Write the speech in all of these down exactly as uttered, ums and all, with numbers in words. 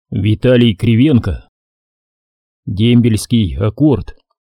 Виталий Кривенко. Дембельский аккорд.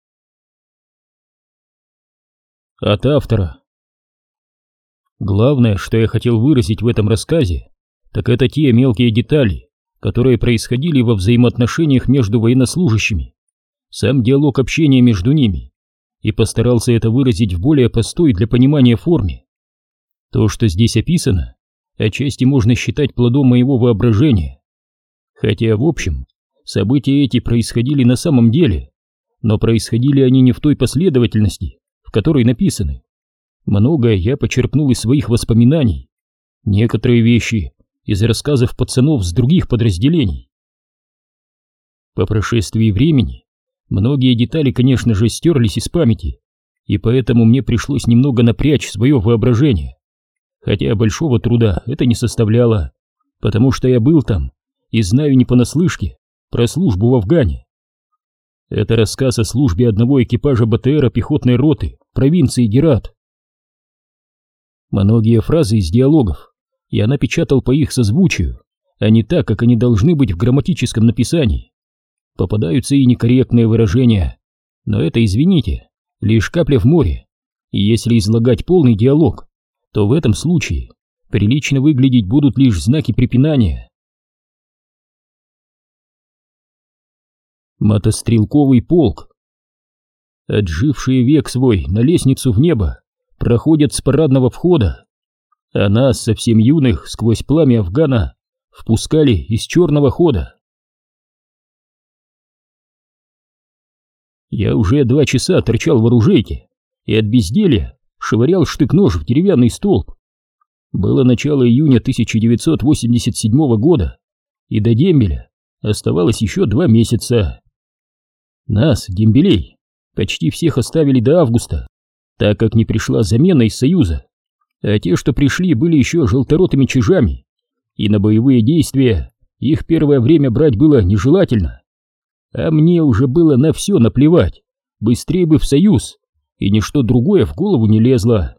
От автора. Главное, что я хотел выразить в этом рассказе, так это те мелкие детали, которые происходили во взаимоотношениях между военнослужащими, сам диалог общения между ними, и постарался это выразить в более простой для понимания форме. То, что здесь описано, отчасти можно считать плодом моего воображения. Хотя, в общем, события эти происходили на самом деле, но происходили они не в той последовательности, в которой написаны. Многое я почерпнул из своих воспоминаний, некоторые вещи из рассказов пацанов с других подразделений. По прошествии времени многие детали, конечно же, стерлись из памяти, и поэтому мне пришлось немного напрячь свое воображение. Хотя большого труда это не составляло, потому что я был там и знаю не понаслышке про службу в Афгане. Это рассказ о службе одного экипажа БТРа пехотной роты провинции Герат. Многие фразы из диалогов я напечатал по их созвучию, а не так, как они должны быть в грамматическом написании. Попадаются и некорректные выражения, но это, извините, лишь капля в море, и если излагать полный диалог, то в этом случае прилично выглядеть будут лишь знаки препинания. Мотострелковый полк. Отжившие век свой на лестницу в небо проходят с парадного входа, а нас, совсем юных, сквозь пламя Афгана впускали из черного хода. Я уже два часа торчал в оружейке и от безделья швырял штык-нож в деревянный столб. Было начало июня тысяча девятьсот восемьдесят седьмого года, и до дембеля оставалось еще два месяца. Нас, дембелей, почти всех оставили до августа, так как не пришла замена из Союза, а те, что пришли, были еще желторотыми чижами, и на боевые действия их первое время брать было нежелательно. А мне уже было на все наплевать, быстрее бы в Союз, и ничто другое в голову не лезло.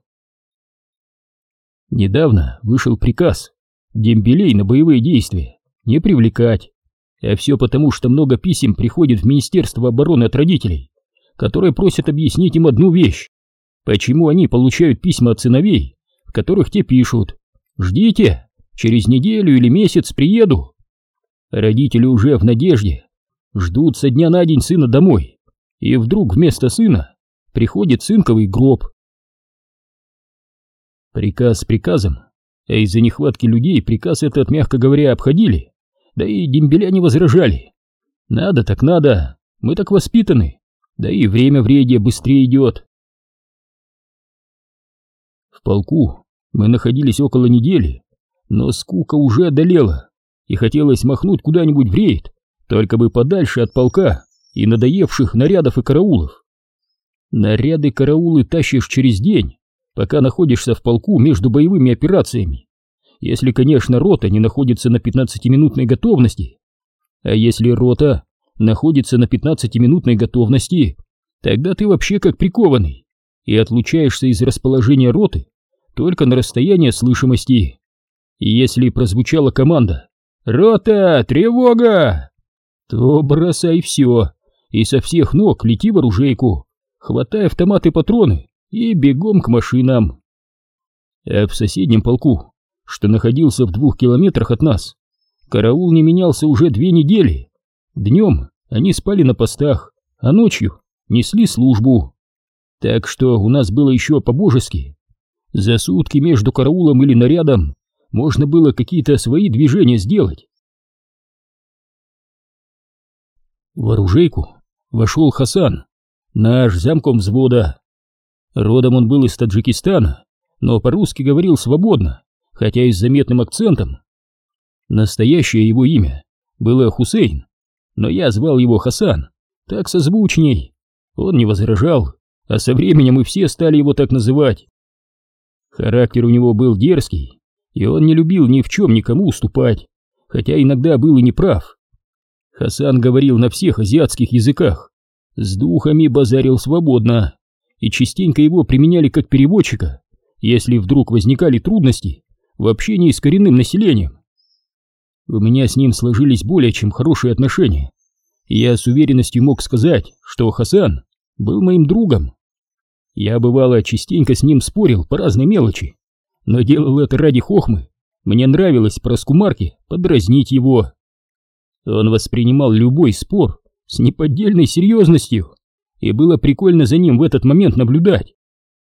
Недавно вышел приказ дембелей на боевые действия не привлекать, а все потому, что много писем приходит в Министерство обороны от родителей, которые просят объяснить им одну вещь: почему они получают письма от сыновей, в которых те пишут: «Ждите, через неделю или месяц приеду». Родители уже в надежде ждут со дня на день сына домой, и вдруг вместо сына приходит цинковый гроб. Приказ приказом, а из-за нехватки людей приказ этот, мягко говоря, обходили, да и дембеля не возражали. Надо так надо, мы так воспитаны, да и время в рейде быстрее идет. В полку мы находились около недели, но скука уже одолела, и хотелось махнуть куда-нибудь в рейд, только бы подальше от полка и надоевших нарядов и караулов. Наряды караулы тащишь через день, пока находишься в полку между боевыми операциями, если, конечно, рота не находится на пятнадцатиминутной готовности. А если рота находится на пятнадцатиминутной готовности, тогда ты вообще как прикованный и отлучаешься из расположения роты только на расстояние слышимости. И если прозвучала команда «Рота! Тревога!», то бросай все и со всех ног лети в оружейку, хватай автомат и патроны и бегом к машинам. А в соседнем полку, что находился в двух километрах от нас, караул не менялся уже две недели. Днем они спали на постах, а ночью несли службу. Так что у нас было еще по-божески. За сутки между караулом или нарядом можно было какие-то свои движения сделать. В оружейку вошел Хасан, наш замком взвода. Родом он был из Таджикистана, но по-русски говорил свободно, хотя и с заметным акцентом. Настоящее его имя было Хусейн, но я звал его Хасан, так созвучней. Он не возражал, а со временем и все стали его так называть. Характер у него был дерзкий, и он не любил ни в чем никому уступать, хотя иногда был и неправ. Хасан говорил на всех азиатских языках, с духами базарил свободно, и частенько его применяли как переводчика, если вдруг возникали трудности в общении с коренным населением. У меня с ним сложились более чем хорошие отношения, и я с уверенностью мог сказать, что Хасан был моим другом. Я, бывало, частенько с ним спорил по разной мелочи, но делал это ради хохмы. Мне нравилось по раскумарке подразнить его. Он воспринимал любой спор с неподдельной серьезностью, и было прикольно за ним в этот момент наблюдать.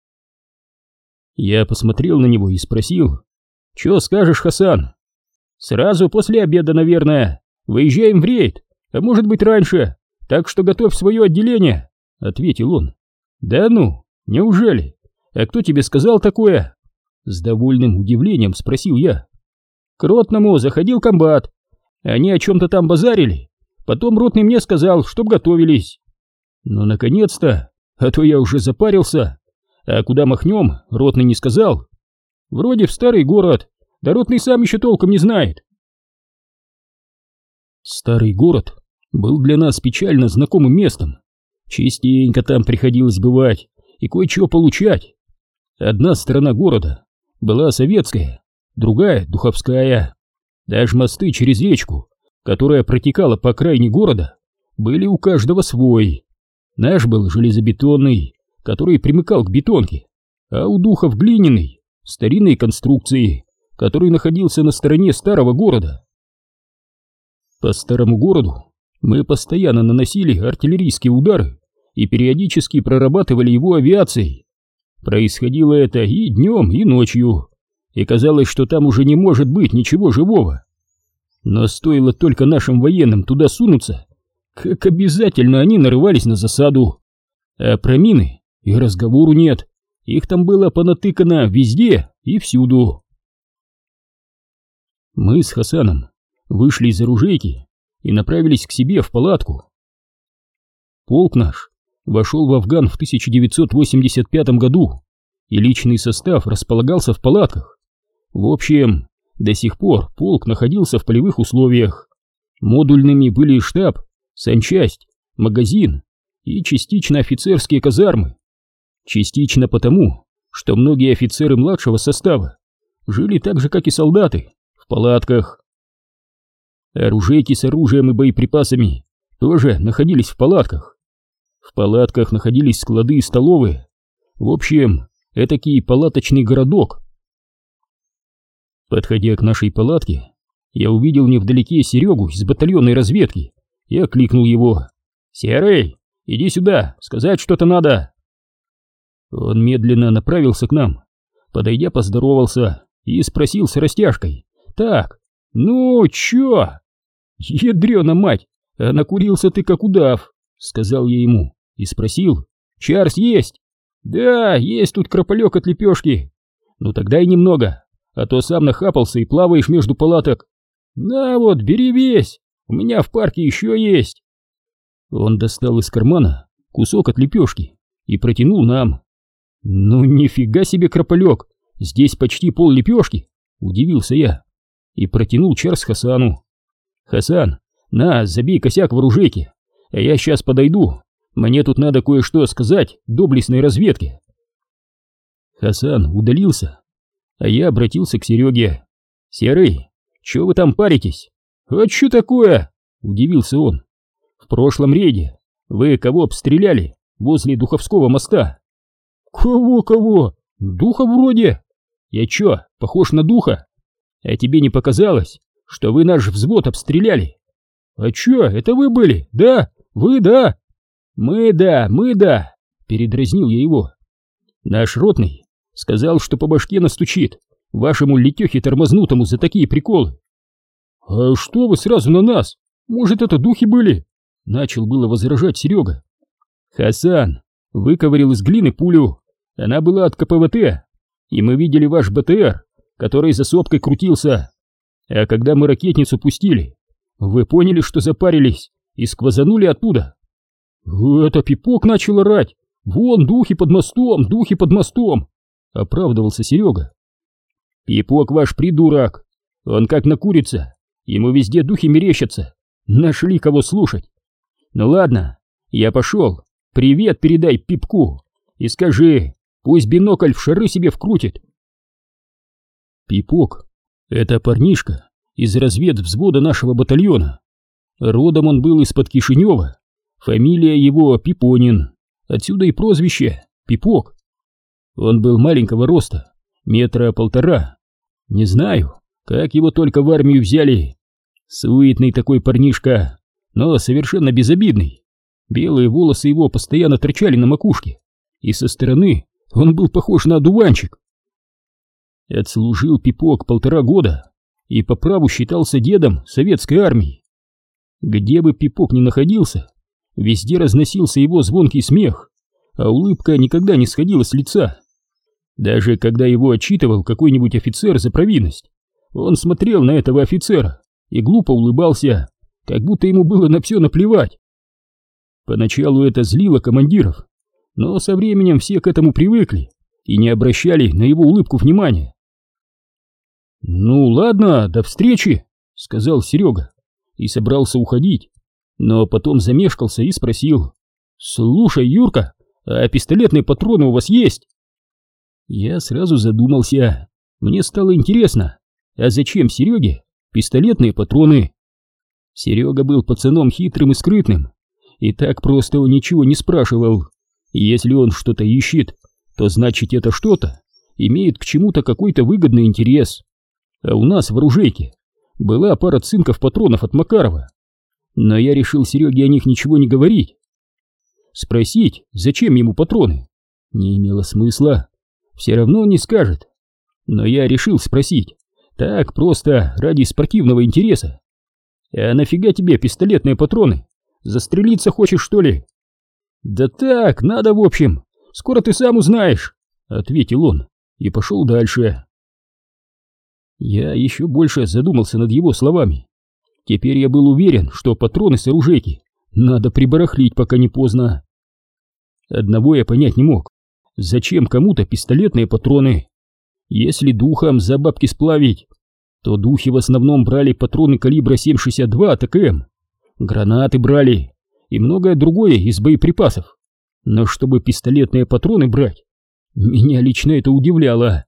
Я посмотрел на него и спросил: «Чё скажешь, Хасан?» «Сразу после обеда, наверное. Выезжаем в рейд, а может быть раньше, так что готовь свое отделение», — ответил он. «Да ну, неужели? А кто тебе сказал такое?» С довольным удивлением спросил я. «К ротному заходил комбат. Они о чем-то там базарили. Потом ротный мне сказал, чтоб готовились». «Ну, наконец-то, а то я уже запарился. А куда махнем, ротный не сказал. Вроде в старый город, да ротный сам еще толком не знает». Старый город был для нас печально знакомым местом. Частенько там приходилось бывать и кое-чего получать. Одна сторона города была советская, другая — духовская. Даже мосты через речку, которая протекала по окраине города, были у каждого свой. Наш был железобетонный, который примыкал к бетонке, а у духов глиняный, старинной конструкции, который находился на стороне старого города. По старому городу мы постоянно наносили артиллерийские удары и периодически прорабатывали его авиацией. Происходило это и днем, и ночью, и казалось, что там уже не может быть ничего живого. Но стоило только нашим военным туда сунуться, как обязательно они нарывались на засаду. А про мины и разговору нет, их там было понатыкано везде и всюду. Мы с Хасаном вышли из оружейки и направились к себе в палатку. Полк наш вошел в Афган в тысяча девятьсот восемьдесят пятом году, и личный состав располагался в палатках. В общем, до сих пор полк находился в полевых условиях. Модульными были штаб, санчасть, магазин и частично офицерские казармы. Частично потому, что многие офицеры младшего состава жили так же, как и солдаты, в палатках. Оружейки с оружием и боеприпасами тоже находились в палатках. В палатках находились склады и столовые. В общем, этакий палаточный городок. Подходя к нашей палатке, я увидел невдалеке Серегу из батальонной разведки и окликнул его. «Серый, иди сюда, сказать что-то надо». Он медленно направился к нам, подойдя, поздоровался и спросил с растяжкой: «Так, ну чё?» «Ядрёна мать, а накурился ты как удав», — сказал я ему и спросил: «Чарс есть?» «Да, есть тут крополёк от лепёшки». «Ну тогда и немного, а то сам нахапался и плаваешь между палаток». «На вот, бери весь, у меня в парке ещё есть». Он достал из кармана кусок от лепёшки и протянул нам. «Ну нифига себе крополёк, здесь почти пол лепёшки», — удивился я и протянул Чарс Хасану. «Хасан, на, забей косяк в оружейке, а я сейчас подойду, мне тут надо кое-что сказать доблестной разведке». Хасан удалился, а я обратился к Сереге. «Серый, чё вы там паритесь?» «А чё такое?» — удивился он. «В прошлом рейде вы кого обстреляли возле Духовского моста?» «Кого-кого? Духа вроде». «Я чё, похож на духа? А тебе не показалось, что вы наш взвод обстреляли?» «А чё, это вы были? Да, вы да?» «Мы да, мы да», — передразнил я его. «Наш ротный сказал, что по башке настучит вашему летехе тормознутому за такие приколы». «А что вы сразу на нас? Может, это духи были?» — начал было возражать Серега. «Хасан выковырил из глины пулю, она была от ка пэ вэ тэ, и мы видели ваш бэ тэ эр, который за сопкой крутился. А когда мы ракетницу пустили, вы поняли, что запарились, и сквозанули оттуда». «Это Пипок начал орать! Вон духи под мостом, духи под мостом!» — оправдывался Серега. «Пипок ваш придурок, он как накурится, ему везде духи мерещатся, нашли кого слушать. Ну ладно, я пошел, привет передай Пипку и скажи, пусть бинокль в шары себе вкрутит». Пипок — это парнишка из разведвзвода нашего батальона. Родом он был из-под Кишинева, фамилия его Пипонин, отсюда и прозвище Пипок. Он был маленького роста, метра полтора. Не знаю, как его только в армию взяли. Суетный такой парнишка, но совершенно безобидный. Белые волосы его постоянно торчали на макушке, и со стороны он был похож на одуванчик. Отслужил Пипок полтора года и по праву считался дедом советской армии. Где бы Пипок ни находился, везде разносился его звонкий смех, а улыбка никогда не сходила с лица. Даже когда его отчитывал какой-нибудь офицер за провинность, он смотрел на этого офицера и глупо улыбался, как будто ему было на все наплевать. Поначалу это злило командиров, но со временем все к этому привыкли и не обращали на его улыбку внимания. «Ну ладно, до встречи», — сказал Серега и собрался уходить, но потом замешкался и спросил: «Слушай, Юрка, а пистолетные патроны у вас есть?» Я сразу задумался. Мне стало интересно, а зачем Сереге пистолетные патроны? Серега был пацаном хитрым и скрытным, и так просто он ничего не спрашивал. Если он что-то ищет, то значит это что-то имеет к чему-то какой-то выгодный интерес. А у нас в оружейке была пара цинков патронов от Макарова, но я решил Сереге о них ничего не говорить. Спросить, зачем ему патроны, не имело смысла, все равно он не скажет. Но я решил спросить, так просто, ради спортивного интереса: «А нафига тебе пистолетные патроны? Застрелиться хочешь, что ли?» «Да так, надо в общем, скоро ты сам узнаешь», — ответил он и пошел дальше. Я еще больше задумался над его словами. Теперь я был уверен, что патроны с оружейки надо прибарахлить, пока не поздно. Одного я понять не мог: зачем кому-то пистолетные патроны? Если духом за бабки сплавить, то духи в основном брали патроны калибра семь шестьдесят два от АКМ, гранаты брали и многое другое из боеприпасов. Но чтобы пистолетные патроны брать, меня лично это удивляло.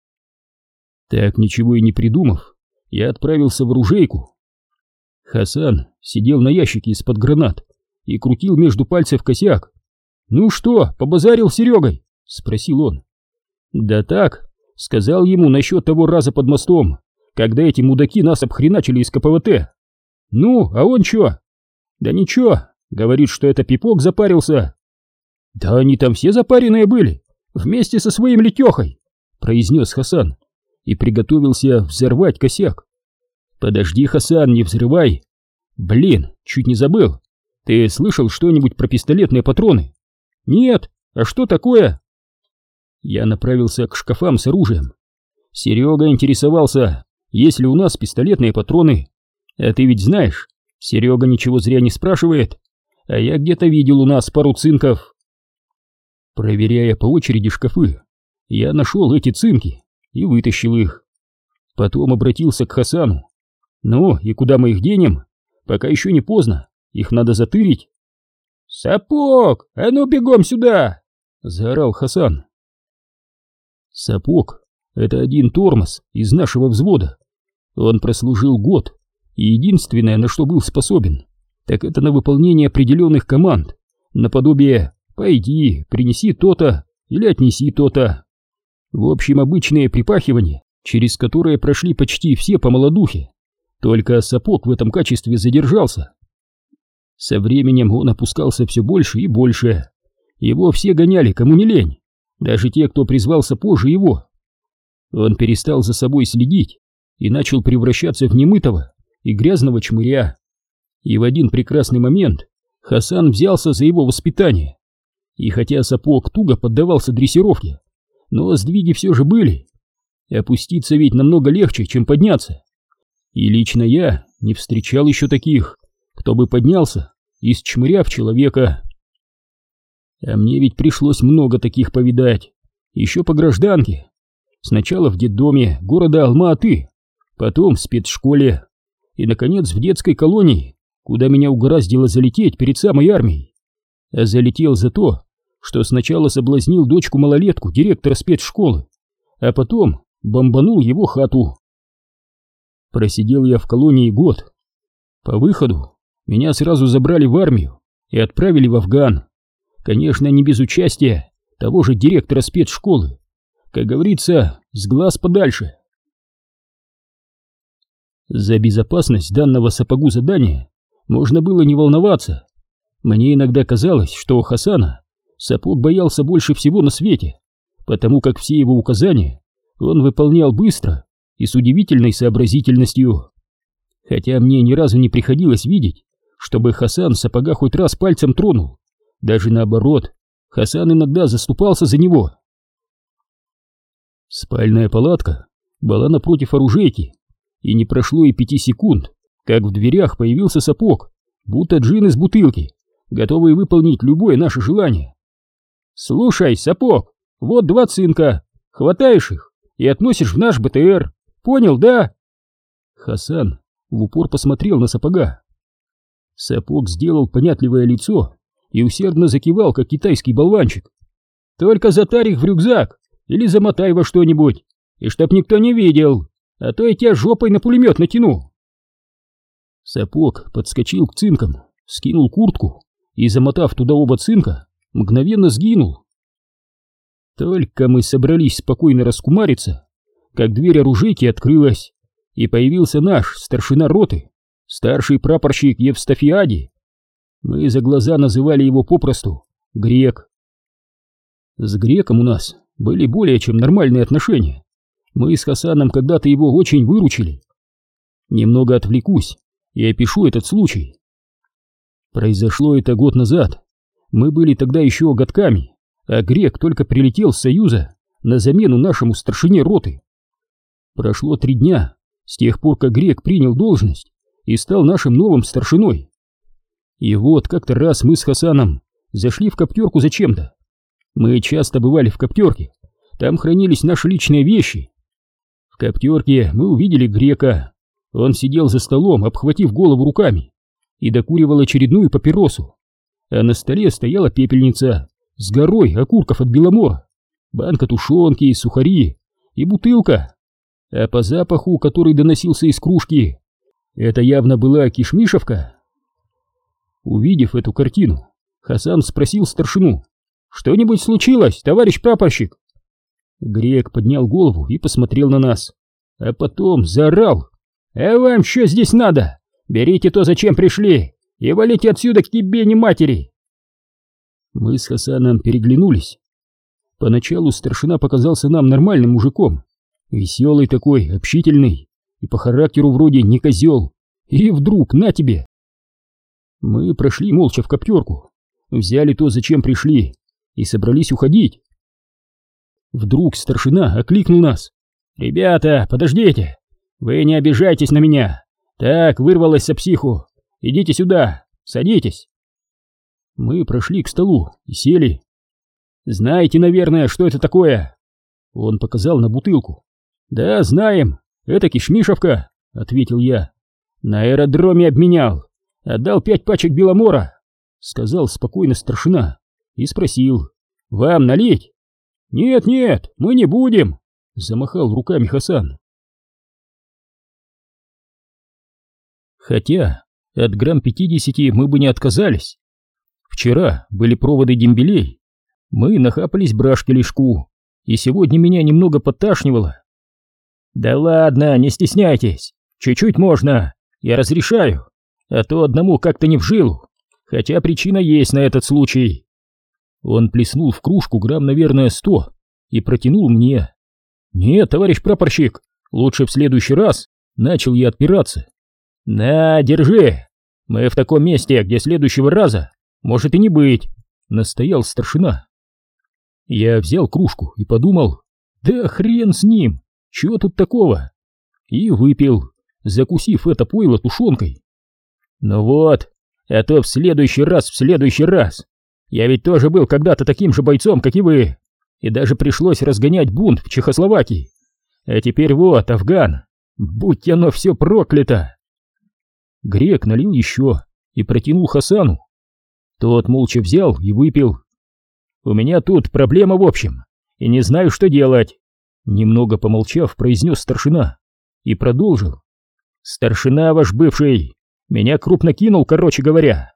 Так ничего и не придумав, я отправился в оружейку. Хасан сидел на ящике из-под гранат и крутил между пальцев косяк. «Ну что, побазарил с Серегой?» — спросил он. «Да так, сказал ему насчет того раза под мостом, когда эти мудаки нас обхреначили из ка пэ вэ тэ. Ну, а он чё?» «Да ничего, говорит, что это Пипок запарился». «Да они там все запаренные были, вместе со своим Летехой», — произнес Хасан и приготовился взорвать косяк. «Подожди, Хасан, не взрывай. Блин, чуть не забыл. Ты слышал что-нибудь про пистолетные патроны?» «Нет, а что такое?» Я направился к шкафам с оружием. Серега интересовался, есть ли у нас пистолетные патроны. А ты ведь знаешь, Серега ничего зря не спрашивает, а я где-то видел у нас пару цинков. Проверяя по очереди шкафы, я нашел эти цинки и вытащил их. Потом обратился к Хасану. «Ну, и куда мы их денем? Пока еще не поздно, их надо затырить». «Сапог, а ну бегом сюда!» — заорал Хасан. Сапог — это один тормоз из нашего взвода. Он прослужил год, и единственное, на что был способен, так это на выполнение определенных команд, наподобие «пойди, принеси то-то» или «отнеси то-то». В общем, обычные припахивания, через которые прошли почти все по молодухе, только Сапог в этом качестве задержался. Со временем он опускался все больше и больше. Его все гоняли, кому не лень, даже те, кто призвался позже его. Он перестал за собой следить и начал превращаться в немытого и грязного чмыря. И в один прекрасный момент Хасан взялся за его воспитание. И хотя Сапог туго поддавался дрессировке, но сдвиги все же были. Опуститься ведь намного легче, чем подняться. И лично я не встречал еще таких, кто бы поднялся из чмыря в человека. А мне ведь пришлось много таких повидать, еще по гражданке. Сначала в детдоме города Алма-Аты, потом в спецшколе и, наконец, в детской колонии, куда меня угораздило залететь перед самой армией. А залетел за то, что сначала соблазнил дочку-малолетку директора спецшколы, а потом бомбанул его хату. Просидел я в колонии год. По выходу меня сразу забрали в армию и отправили в Афган. Конечно, не без участия того же директора спецшколы. Как говорится, с глаз подальше. За безопасность данного Сапогу задания можно было не волноваться. Мне иногда казалось, что Хасана Сапог боялся больше всего на свете, потому как все его указания он выполнял быстро и с удивительной сообразительностью. Хотя мне ни разу не приходилось видеть, чтобы Хасан Сапога хоть раз пальцем тронул. Даже наоборот, Хасан иногда заступался за него. Спальная палатка была напротив оружейки, и не прошло и пяти секунд, как в дверях появился Сапог, будто джин из бутылки, готовый выполнить любое наше желание. «Слушай, Сапог, вот два цинка, хватаешь их и относишь в наш БТР, понял, да?» Хасан в упор посмотрел на Сапога. Сапог сделал понятливое лицо и усердно закивал, как китайский болванчик. «Только затарь их в рюкзак или замотай во что-нибудь, и чтоб никто не видел, а то я тебя жопой на пулемет натяну». Сапог подскочил к цинкам, скинул куртку и, замотав туда оба цинка, мгновенно сгинул. Только мы собрались спокойно раскумариться, как дверь оружейки открылась, и появился наш старшина роты, старший прапорщик Евстафиади. Мы за глаза называли его попросту Грек. С Греком у нас были более чем нормальные отношения. Мы с Хасаном когда-то его очень выручили. Немного отвлекусь и опишу этот случай. Произошло это год назад. Мы были тогда еще годками, а Грек только прилетел с Союза на замену нашему старшине роты. Прошло три дня с тех пор, как Грек принял должность и стал нашим новым старшиной. И вот как-то раз мы с Хасаном зашли в коптерку зачем-то. Мы часто бывали в коптерке, там хранились наши личные вещи. В коптерке мы увидели Грека. Он сидел за столом, обхватив голову руками, и докуривал очередную папиросу. А на столе стояла пепельница с горой окурков от Беломора, банка тушенки, сухари и бутылка. А по запаху, который доносился из кружки, это явно была кишмишевка. Увидев эту картину, Хасан спросил старшину: «Что-нибудь случилось, товарищ прапорщик?» Грек поднял голову и посмотрел на нас, а потом заорал: «А вам что здесь надо? Берите то, зачем пришли, и валите отсюда к ебени матери!» Мы с Хасаном переглянулись. Поначалу старшина показался нам нормальным мужиком, веселый такой, общительный, и по характеру вроде не козел. И вдруг на тебе! Мы прошли молча в коптерку, взяли то, зачем пришли, и собрались уходить. Вдруг старшина окликнул нас: «Ребята, подождите! Вы не обижайтесь на меня! Так, вырвалась со психу! Идите сюда, садитесь!» Мы прошли к столу и сели. «Знаете, наверное, что это такое?» Он показал на бутылку. «Да, знаем, это кишмишевка», — ответил я. «На аэродроме обменял, отдал пять пачек Беломора», — сказал спокойно старшина и спросил: «Вам налить?» «Нет, нет, мы не будем», — замахал руками Хасан. Хотя от грамм пятидесяти мы бы не отказались. Вчера были проводы дембелей, мы нахапались брашки лишку, и сегодня меня немного подташнивало. «Да ладно, не стесняйтесь, чуть-чуть можно, я разрешаю, а то одному как-то не в жилу, хотя причина есть на этот случай». Он плеснул в кружку грамм, наверное, сто и протянул мне. «Нет, товарищ прапорщик, лучше в следующий раз», — начал я отпираться. «На, держи, мы в таком месте, где следующего раза может и не быть», — настоял старшина. Я взял кружку и подумал: да хрен с ним, чего тут такого? И выпил, закусив это пойло тушенкой. «Ну вот, а то в следующий раз, в следующий раз. Я ведь тоже был когда-то таким же бойцом, как и вы, и даже пришлось разгонять бунт в Чехословакии. А теперь вот, Афган, будь оно все проклято!» Грек налил еще и протянул Хасану. Тот молча взял и выпил. «У меня тут проблема в общем, и не знаю, что делать», — немного помолчав, произнес старшина и продолжил. Старшина ваш бывший. Меня крупно кинул, короче говоря.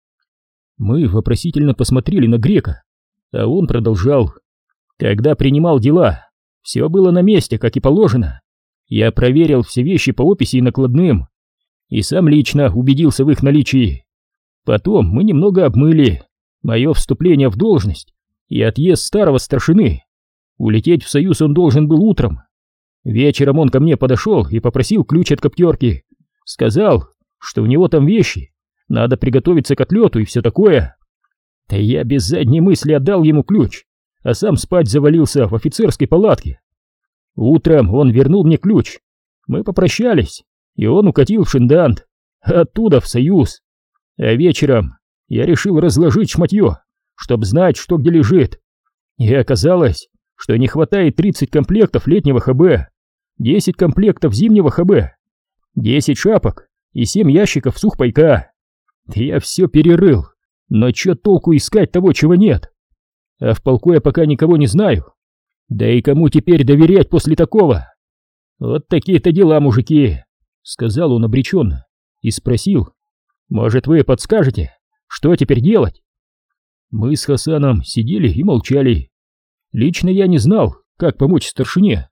Мы вопросительно посмотрели на грека, а он продолжал. Когда принимал дела, все было на месте, как и положено. Я проверил все вещи по описи и накладным, и сам лично убедился в их наличии. Потом мы немного обмыли мое вступление в должность и отъезд старого старшины. Улететь в Союз он должен был утром. Вечером он ко мне подошел и попросил ключ от коптерки. Сказал, что у него там вещи, надо приготовиться к отлету и все такое. Да я без задней мысли отдал ему ключ, а сам спать завалился в офицерской палатке. Утром он вернул мне ключ. Мы попрощались, и он укатил в Шиндант, оттуда в Союз. А вечером я решил разложить шматье, чтоб знать, что где лежит. И оказалось, что не хватает тридцать комплектов летнего ХБ, десять комплектов зимнего ХБ, десять шапок и семь ящиков сухпайка. Я все перерыл, но чё толку искать того, чего нет? А в полку я пока никого не знаю. Да и кому теперь доверять после такого? Вот такие-то дела, мужики, сказал он обреченно и спросил: может, вы подскажете, что теперь делать? Мы с Хасаном сидели и молчали. Лично я не знал, как помочь старшине.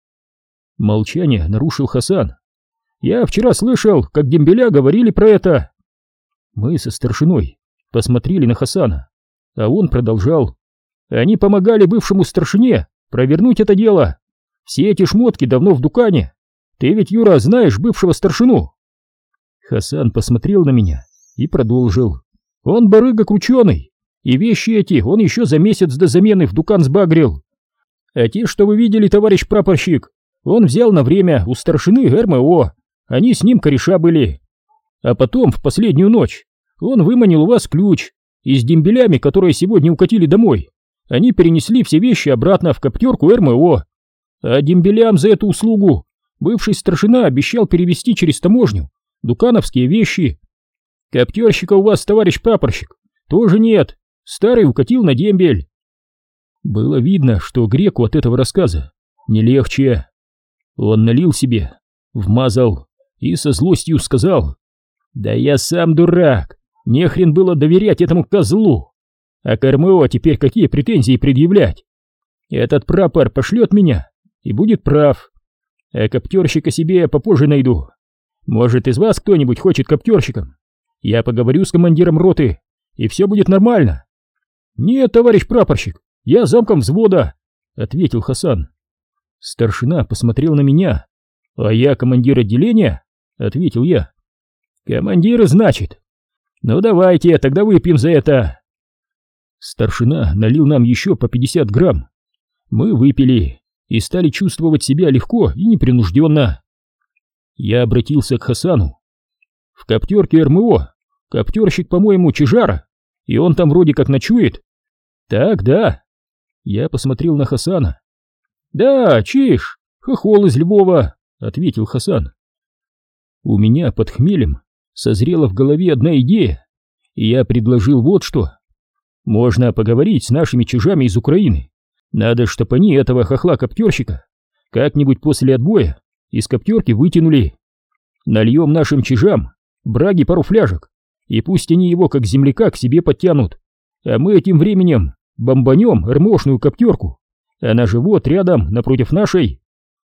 Молчание нарушил Хасан. Я вчера слышал, как дембеля говорили про это. Мы со старшиной посмотрели на Хасана, а он продолжал. Они помогали бывшему старшине провернуть это дело. Все эти шмотки давно в Дукане. Ты ведь, Юра, знаешь бывшего старшину? Хасан посмотрел на меня и продолжил. Он барыга крученый, и вещи эти он еще за месяц до замены в Дукан сбагрил. А те, что вы видели, товарищ прапорщик, он взял на время у старшины эр эм о. Они с ним кореша были. А потом, в последнюю ночь, он выманил у вас ключ, и с дембелями, которые сегодня укатили домой, они перенесли все вещи обратно в коптерку эр эм о. А дембелям за эту услугу бывший старшина обещал перевезти через таможню дукановские вещи. Коптерщика у вас, товарищ прапорщик, тоже нет. Старый укатил на дембель. Было видно, что греку от этого рассказа не легче. Он налил себе, вмазал и со злостью сказал: да я сам дурак, нехрен было доверять этому козлу. А к эр эм о теперь какие претензии предъявлять? Этот прапор пошлет меня и будет прав. А коптерщика себе попозже найду. Может, из вас кто-нибудь хочет коптерщиком? Я поговорю с командиром роты, и все будет нормально. Нет, товарищ прапорщик, я замком взвода, ответил Хасан. Старшина посмотрел на меня. А я командир отделения, ответил я. Командир, значит? Ну давайте, тогда выпьем за это. Старшина налил нам еще по пятьдесят грамм. Мы выпили и стали чувствовать себя легко и непринужденно. Я обратился к Хасану. В коптерке эр эм о коптерщик, по-моему, Чижара, и он там вроде как ночует. Так, да. Я посмотрел на Хасана. Да, Чиж, хохол из Львова, ответил Хасан. У меня под хмелем созрела в голове одна идея, и я предложил вот что. Можно поговорить с нашими чижами из Украины. Надо, чтобы они этого хохла-коптерщика как-нибудь после отбоя из коптерки вытянули. Нальем нашим чижам браги пару фляжек, и пусть они его как земляка к себе подтянут, а мы этим временем бомбанем эр эм о-шную коптерку, она же вот рядом, напротив нашей.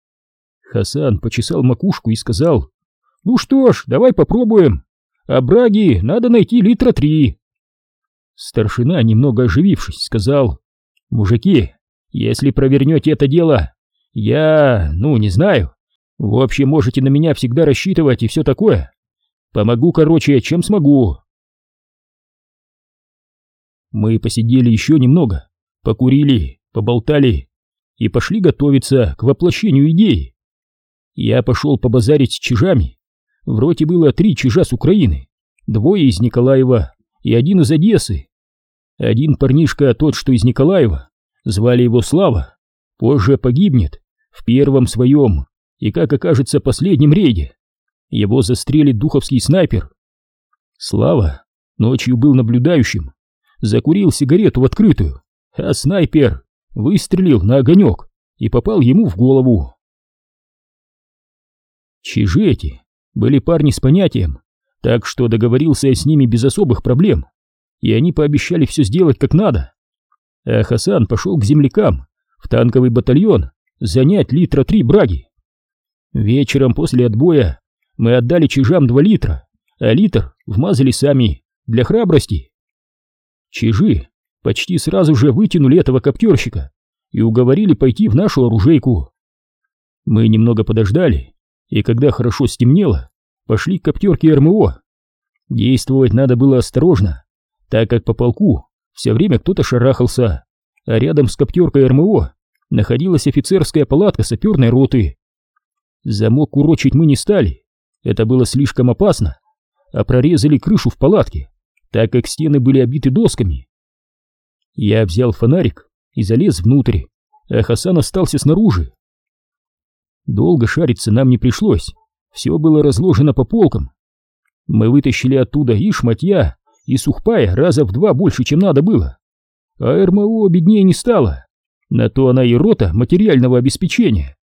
Хасан почесал макушку и сказал: ну что ж, давай попробуем, а браги надо найти литра три. Старшина, немного оживившись, сказал: мужики, если провернете это дело, я, ну, не знаю, в общем, можете на меня всегда рассчитывать и все такое. Помогу, короче, чем смогу. Мы посидели еще немного, покурили, поболтали и пошли готовиться к воплощению идеи. Я пошел побазарить с чижами. В роте было три чижа с Украины, двое из Николаева и один из Одессы. Один парнишка, тот, что из Николаева, звали его Слава, позже погибнет в первом своем и, как окажется, последнем рейде. Его застрелит духовский снайпер. Слава ночью был наблюдающим, закурил сигарету в открытую, а снайпер выстрелил на огонек и попал ему в голову. Чижи эти были парни с понятием, так что договорился я с ними без особых проблем, и они пообещали все сделать как надо. А Хасан пошел к землякам в танковый батальон занять литра три браги. Вечером после отбоя мы отдали чижам два литра, а литр вмазали сами, для храбрости. Чижи почти сразу же вытянули этого коптерщика и уговорили пойти в нашу оружейку. Мы немного подождали, и когда хорошо стемнело, пошли к коптерке эр эм о. Действовать надо было осторожно, так как по полку все время кто-то шарахался, а рядом с коптеркой эр эм о находилась офицерская палатка саперной роты. Замок урочить мы не стали, это было слишком опасно, а прорезали крышу в палатке, так как стены были обиты досками. Я взял фонарик и залез внутрь, а Хасан остался снаружи. Долго шариться нам не пришлось, все было разложено по полкам. Мы вытащили оттуда и шматья, и сухпая раза в два больше, чем надо было. А эр эм о беднее не стало, на то она и рота материального обеспечения.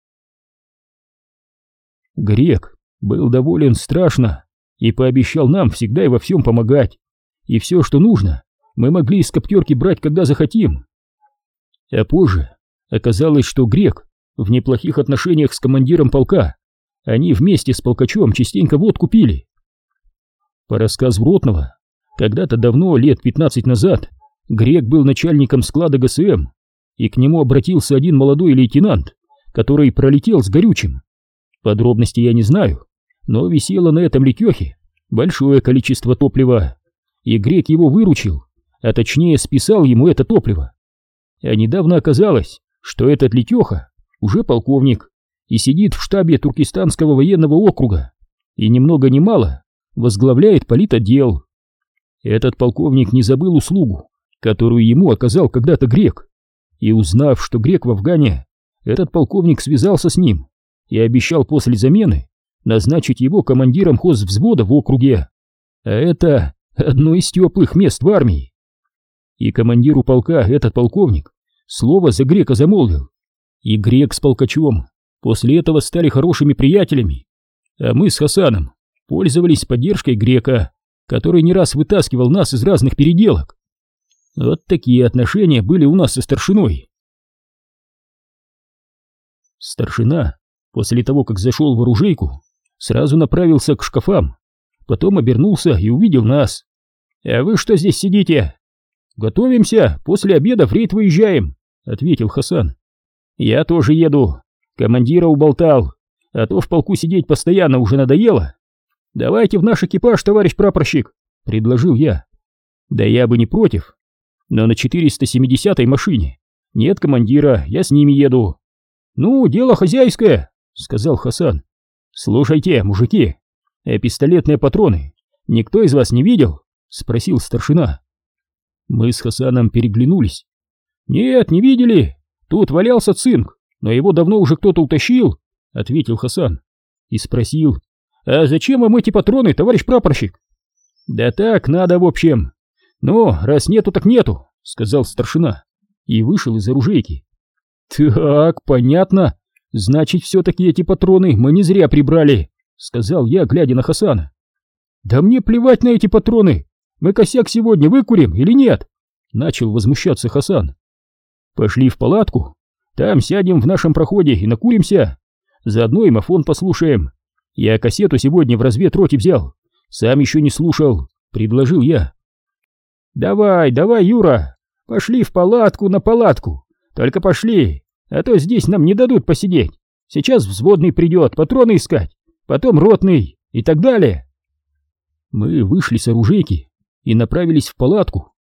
Грек был доволен страшно и пообещал нам всегда и во всем помогать, и все, что нужно, мы могли из коптерки брать, когда захотим. А позже оказалось, что Грек в неплохих отношениях с командиром полка, они вместе с полкачом частенько водку пили. По рассказу Ротного, когда-то давно, лет пятнадцать назад, Грек был начальником склада гэ эс эм, и к нему обратился один молодой лейтенант, который пролетел с горючим. Подробностей я не знаю, но висело на этом летехе большое количество топлива, и Грек его выручил, а точнее списал ему это топливо. А недавно оказалось, что этот летеха уже полковник и сидит в штабе Туркестанского военного округа и ни много ни мало возглавляет политотдел. Этот полковник не забыл услугу, которую ему оказал когда-то Грек, и узнав, что Грек в Афгане, этот полковник связался с ним и обещал после замены назначить его командиром хозвзвода в округе, а это одно из теплых мест в армии. И командиру полка этот полковник слово за Грека замолвил, и Грек с полкачом после этого стали хорошими приятелями, а мы с Хасаном пользовались поддержкой Грека, который не раз вытаскивал нас из разных переделок. Вот такие отношения были у нас со старшиной. Старшина, после того, как зашел в оружейку, сразу направился к шкафам, потом обернулся и увидел нас. «А вы что здесь сидите?» «Готовимся, после обеда в рейд выезжаем», — ответил Хасан. «Я тоже еду, командира уболтал, а то в полку сидеть постоянно уже надоело. Давайте в наш экипаж, товарищ прапорщик», — предложил я. «Да я бы не против, но на четыреста семидесятой машине нет командира, я с ними еду». «Ну, дело хозяйское», — сказал Хасан. «Слушайте, мужики, а пистолетные патроны никто из вас не видел?» — спросил старшина. Мы с Хасаном переглянулись. «Нет, не видели. Тут валялся цинк, но его давно уже кто-то утащил», — ответил Хасан. И спросил: «А зачем вам эти патроны, товарищ прапорщик?» «Да так, надо в общем». «Ну, раз нету, так нету», — сказал старшина и вышел из оружейки. «Так, понятно. Значит, все-таки эти патроны мы не зря прибрали», — сказал я, глядя на Хасана. «Да мне плевать на эти патроны. Мы косяк сегодня выкурим или нет?» — начал возмущаться Хасан. «Пошли в палатку, там сядем в нашем проходе и накуримся. Заодно и мафон послушаем. Я кассету сегодня в разведроте взял, сам еще не слушал», — предложил я. «Давай, давай, Юра, пошли в палатку на палатку. Только пошли, а то здесь нам не дадут посидеть. Сейчас взводный придет патроны искать, потом ротный и так далее». Мы вышли с оружейки и направились в палатку.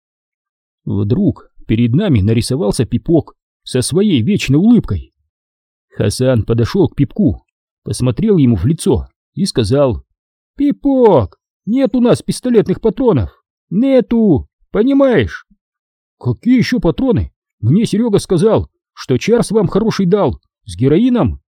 Вдруг перед нами нарисовался Пипок со своей вечной улыбкой. Хасан подошел к Пипку, посмотрел ему в лицо и сказал: «Пипок, нет у нас пистолетных патронов. Нету, понимаешь?» «Какие еще патроны? Мне Серега сказал, что Чарс вам хороший дал, с героином».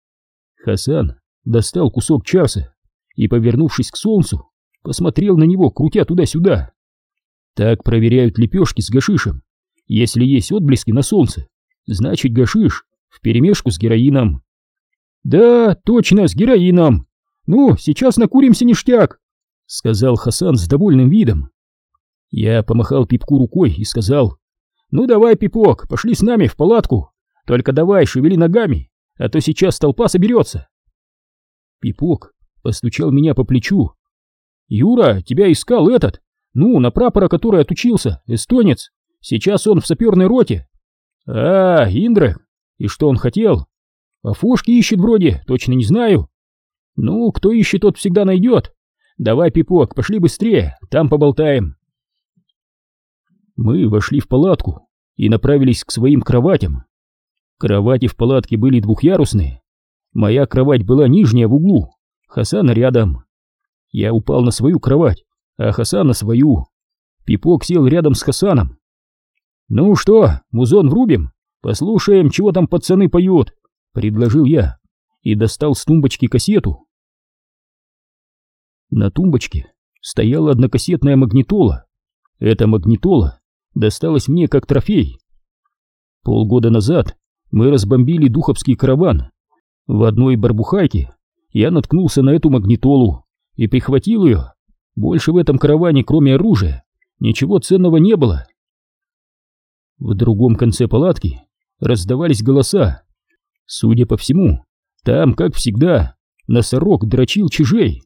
Хасан достал кусок Чарса и, повернувшись к солнцу, посмотрел на него, крутя туда-сюда. Так проверяют лепешки с гашишем. Если есть отблески на солнце, значит гашиш вперемешку с героином. «Да, точно, с героином. Ну, сейчас накуримся ништяк, сказал Хасан с довольным видом. Я помахал Пипку рукой и сказал: ну давай, Пипок, пошли с нами в палатку, только давай шевели ногами, а то сейчас толпа соберется. Пипок постучал меня по плечу. Юра, тебя искал этот, ну, на прапора, который отучился, эстонец, сейчас он в саперной роте. А, Индрек, и что он хотел? А Фошки ищет вроде, точно не знаю. Ну, кто ищет, тот всегда найдет. Давай, Пипок, пошли быстрее, там поболтаем. Мы вошли в палатку и направились к своим кроватям. Кровати в палатке были двухъярусные. Моя кровать была нижняя в углу, Хасана рядом. Я упал на свою кровать, а Хасан на свою. Пипок сел рядом с Хасаном. Ну что, музон врубим? Послушаем, чего там пацаны поют, предложил я и достал с тумбочки кассету. На тумбочке стояла однокассетная магнитола. Эта магнитола досталась мне как трофей. Полгода назад мы разбомбили духовский караван. В одной барбухайке я наткнулся на эту магнитолу и прихватил ее. Больше в этом караване, кроме оружия, ничего ценного не было. В другом конце палатки раздавались голоса. Судя по всему, там, как всегда, носорог дрочил чижей.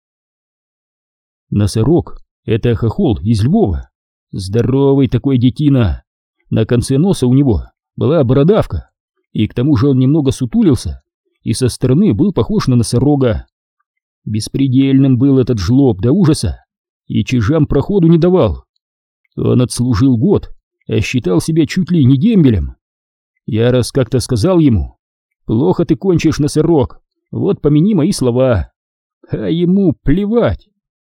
Носорог — это хохол из Львова. Здоровый такой детина. На конце носа у него была бородавка, и к тому же он немного сутулился, и со стороны был похож на носорога. Беспредельным был этот жлоб до ужаса, и чижам проходу не давал. Он отслужил год, а считал себя чуть ли не дембелем. Я раз как-то сказал ему: плохо ты кончишь, носорог, вот помяни мои слова. А ему плевать.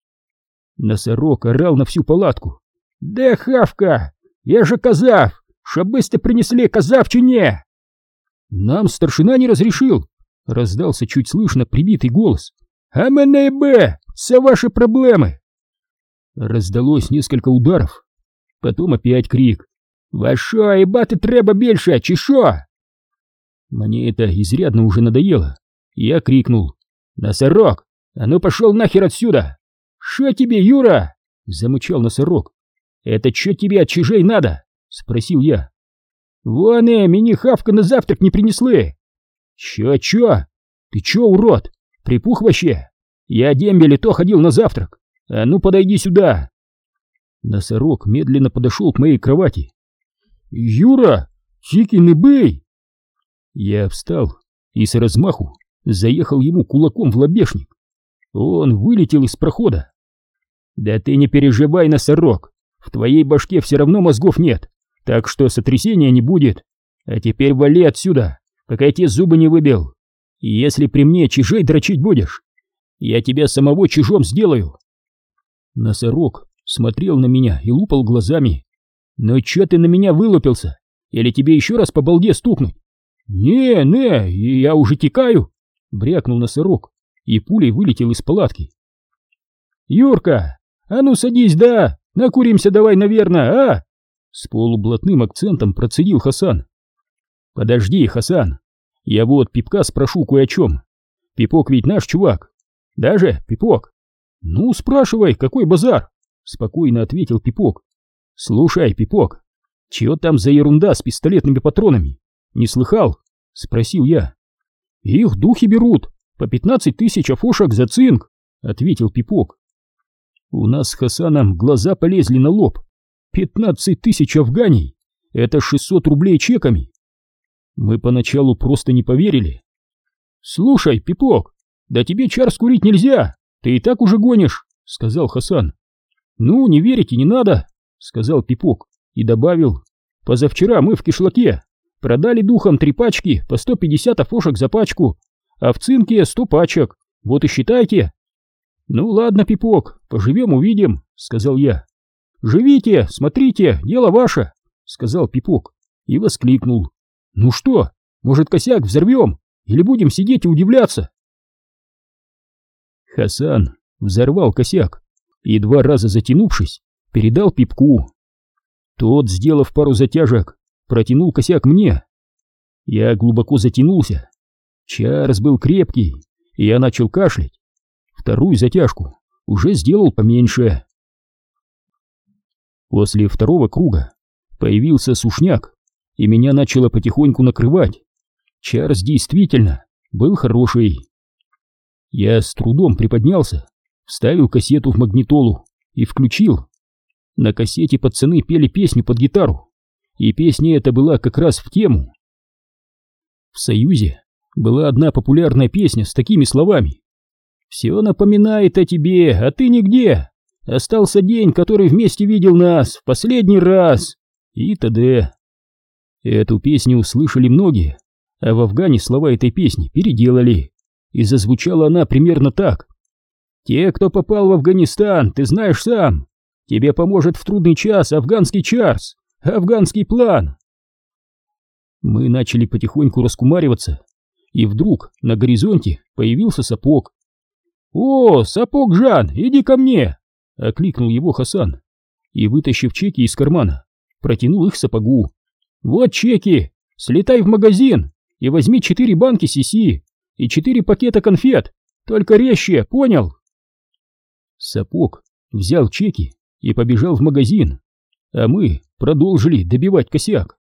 Носорог орал на всю палатку: да хавка, я же казав, шабысты принесли казавчине. Нам старшина не разрешил, раздался чуть слышно прибитый голос. А мене бе, все ваши проблемы. Раздалось несколько ударов, потом опять крик: вашо, ебати треба більше, чи шо? Мне это изрядно уже надоело. Я крикнул: носорог, а ну пошел нахер отсюда. Шо тебе, Юра? Замычал носорог. Это чё тебе от чижей надо? Спросил я. Вон, э, мені хавка на завтрак не принесли. Чё-чё? Ты чё, урод? Припух вообще? Я дембель и то ходил на завтрак. А ну подойди сюда. Носорог медленно подошел к моей кровати. Юра, тики не бей. Я встал и с размаху заехал ему кулаком в лобешник. Он вылетел из прохода. Да ты не переживай, носорог, в твоей башке все равно мозгов нет, так что сотрясения не будет. А теперь вали отсюда, пока я тебе зубы не выбил. И если при мне чижей дрочить будешь, я тебя самого чижом сделаю. Носорог смотрел на меня и лупал глазами. Ну чё ты на меня вылупился? Или тебе еще раз по балде стукнуть? Не, не, я уже текаю, брякнул носорог и пулей вылетел из палатки. Юрка, а ну садись, да, накуримся давай, наверное, а? С полублатным акцентом процедил Хасан. Подожди, Хасан, я вот Пипка спрошу кое о чем. Пипок ведь наш чувак. Даже, Пипок? Ну, спрашивай, какой базар? Спокойно ответил Пипок. Слушай, Пипок, чё там за ерунда с пистолетными патронами? Не слыхал? Спросил я. Их духи берут по пятнадцать тысяч афошек за цинк, ответил Пипок. У нас с Хасаном глаза полезли на лоб. Пятнадцать тысяч афганей, это шестьсот рублей чеками. Мы поначалу просто не поверили. Слушай, Пипок, да тебе чар скурить нельзя, ты и так уже гонишь, сказал Хасан. Ну, не верите не надо, сказал Пипок и добавил: позавчера мы в кишлаке продали духам три пачки по сто пятьдесят афошек за пачку, а в цинке сто пачек, вот и считайте. Ну ладно, Пипок, поживем увидим, сказал я. Живите, смотрите, дело ваше, сказал Пипок и воскликнул: ну что, может, косяк взорвем или будем сидеть и удивляться? Хасан взорвал косяк и, два раза затянувшись, передал Пипку. Тот, сделав пару затяжек, протянул косяк мне. Я глубоко затянулся. Чарс был крепкий, и я начал кашлять. вторую затяжку уже сделал поменьше. После второго круга появился сушняк, и меня начало потихоньку накрывать. Чарльз действительно был хороший. Я с трудом приподнялся, вставил кассету в магнитолу и включил. На кассете пацаны пели песню под гитару, и песня эта была как раз в тему. В Союзе была одна популярная песня с такими словами: «Все напоминает о тебе, а ты нигде. Остался день, который вместе видел нас в последний раз» и т.д. Эту песню услышали многие, а в Афгане слова этой песни переделали, и зазвучала она примерно так: «Те, кто попал в Афганистан, ты знаешь сам. Тебе поможет в трудный час афганский Чарльз, афганский план». Мы начали потихоньку раскумариваться, и вдруг на горизонте появился Сапог. «О, Сапог Жан, иди ко мне!» — окликнул его Хасан, и, вытащив чеки из кармана, протянул их Сапогу. «Вот чеки, слетай в магазин и возьми четыре банки сиси и четыре пакета конфет, только резче, понял?» Сапог взял чеки и побежал в магазин, а мы продолжили добивать косяк.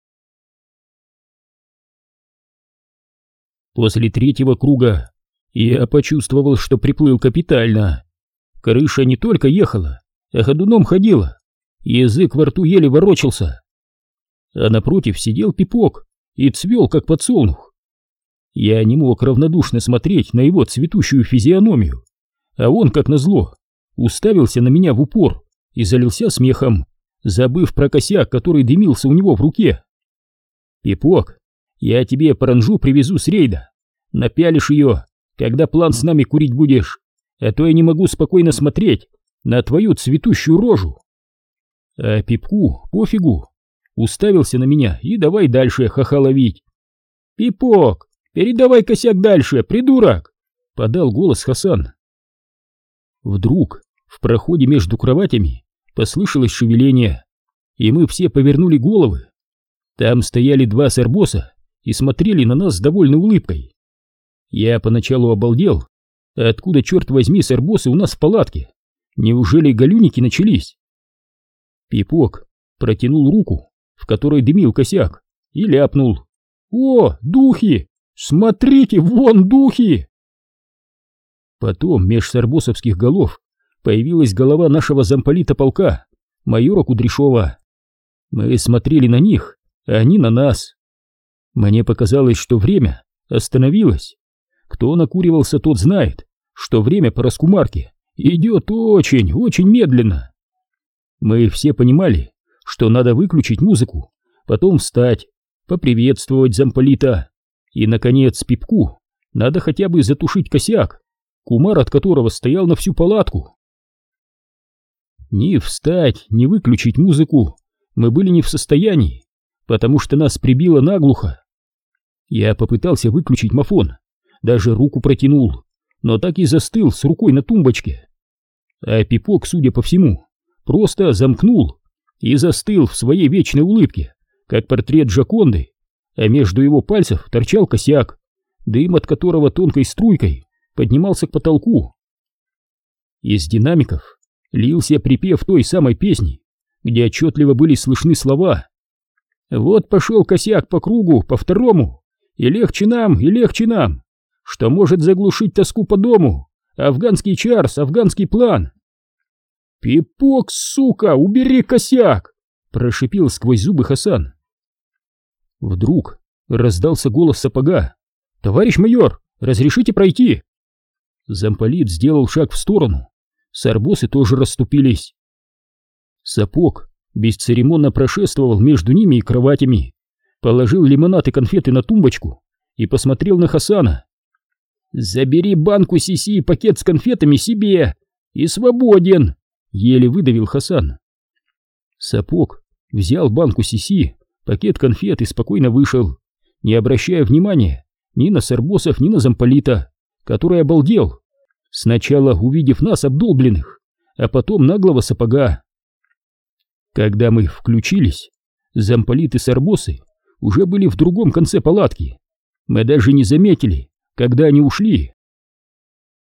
После третьего круга я почувствовал, что приплыл капитально. Крыша не только ехала, а ходуном ходила, язык во рту еле ворочался. А напротив сидел Пипок и цвел, как подсолнух. Я не мог равнодушно смотреть на его цветущую физиономию, а он, как назло, уставился на меня в упор и залился смехом, забыв про косяк, который дымился у него в руке. «Пипок, я тебе паранжу привезу с рейда. Напялишь ее, когда план с нами курить будешь, а то я не могу спокойно смотреть на твою цветущую рожу». А Пипку пофигу, уставился на меня и давай дальше ха-ха ловить. «Пипок, передавай косяк дальше, придурок!» — подал голос Хасан. Вдруг в проходе между кроватями послышалось шевеление, и мы все повернули головы. Там стояли два сарбоса и смотрели на нас с довольной улыбкой. Я поначалу обалдел. Откуда, черт возьми, сарбосы у нас в палатке? Неужели галюники начались? Пипок протянул руку, в которой дымил косяк, и ляпнул: «О, духи! Смотрите, вон духи!» Потом меж сарбосовских голов появилась голова нашего замполита полка, майора Кудряшова. Мы смотрели на них, а они на нас. Мне показалось, что время остановилось. Кто накуривался, тот знает, что время по раскумарке идет очень, очень медленно. Мы все понимали, что надо выключить музыку, потом встать, поприветствовать замполита, и, наконец, Пипку надо хотя бы затушить косяк, кумар от которого стоял на всю палатку. Ни встать, ни выключить музыку мы были не в состоянии, потому что нас прибило наглухо. Я попытался выключить мафон, даже руку протянул, но так и застыл с рукой на тумбочке. А Пипок, судя по всему, просто замкнул и застыл в своей вечной улыбке, как портрет Джоконды, а между его пальцев торчал косяк, дым от которого тонкой струйкой поднимался к потолку. Из динамиков лился припев той самой песни, где отчетливо были слышны слова: «Вот пошел косяк по кругу, по второму, и легче нам, и легче нам, что может заглушить тоску по дому, афганский Чарльз, афганский план». «Пипок, сука, убери косяк!» — прошипел сквозь зубы Хасан. Вдруг раздался голос Сапога: «Товарищ майор, разрешите пройти?» Замполит сделал шаг в сторону, сарбосы тоже расступились. Сапог бесцеремонно прошествовал между ними и кроватями, положил лимонад и конфеты на тумбочку и посмотрел на Хасана. «Забери банку сиси и пакет с конфетами себе и свободен!» — еле выдавил Хасан. Сапог взял банку сиси, пакет конфет и спокойно вышел, не обращая внимания ни на сарбосов, ни на замполита, который обалдел, сначала увидев нас обдолбленных, а потом наглого Сапога. Когда мы включились, замполит и сарбосы уже были в другом конце палатки. Мы даже не заметили, когда они ушли.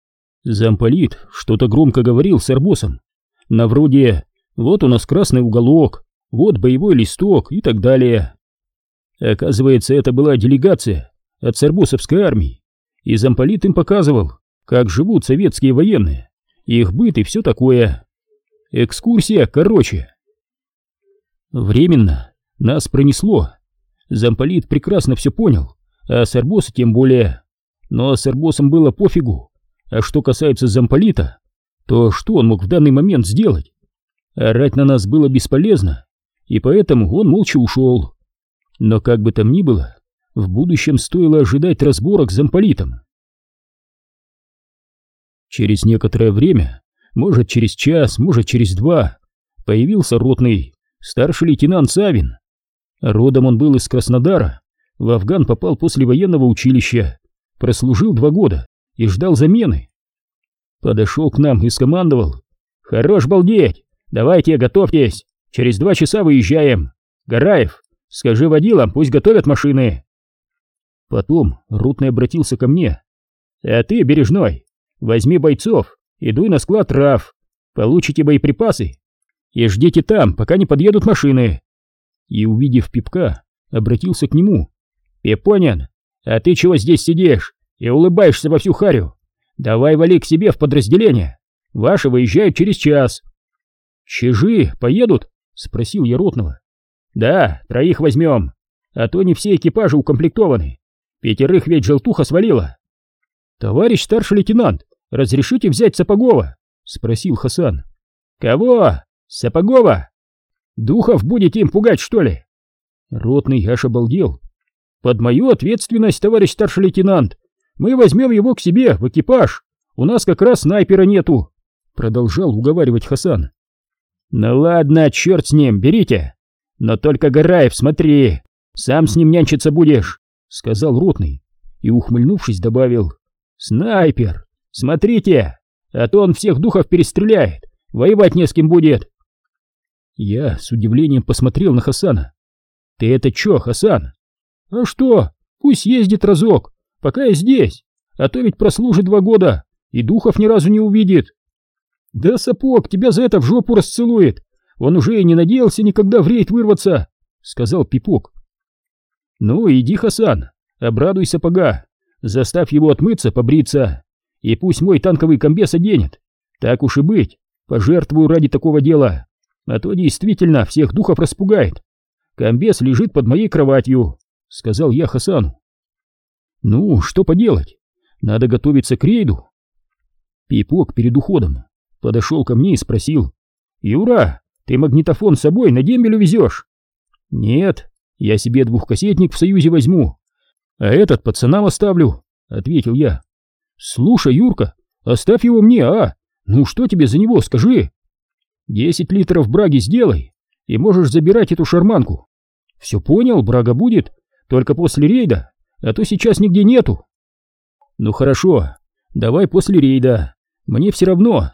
Замполит что-то громко говорил с арбосом, на вроде «вот у нас красный уголок», «вот боевой листок» и так далее. Оказывается, это была делегация от сарбосовской армии, и замполит им показывал, как живут советские военные, их быт и все такое. Экскурсия, короче. Временно нас пронесло. Замполит прекрасно все понял, а сарбосы тем более. Но сарбосам было пофигу. А что касается замполита, то что он мог в данный момент сделать? Орать на нас было бесполезно, и поэтому он молча ушел. Но как бы там ни было, в будущем стоило ожидать разборок с замполитом. Через некоторое время, может через час, может через два, появился ротный, старший лейтенант Савин. Родом он был из Краснодара, в Афган попал после военного училища, прослужил два года и ждал замены. Подошел к нам и скомандовал: «Хорош балдеть, давайте готовьтесь, через два часа выезжаем. Гараев, скажи водилам, пусть готовят машины». Потом ротный обратился ко мне: «А ты, Бережной, возьми бойцов и дуй на склад трав, получите боеприпасы и ждите там, пока не подъедут машины». И, увидев Пипка, обратился к нему: «Пепонян, а ты чего здесь сидишь и улыбаешься во всю харю? Давай вали к себе в подразделение, ваши выезжают через час». «Чижи поедут?» — спросил я ротного. «Да, троих возьмем, а то не все экипажи укомплектованы, пятерых ведь желтуха свалила». «Товарищ старший лейтенант, разрешите взять Сапогова?» — спросил Хасан. «Кого? Сапогова? Духов будете им пугать, что ли?» Ротный аж обалдел. «Под мою ответственность, товарищ старший лейтенант, мы возьмем его к себе в экипаж, у нас как раз снайпера нету», — продолжал уговаривать Хасан. «Ну ладно, черт с ним, берите, но только, Гараев, смотри, сам с ним нянчиться будешь», — сказал ротный и, ухмыльнувшись, добавил: «Снайпер, смотрите, а то он всех духов перестреляет, воевать не с кем будет». Я с удивлением посмотрел на Хасана. «Ты это чё, Хасан?» «А что, пусть ездит разок, пока я здесь, а то ведь прослужит два года и духов ни разу не увидит». «Да Сапог тебя за это в жопу расцелует, он уже и не надеялся никогда в рейд вырваться», — сказал Пипок. «Ну иди, Хасан, обрадуй Сапога, заставь его отмыться, побриться, и пусть мой танковый комбез оденет. Так уж и быть, пожертвую ради такого дела, а то действительно всех духов распугает. Комбез лежит под моей кроватью», — сказал я Хасану. «Ну, что поделать, надо готовиться к рейду». Пипок перед уходом подошел ко мне и спросил: «Юра, ты магнитофон с собой на дембель увезешь?» «Нет, я себе двухкассетник в Союзе возьму, а этот пацанам оставлю», — ответил я. «Слушай, Юрка, оставь его мне, а? Ну что тебе за него, скажи?» «Десять литров браги сделай, и можешь забирать эту шарманку». «Все понял, брага будет, только после рейда, а то сейчас нигде нету». «Ну хорошо, давай после рейда, мне все равно».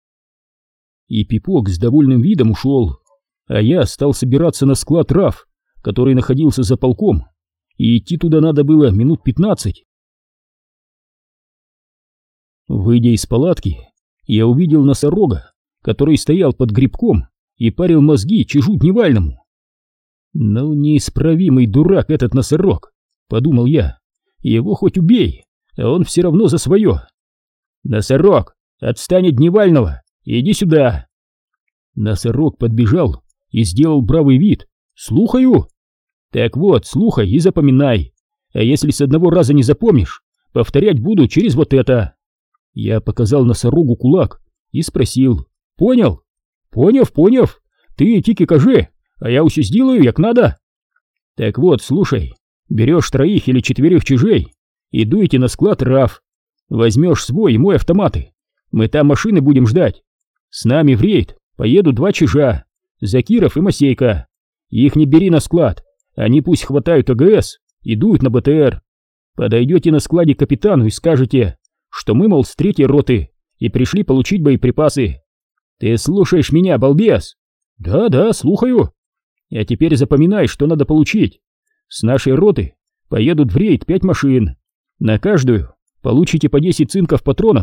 И Пипок с довольным видом ушел, а я стал собираться на склад трав, который находился за полком, и идти туда надо было минут пятнадцать. Выйдя из палатки, я увидел носорога, который стоял под грибком и парил мозги Чижу Дневальному. «Ну, неисправимый дурак этот носорог», — подумал я, — «его хоть убей, а он все равно за свое». «Носорог, отстань от Дневального, иди сюда». Носорог подбежал и сделал бравый вид. «Слухаю». «Так вот, слухай и запоминай, а если с одного раза не запомнишь, повторять буду через вот это». Я показал носорогу кулак и спросил: «Понял?» «Поняв, поняв, ты тики кажи, а я усе сделаю, як надо». «Так вот, слушай, берешь троих или четверых чижей и дуете на склад трав, возьмешь свой и мой автоматы, мы там машины будем ждать. С нами в рейд поедут два чижа, Закиров и Масейка, их не бери на склад, они пусть хватают АГС и дуют на БТР. Подойдете на складе к капитану и скажете, что мы, мол, с третьей роты и пришли получить боеприпасы. Ты слушаешь меня, балбес?» «Да-да, слухаю». «А теперь запоминай, что надо получить. С нашей роты поедут в рейд пять машин. На каждую получите по десять цинков патронов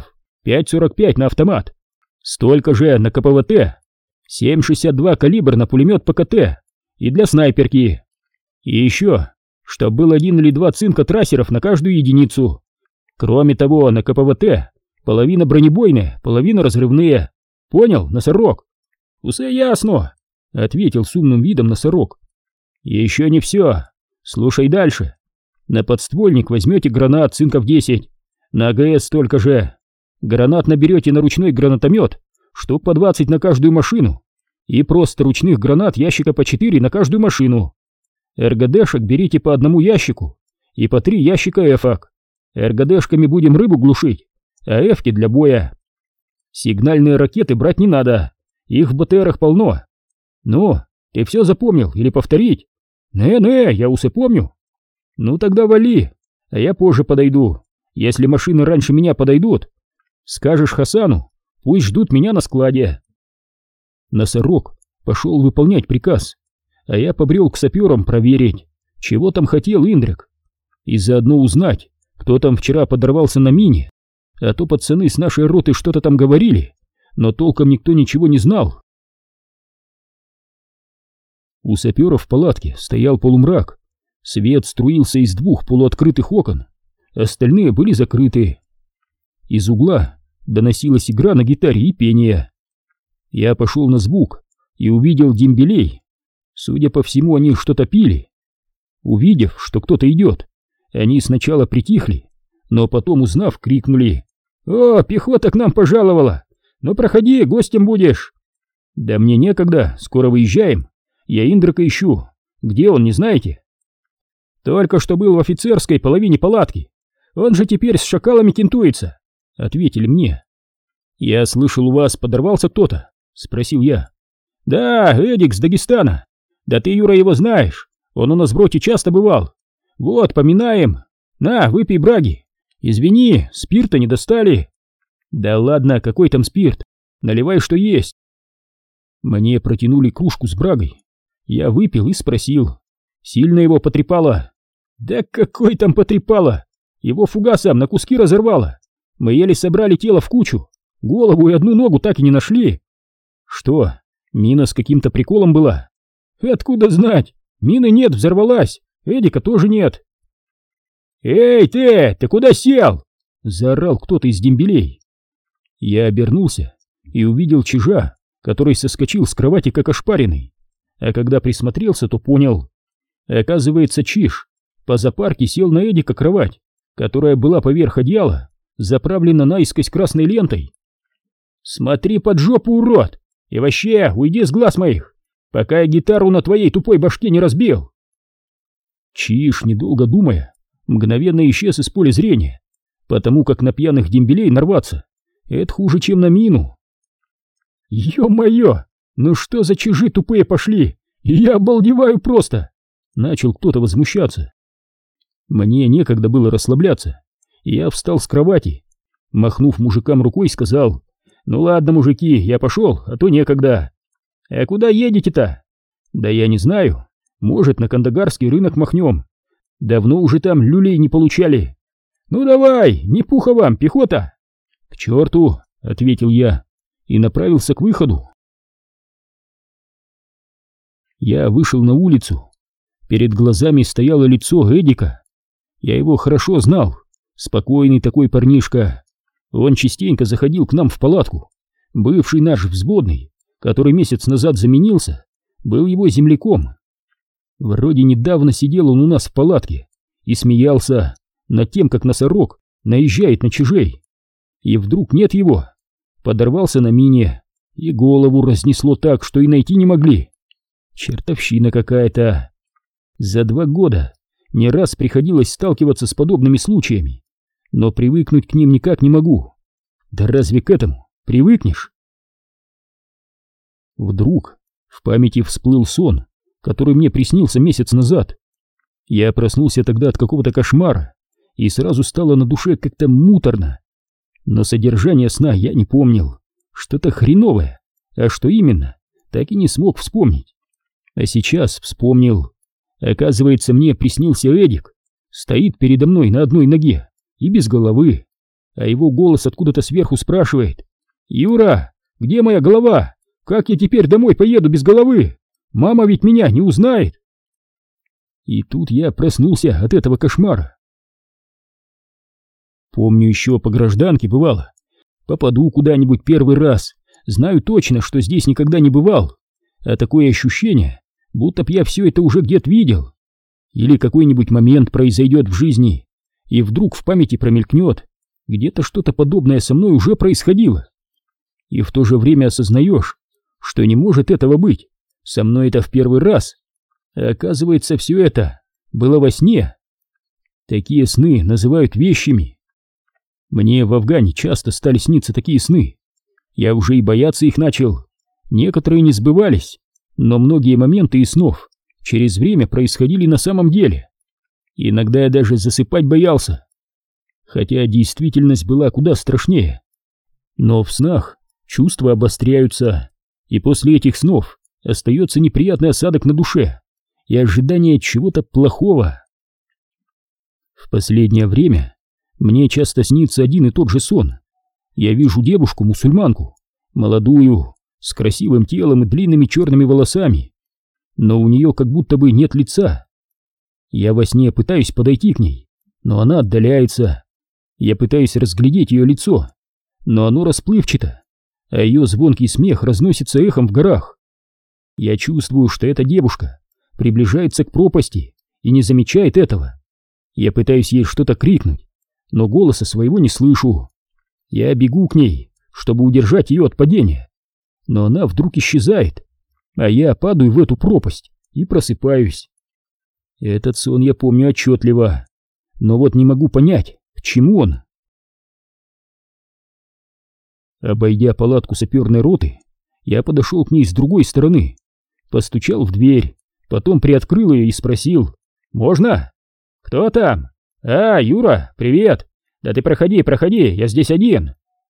пять сорок пять на автомат, столько же на ка пэ вэ тэ, семь шестьдесят два калибр на пулемет пэ ка тэ и для снайперки. И еще, чтоб был один или два цинка трассеров на каждую единицу. Кроме того, на ка пэ вэ тэ половина бронебойные, половина разрывные. Понял, носорог? Усе ясно, ответил с умным видом носорог. Еще не все. Слушай дальше. На подствольник возьмете гранат цинков десять, на а гэ эс столько же. Гранат наберете на ручной гранатомет, штук по двадцать на каждую машину. И просто ручных гранат ящика по четыре на каждую машину. эр гэ дэшек берите по одному ящику и по три ящика эфок. эр гэ дэшками будем рыбу глушить, а эфки для боя. Сигнальные ракеты брать не надо, их в бэ тэ эрах полно. Ну, ты все запомнил или повторить? Не-не, я усе помню. Ну тогда вали, а я позже подойду. Если машины раньше меня подойдут, скажешь Хасану, пусть ждут меня на складе. Носорог пошел выполнять приказ, а я побрел к саперам проверить, чего там хотел Индрик, и заодно узнать, кто там вчера подорвался на мине, а то пацаны с нашей роты что-то там говорили, но толком никто ничего не знал. У саперов в палатке стоял полумрак, свет струился из двух полуоткрытых окон, остальные были закрыты. Из угла доносилась игра на гитаре и пение. Я пошел на звук и увидел дембелей. Судя по всему, они что-то пили. Увидев, что кто-то идет, они сначала притихли, но потом, узнав, крикнули: «О, пехота к нам пожаловала! Ну проходи, гостем будешь!» «Да мне некогда, скоро выезжаем. Я Индрака ищу. Где он, не знаете?» «Только что был в офицерской половине палатки. Он же теперь с шакалами кентуется», — ответили мне. «Я слышал, у вас подорвался кто-то?» — спросил я. «Да, Эдик с Дагестана. Да ты, Юра, его знаешь. Он у нас в роте часто бывал. Вот, поминаем. На, выпей браги. Извини, спирта не достали». «Да ладно, какой там спирт? Наливай, что есть». Мне протянули кружку с брагой. Я выпил и спросил: «Сильно его потрепало?» «Да какой там потрепало? Его фугасом на куски разорвало. Мы еле собрали тело в кучу. Голову и одну ногу так и не нашли». «Что, мина с каким-то приколом была?» «Откуда знать? Мины нет, взорвалась. Эдика тоже нет». «Эй, ты, ты куда сел?» — заорал кто-то из дембелей. Я обернулся и увидел Чижа, который соскочил с кровати как ошпаренный. А когда присмотрелся, то понял. Оказывается, Чиж по запарке сел на Эдика кровать, которая была поверх одеяла, заправлена наискось красной лентой. «Смотри под жопу, урод! И вообще, уйди с глаз моих, пока я гитару на твоей тупой башке не разбил!» Чиж, недолго думая, мгновенно исчез из поля зрения, потому как на пьяных дембелей нарваться — это хуже, чем на мину. «Ё-моё! Ну что за чижи тупые пошли? Я обалдеваю просто!» — начал кто-то возмущаться. Мне некогда было расслабляться, и я встал с кровати, махнув мужикам рукой, сказал: «Ну ладно, мужики, я пошел, а то некогда». «А куда едете-то?» «Да я не знаю, может, на Кандагарский рынок махнем. Давно уже там люлей не получали». «Ну давай, не пуха вам, пехота!» «К черту!» — ответил я и направился к выходу. Я вышел на улицу. Перед глазами стояло лицо Эдика. Я его хорошо знал. Спокойный такой парнишка. Он частенько заходил к нам в палатку. Бывший наш взводный, который месяц назад заменился, был его земляком. Вроде недавно сидел он у нас в палатке и смеялся над тем, как носорог наезжает на чижей. И вдруг нет его. Подорвался на мине, и голову разнесло так, что и найти не могли. Чертовщина какая-то. За два года не раз приходилось сталкиваться с подобными случаями, но привыкнуть к ним никак не могу. Да разве к этому привыкнешь? Вдруг в памяти всплыл сон, который мне приснился месяц назад. Я проснулся тогда от какого-то кошмара, и сразу стало на душе как-то муторно. Но содержание сна я не помнил. Что-то хреновое, а что именно, так и не смог вспомнить. А сейчас вспомнил. Оказывается, мне приснился Эдик. Стоит передо мной на одной ноге и без головы. а его голос откуда-то сверху спрашивает: «Юра, где моя голова? Как я теперь домой поеду без головы? Мама ведь меня не узнает!» И тут я проснулся от этого кошмара. Помню, еще по гражданке бывало. Попаду куда-нибудь первый раз, знаю точно, что здесь никогда не бывал, а такое ощущение, будто б я все это уже где-то видел. Или какой-нибудь момент произойдет в жизни, и вдруг в памяти промелькнет: где-то что-то подобное со мной уже происходило. И в то же время осознаешь, что не может этого быть, со мной это в первый раз. А оказывается, все это было во сне. Такие сны называют вещами. Мне в Афгане часто стали сниться такие сны. Я уже и бояться их начал. Некоторые не сбывались, но многие моменты из снов через время происходили на самом деле. Иногда я даже засыпать боялся. Хотя действительность была куда страшнее. Но в снах чувства обостряются, и после этих снов остается неприятный осадок на душе и ожидание чего-то плохого. В последнее время мне часто снится один и тот же сон. Я вижу девушку-мусульманку, молодую, с красивым телом и длинными черными волосами, но у нее как будто бы нет лица. Я во сне пытаюсь подойти к ней, но она отдаляется. Я пытаюсь разглядеть ее лицо, но оно расплывчато, а ее звонкий смех разносится эхом в горах. Я чувствую, что эта девушка приближается к пропасти и не замечает этого. Я пытаюсь ей что-то крикнуть, но голоса своего не слышу. Я бегу к ней, чтобы удержать ее от падения, но она вдруг исчезает, а я падаю в эту пропасть и просыпаюсь. Этот сон я помню отчетливо, но вот не могу понять, к чему он. Обойдя палатку саперной роты, я подошел к ней с другой стороны, постучал в дверь, потом приоткрыл ее и спросил: «Можно?» «Кто там?» «А, Юра, привет! Да ты проходи, проходи, я здесь один!»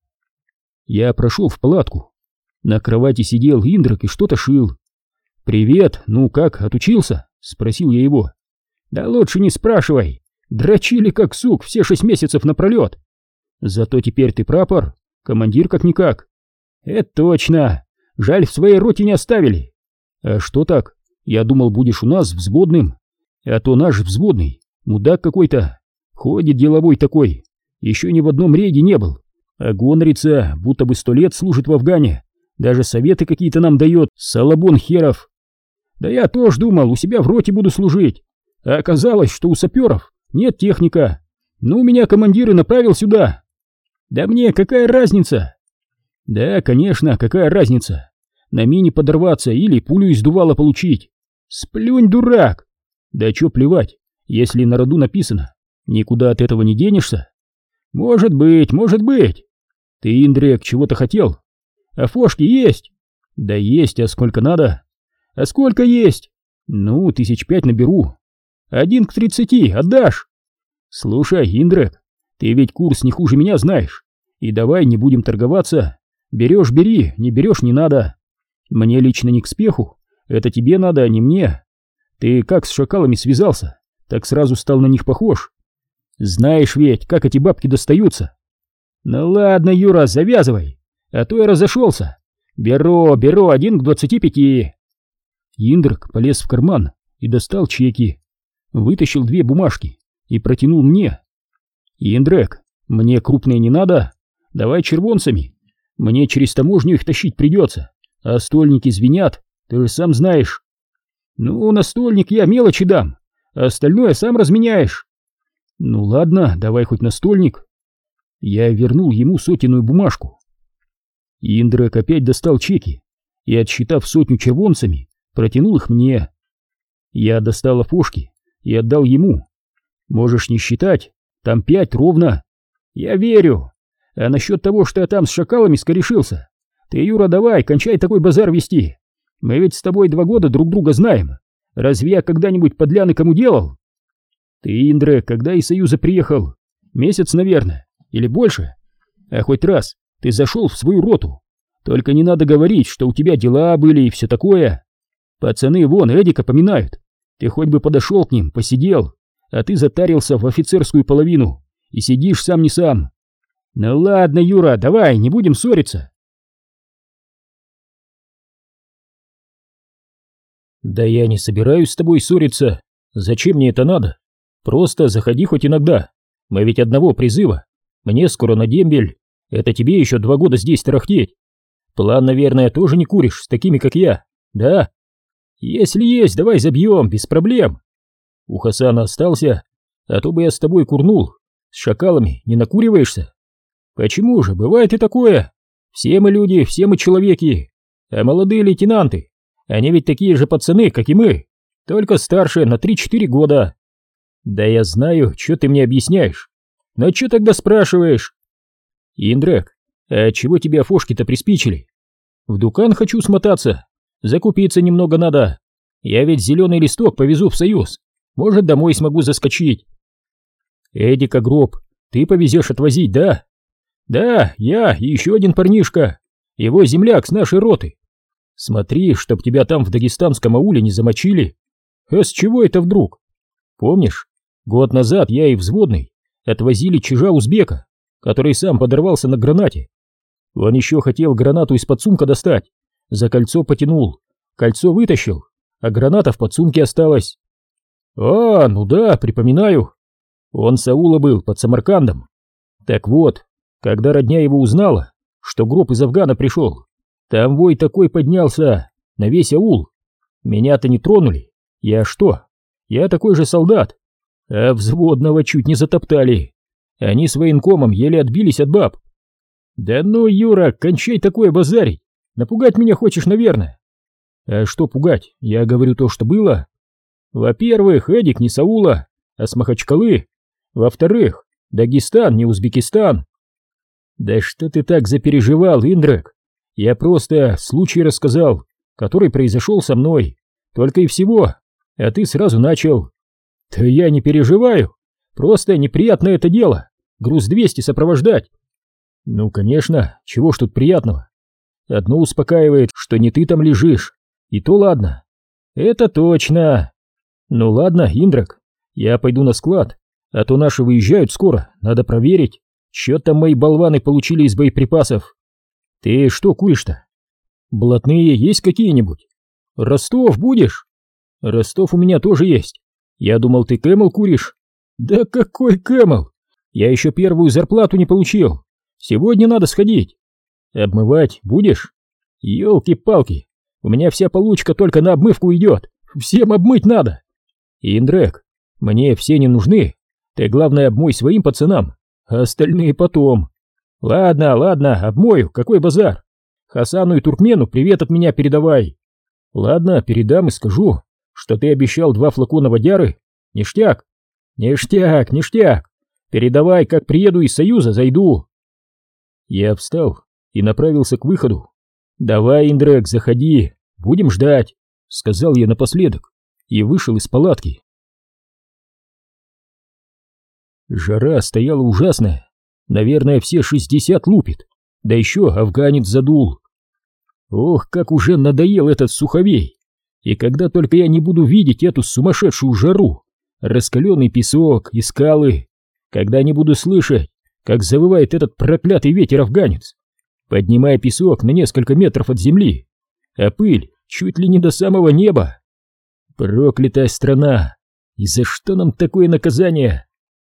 Я прошел в палатку. На кровати сидел Индрак и что-то шил. «Привет, ну как, отучился?» — спросил я его. «Да лучше не спрашивай, дрочили как сук все шесть месяцев напролет. Зато теперь ты прапор, командир как-никак». «Это точно, жаль, в своей роте не оставили». «А что так? Я думал, будешь у нас взводным, а то наш взводный мудак какой-то, ходит деловой такой, еще ни в одном рейде не был, а гонорится, будто бы сто лет служит в Афгане, даже советы какие-то нам дает, салабон херов. Да я тоже думал, у себя в роте буду служить, а оказалось, что у саперов нет техника, ну меня командир и направил сюда». «Да мне какая разница?» «Да, конечно, какая разница, на мине подорваться или пулю из дувала получить. Сплюнь, дурак!» «Да чё плевать, если на роду написано, никуда от этого не денешься». «Может быть, может быть. Ты, Индрек, чего-то хотел? А фошки есть?» «Да есть, а сколько надо?» «А сколько есть?» «Ну, тысяч пять наберу». «Один к тридцати, отдашь?» «Слушай, Индрек, ты ведь курс не хуже меня знаешь, и давай не будем торговаться. Берешь — бери, не берешь — не надо. Мне лично не к спеху, это тебе надо, а не мне. Ты как с шакалами связался, так сразу стал на них похож. Знаешь ведь, как эти бабки достаются». «Ну ладно, Юра, завязывай, а то я разошелся. Беру, беру, один к двадцати пяти». Индрак полез в карман и достал чеки, вытащил две бумажки и протянул мне. «Индрак, мне крупные не надо, давай червонцами. Мне через таможню их тащить придется, а стольники звенят, ты же сам знаешь». «Ну, на стольник я мелочи дам, а остальное сам разменяешь». «Ну ладно, давай хоть на стольник». Я вернул ему сотенную бумажку. Индрак опять достал чеки и, отсчитав сотню червонцами, протянул их мне. Я достал фошки и отдал ему. «Можешь не считать, там пять ровно». «Я верю. А насчет того, что я там с шакалами скорешился, ты, Юра, давай, кончай такой базар вести. Мы ведь с тобой два года друг друга знаем. Разве я когда-нибудь подляны кому делал?» «Ты, Индрек, когда из Союза приехал? Месяц, наверное, или больше. А хоть раз ты зашел в свою роту. Только не надо говорить, что у тебя дела были и все такое. Пацаны вон Эдика поминают. Ты хоть бы подошел к ним, посидел, а ты затарился в офицерскую половину и сидишь сам не сам. Ну ладно, Юра, давай, не будем ссориться. Да я не собираюсь с тобой ссориться. Зачем мне это надо? Просто заходи хоть иногда. Мы ведь одного призыва. Мне скоро на дембель. Это тебе еще два года здесь тарахтеть. План, наверное, тоже не куришь с такими, как я, да? Если есть, давай забьем, без проблем. У Хасана остался, а то бы я с тобой курнул. С шакалами не накуриваешься? Почему же, бывает и такое. Все мы люди, все мы человеки. А молодые лейтенанты, они ведь такие же пацаны, как и мы, только старше на три-четыре года. Да я знаю, что ты мне объясняешь. Но что тогда спрашиваешь? Индрек, а чего тебе афошки-то приспичили? В Дукан хочу смотаться. Закупиться немного надо. Я ведь зеленый листок повезу в Союз. Может, домой смогу заскочить. Эдика гроб ты повезешь отвозить, да? Да, я и еще один парнишка. Его земляк с нашей роты. Смотри, чтоб тебя там в дагестанском ауле не замочили. А с чего это вдруг? Помнишь, год назад я и взводный отвозили чижа узбека, который сам подорвался на гранате. Он еще хотел гранату из-под сумка достать. За кольцо потянул, кольцо вытащил, а граната в подсумке осталась. А, ну да, припоминаю. Он с аула был под Самаркандом. Так вот, когда родня его узнала, что гроб из Афгана пришел, там вой такой поднялся на весь аул. Меня-то не тронули. Я что? Я такой же солдат. А взводного чуть не затоптали. Они с военкомом еле отбились от баб. Да ну, Юра, кончай такое базарить. Напугать меня хочешь, наверное. А что пугать? Я говорю то, что было. Во-первых, Эдик не с аула, а с Махачкалы. Во-вторых, Дагестан не Узбекистан. Да что ты так запереживал, Индрек? Я просто случай рассказал, который произошел со мной. Только и всего. А ты сразу начал. Да я не переживаю. Просто неприятно это дело. Груз двести сопровождать. Ну, конечно, чего ж тут приятного? Одно успокаивает, что не ты там лежишь. И то ладно. Это точно. Ну ладно, Индрек, я пойду на склад, а то наши выезжают скоро, надо проверить, что там мои болваны получили из боеприпасов. Ты что куришь-то? Блатные есть какие-нибудь? Ростов будешь? Ростов у меня тоже есть. Я думал, ты Кэмел куришь. Да какой Кэмел? Я еще первую зарплату не получил. Сегодня надо сходить. Обмывать будешь? Ёлки-палки, у меня вся получка только на обмывку идет. Всем обмыть надо. Индрек, мне все не нужны. Ты, главное, обмой своим пацанам, а остальные потом. Ладно, ладно, обмою, какой базар. Хасану и Туркмену привет от меня передавай. Ладно, передам и скажу, что ты обещал два флакона водяры. Ништяк? Ништяк, ништяк. Передавай, как приеду из Союза, зайду. Я встал и направился к выходу. Давай, Индрек, заходи, будем ждать, сказал я напоследок и вышел из палатки. Жара стояла ужасная, наверное, все шестьдесят лупит, да еще афганец задул. Ох, как уже надоел этот суховей, и когда только я не буду видеть эту сумасшедшую жару, раскаленный песок и скалы, когда не буду слышать, как завывает этот проклятый ветер-афганец, поднимая песок на несколько метров от земли, а пыль чуть ли не до самого неба. Проклятая страна! И за что нам такое наказание?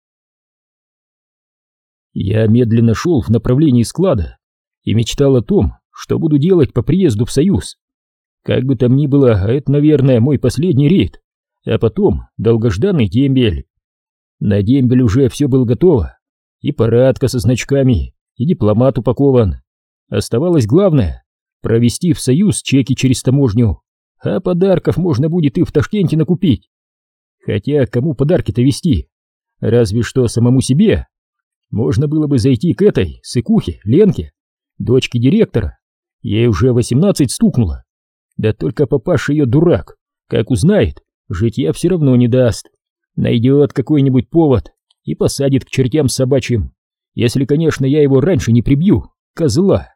Я медленно шел в направлении склада и мечтал о том, что буду делать по приезду в Союз. Как бы там ни было, а это, наверное, мой последний рейд, а потом долгожданный дембель. На дембель уже все было готово, и парадка со значками, и дипломат упакован. Оставалось главное — провести в Союз чеки через таможню, а подарков можно будет и в Ташкенте накупить. Хотя кому подарки-то везти? Разве что самому себе. Можно было бы зайти к этой, сыкухе, Ленке, дочке директора. Ей уже восемнадцать стукнуло. Да только папаша ее дурак, как узнает, житья все равно не даст. Найдет какой-нибудь повод и посадит к чертям собачьим, если, конечно, я его раньше не прибью, козла.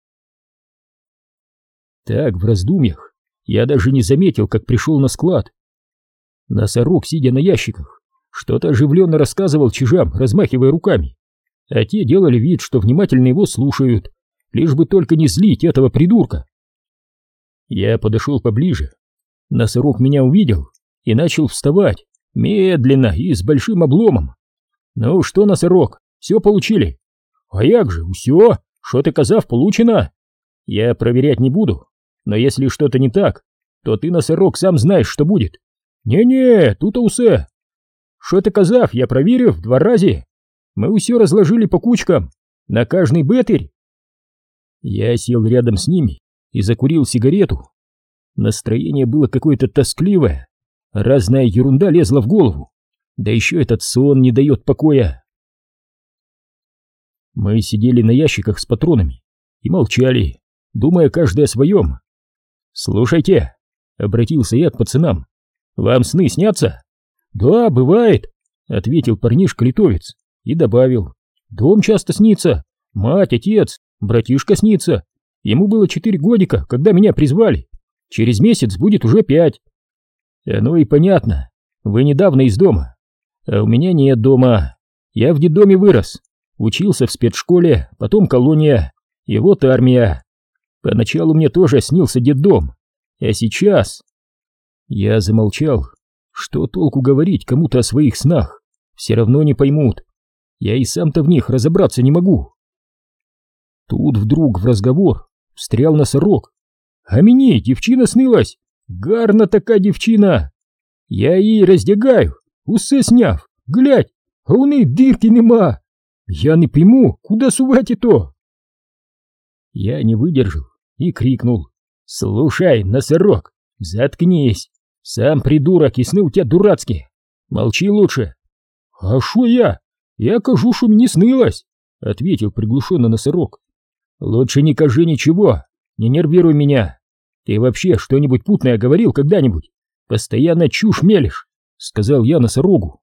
Так, в раздумьях, я даже не заметил, как пришел на склад. Носорог, сидя на ящиках, что-то оживленно рассказывал чижам, размахивая руками. а те делали вид, что внимательно его слушают, лишь бы только не злить этого придурка. Я подошел поближе. Носорог меня увидел и начал вставать, медленно и с большим обломом. «Ну что, носорог, все получили?» «А як же, все, что ты казав, получено!» «Я проверять не буду, но если что-то не так, то ты, носорог, сам знаешь, что будет». «Не-не, тут усе. Что ты казав, я проверю в два раза. Мы все разложили по кучкам, на каждый бетырь». Я сел рядом с ними и закурил сигарету. Настроение было какое-то тоскливое, разная ерунда лезла в голову, да еще этот сон не дает покоя. Мы сидели на ящиках с патронами и молчали, думая каждый о своем. «Слушайте», — обратился я к пацанам, — «вам сны снятся?» «Да, бывает», — ответил парнишка-литовец и добавил: «Дом часто снится, мать, отец, братишка снится. Ему было четыре годика, когда меня призвали. Через месяц будет уже пять». «Оно и понятно, вы недавно из дома, а у меня нет дома. Я в детдоме вырос, учился в спецшколе, потом колония, и вот армия. Поначалу мне тоже снился детдом, а сейчас...» Я замолчал. Что толку говорить кому-то о своих снах? Все равно не поймут. Я и сам-то в них разобраться не могу. Тут вдруг в разговор встрял носорог. «А мені дівчина снилась! Гарна така дівчина! Я її роздягаю, усе сняв, глядь, а у неї дирки нема! Я не пойму, куда сувать то!» Я не выдержал и крикнул: «Слушай, носорог, заткнись! Сам придурок, и сны у тебя дурацкие! Молчи лучше!» «А шо я? Я кажу, что мне снилось!» — ответил приглушенно носорог. «Лучше не кажи ничего, не нервируй меня. Ты вообще что-нибудь путное говорил когда-нибудь? Постоянно чушь мелешь», — сказал я носорогу.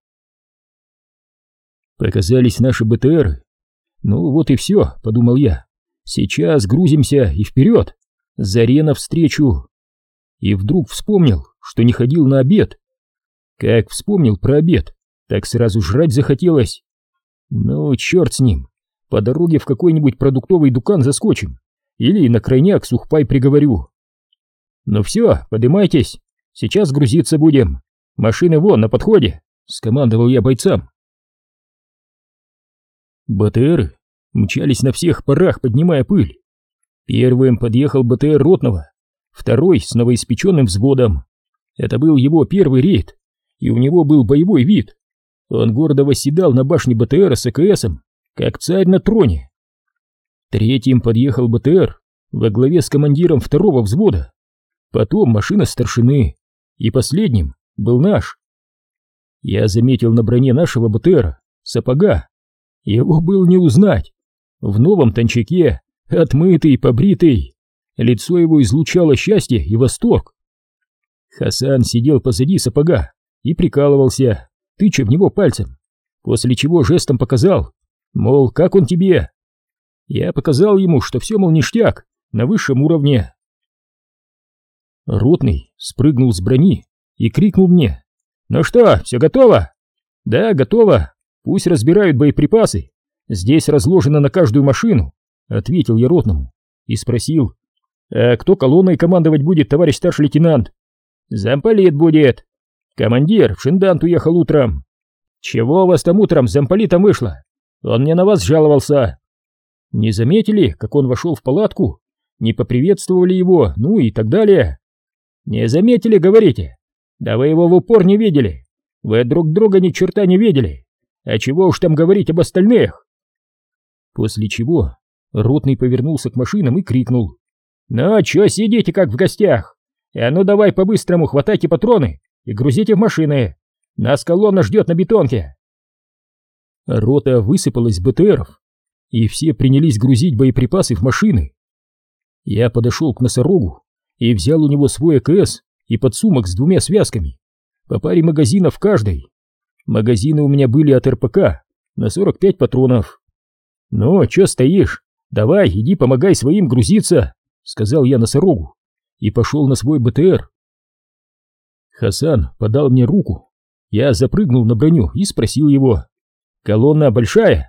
Показались наши БТРы. «Ну вот и все», — подумал я. «Сейчас грузимся и вперед, заре навстречу». И вдруг вспомнил, что не ходил на обед. Как вспомнил про обед, так сразу жрать захотелось. Ну, черт с ним, по дороге в какой-нибудь продуктовый дукан заскочим, или на крайняк сухпай приговорю. «Ну все, подымайтесь, сейчас грузиться будем, машины вон на подходе», — скомандовал я бойцам. БТРы мчались на всех парах, поднимая пыль. Первым подъехал БТР ротного, второй с новоиспеченным взводом. Это был его первый рейд, и у него был боевой вид. Он гордо восседал на башне БТРа с АКСом, как царь на троне. Третьим подъехал БТР во главе с командиром второго взвода, потом машина старшины, и последним был наш. Я заметил на броне нашего БТРа сапога. Его было не узнать. В новом тончаке, отмытый, побритый, лицо его излучало счастье и восторг. Хасан сидел позади сапога и прикалывался, тыча в него пальцем, после чего жестом показал, мол, как он тебе? Я показал ему, что все, мол, ништяк, на высшем уровне. Ротный спрыгнул с брони и крикнул мне: «Ну что, все готово?» «Да, готово. Пусть разбирают боеприпасы. Здесь разложено на каждую машину», — ответил я ротному и спросил: «А кто колонной командовать будет, товарищ старший лейтенант?» «Замполит будет. Командир в Шиндант уехал утром». «Чего у вас там утром с замполитом вышло? Он мне на вас жаловался». «Не заметили, как он вошел в палатку? Не поприветствовали его, ну и так далее?» «Не заметили, говорите? Да вы его в упор не видели. Вы друг друга ни черта не видели. А чего уж там говорить об остальных?» После чего ротный повернулся к машинам и крикнул: «Ну, чё сидите как в гостях? А ну давай по-быстрому хватайте патроны и грузите в машины. Нас колонна ждет на бетонке». Рота высыпалась с БТРов, и все принялись грузить боеприпасы в машины. Я подошел к носорогу и взял у него свой АКС и подсумок с двумя связками, по паре магазинов в каждой. Магазины у меня были от РПК на сорок пять патронов. «Ну, чё стоишь? Давай, иди помогай своим грузиться», — сказал я носорогу и пошел на свой БТР. Хасан подал мне руку. Я запрыгнул на броню и спросил его: «Колонна большая?»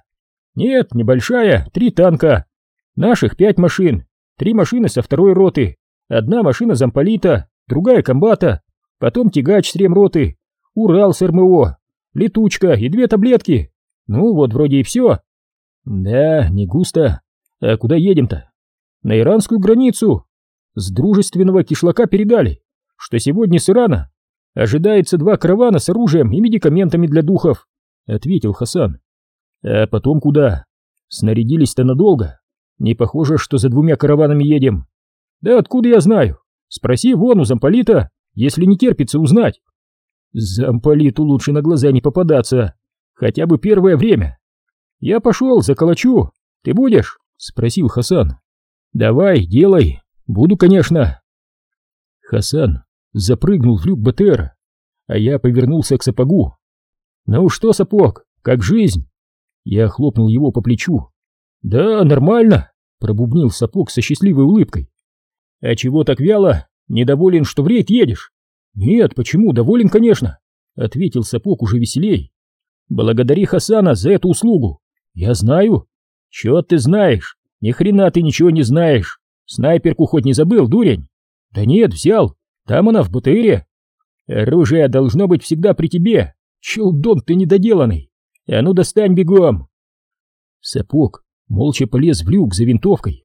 Нет, небольшая, три танка. Наших пять машин, три машины со второй роты, одна машина замполита, другая комбата, потом тягач с ремроты, Урал с РМО, летучка и две таблетки. Ну вот вроде и все. Да, не густо. А куда едем-то? На иранскую границу. С дружественного кишлака передали, что сегодня с Ирана ожидается два каравана с оружием и медикаментами для духов, ответил Хасан. А потом куда? Снарядились-то надолго. Не похоже, что за двумя караванами едем. Да откуда я знаю? Спроси вон у замполита, если не терпится узнать. Замполиту лучше на глаза не попадаться, хотя бы первое время. Я пошел, заколочу. Ты будешь? Спросил Хасан. Давай, делай. Буду, конечно. Хасан запрыгнул в люк БТРа, а я повернулся к сапогу. Ну что, сапог, как жизнь? Я хлопнул его по плечу. Да, нормально, пробубнил сапог со счастливой улыбкой. А чего так вяло? Недоволен, что в рейд едешь? Нет, почему? Доволен, конечно, ответил сапог уже веселей. Благодари Хасана за эту услугу. Я знаю. Чё ты знаешь? Ни хрена ты ничего не знаешь. Снайперку хоть не забыл, дурень? Да нет, взял. Там она в БТРе. Оружие должно быть всегда при тебе. Челдон ты недоделанный. А ну достань бегом. Сапог молча полез в люк за винтовкой.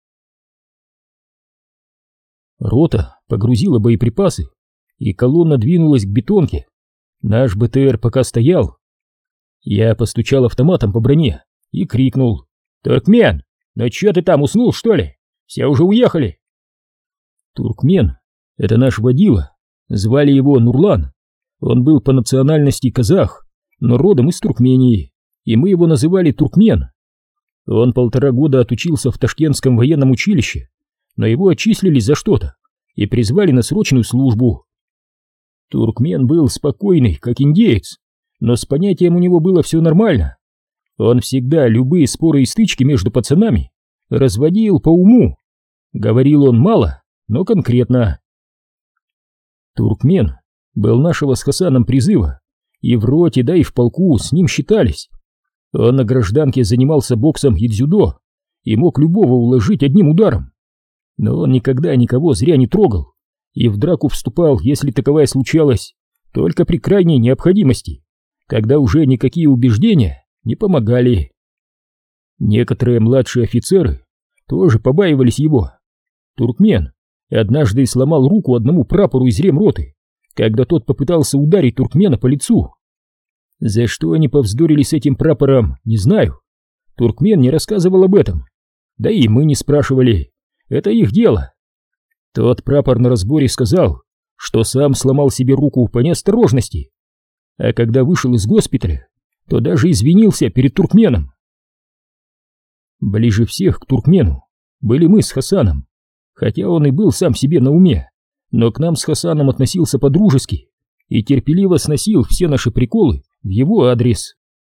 Рота погрузила боеприпасы, и колонна двинулась к бетонке. Наш БТР пока стоял. Я постучал автоматом по броне и крикнул: «Туркмен, ну чё ты там, уснул, что ли? Все уже уехали!» Туркмен — это наш водила, звали его Нурлан. Он был по национальности казах, но родом из Туркмении, и мы его называли Туркмен. Он полтора года отучился в Ташкентском военном училище, но его отчислили за что-то и призвали на срочную службу. Туркмен был спокойный, как индеец, но с понятием у него было все нормально. Он всегда любые споры и стычки между пацанами разводил по уму. Говорил он мало, но конкретно. Туркмен был нашего с Хасаном призыва, и в роте, да и в полку с ним считались. Он на гражданке занимался боксом и дзюдо и мог любого уложить одним ударом. Но он никогда никого зря не трогал и в драку вступал, если таковая случалась, только при крайней необходимости, когда уже никакие убеждения не помогали. Некоторые младшие офицеры тоже побаивались его. Туркмен однажды сломал руку одному прапору из ремроты, когда тот попытался ударить туркмена по лицу. За что они повздорили с этим прапором, не знаю. Туркмен не рассказывал об этом, да и мы не спрашивали, это их дело. Тот прапор на разборе сказал, что сам сломал себе руку по неосторожности, а когда вышел из госпиталя, то даже извинился перед туркменом. Ближе всех к туркмену были мы с Хасаном, хотя он и был сам себе на уме, но к нам с Хасаном относился по-дружески и терпеливо сносил все наши приколы в его адрес.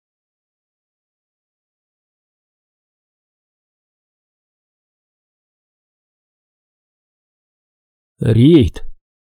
Рейд.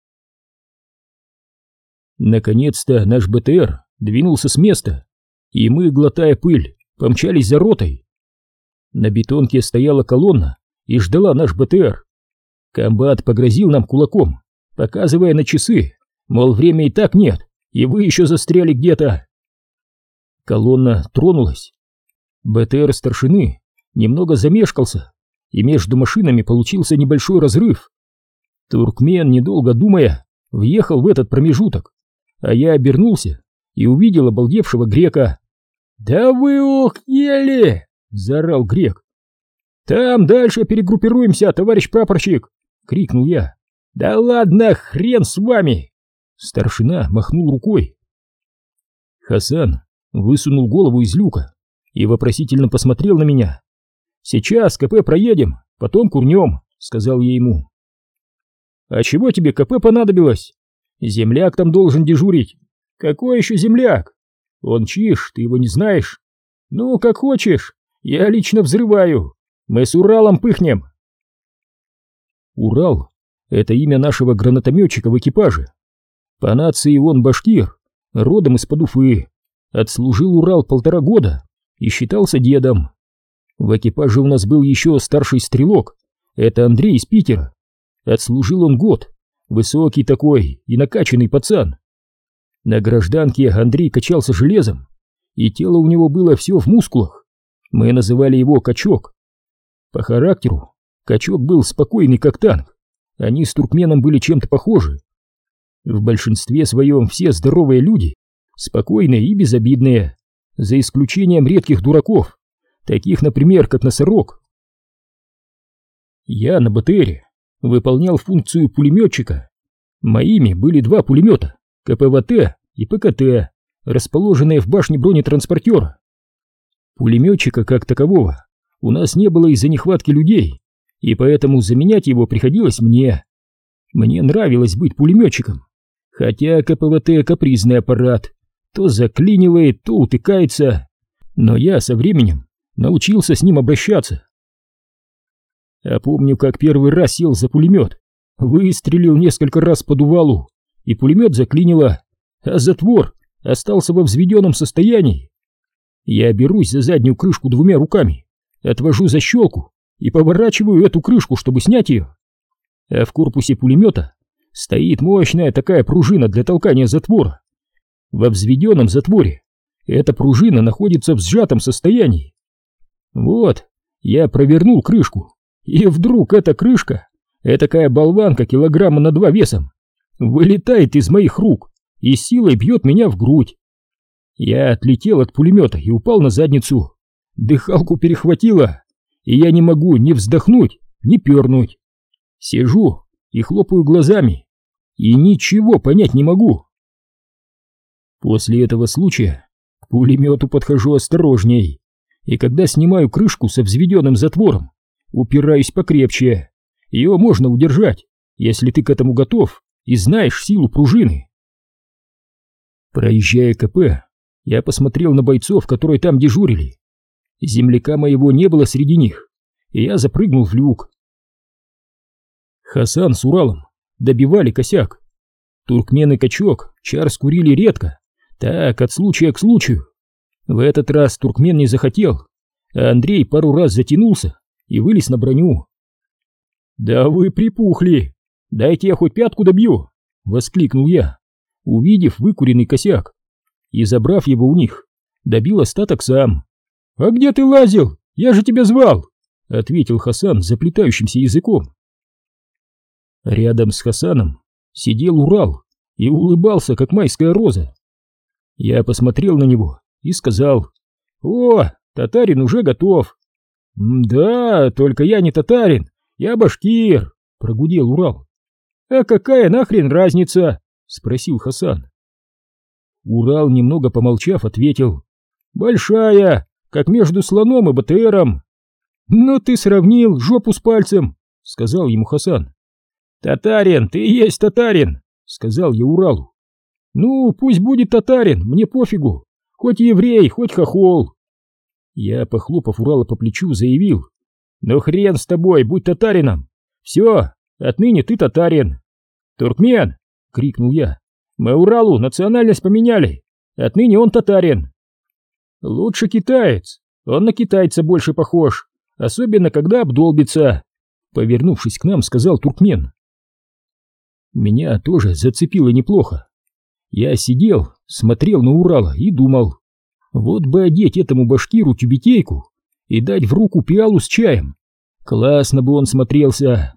Наконец-то наш БТР двинулся с места, и мы, глотая пыль, помчались за ротой. На бетонке стояла колонна и ждала наш БТР. Комбат погрозил нам кулаком, показывая на часы, мол, время и так нет, и вы еще застряли где-то. Колонна тронулась. БТР старшины немного замешкался, и между машинами получился небольшой разрыв. Туркмен, недолго думая, въехал в этот промежуток, а я обернулся и увидел обалдевшего грека. «Да вы охуели!» — заорал грек. «Там дальше перегруппируемся, товарищ прапорщик!» — крикнул я. «Да ладно, хрен с вами!» Старшина махнул рукой. Хасан высунул голову из люка и вопросительно посмотрел на меня. «Сейчас КП проедем, потом курнем», — сказал я ему. «А чего тебе КП понадобилось? Земляк там должен дежурить». «Какой еще земляк? Он чиж, ты его не знаешь?» «Ну, как хочешь, я лично взрываю. Мы с Уралом пыхнем». Урал — это имя нашего гранатометчика в экипаже. По нации он башкир, родом из-под Уфы. Отслужил Урал полтора года и считался дедом. В экипаже у нас был еще старший стрелок, это Андрей из Питера. Отслужил он год, высокий такой и накачанный пацан. На гражданке Андрей качался железом, и тело у него было все в мускулах. Мы называли его Качок. По характеру Качок был спокойный как танк, они с туркменом были чем-то похожи. В большинстве своем все здоровые люди, спокойные и безобидные, за исключением редких дураков, таких, например, как Носорог. Я на БТРе выполнял функцию пулеметчика. Моими были два пулемета, КПВТ и ПКТ, расположенные в башне бронетранспортера. Пулеметчика как такового у нас не было из-за нехватки людей, и поэтому заменять его приходилось мне. Мне нравилось быть пулеметчиком, хотя КПВТ капризный аппарат, то заклинивает, то утыкается, но я со временем научился с ним обращаться. А помню, как первый раз сел за пулемет, выстрелил несколько раз по дувалу, и пулемет заклинило, а затвор остался во взведенном состоянии. Я берусь за заднюю крышку двумя руками, отвожу защелку и поворачиваю эту крышку, чтобы снять ее. А в корпусе пулемета стоит мощная такая пружина для толкания затвора. Во взведенном затворе эта пружина находится в сжатом состоянии. Вот, я провернул крышку, и вдруг эта крышка, этакая болванка килограмма на два весом, вылетает из моих рук и силой бьет меня в грудь. Я отлетел от пулемета и упал на задницу. Дыхалку перехватило, и я не могу ни вздохнуть, ни пернуть. Сижу и хлопаю глазами, и ничего понять не могу. После этого случая к пулемету подхожу осторожней, и когда снимаю крышку со взведенным затвором, упираюсь покрепче. Ее можно удержать, если ты к этому готов и знаешь силу пружины. Проезжая КП, я посмотрел на бойцов, которые там дежурили. Земляка моего не было среди них, и я запрыгнул в люк. Хасан с Уралом добивали косяк. Туркмен и Качок чар скурили редко, так, от случая к случаю. В этот раз туркмен не захотел, а Андрей пару раз затянулся и вылез на броню. «Да вы припухли! Дайте я хоть пятку добью!» — воскликнул я, увидев выкуренный косяк, и, забрав его у них, добил остаток сам. «А где ты лазил? Я же тебя звал!» — ответил Хасан заплетающимся языком. Рядом с Хасаном сидел Урал и улыбался, как майская роза. Я посмотрел на него и сказал: «О, татарин уже готов!» «Да, только я не татарин, я башкир!» — прогудел Урал. «А какая нахрен разница?» — спросил Хасан. Урал, немного помолчав, ответил: «Большая, как между слоном и БТРом». «Ну ты сравнил жопу с пальцем», — сказал ему Хасан. «Татарин, ты и есть татарин», — сказал я Уралу. «Ну, пусть будет татарин, мне пофигу, хоть еврей, хоть хохол». Я, похлопав Урала по плечу, заявил: «Ну хрен с тобой, будь татарином. Все, отныне ты татарин». «Туркмен!» — крикнул я. «Мы Уралу национальность поменяли. Отныне он татарин». «Лучше китаец. Он на китайца больше похож, особенно когда обдолбится», — повернувшись к нам, сказал туркмен. Меня тоже зацепило неплохо. Я сидел, смотрел на Урала и думал: вот бы одеть этому башкиру тюбетейку и дать в руку пиалу с чаем. Классно бы он смотрелся.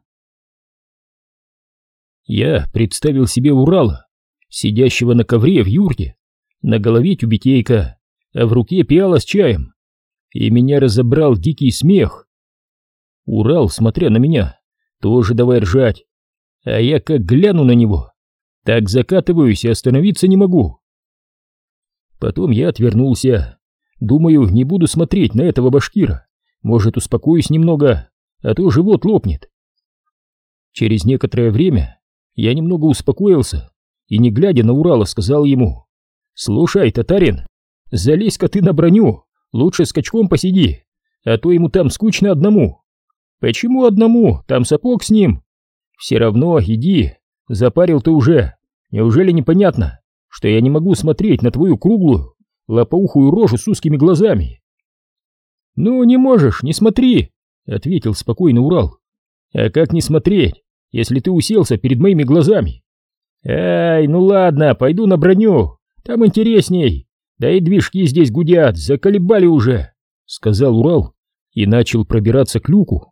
Я представил себе Урала, сидящего на ковре в юрте, на голове тюбетейка, а в руке пиала с чаем, и меня разобрал дикий смех. Урал, смотря на меня, тоже давай ржать, а я как гляну на него, так закатываюсь и остановиться не могу. Потом я отвернулся. Думаю, не буду смотреть на этого башкира, может, успокоюсь немного, а то живот лопнет. Через некоторое время я немного успокоился и, не глядя на Урала, сказал ему: «Слушай, татарин, залезь-ка ты на броню, лучше с Качком посиди, а то ему там скучно одному». «Почему одному? Там сапог с ним». «Все равно иди, запарил ты уже. Неужели непонятно, что я не могу смотреть на твою круглую, лопоухую рожу с узкими глазами?» «Ну, не можешь, не смотри», — ответил спокойно Урал. «А как не смотреть, если ты уселся перед моими глазами?» «Ай, ну ладно, пойду на броню, там интересней, да и движки здесь гудят, заколебали уже», — сказал Урал и начал пробираться к люку.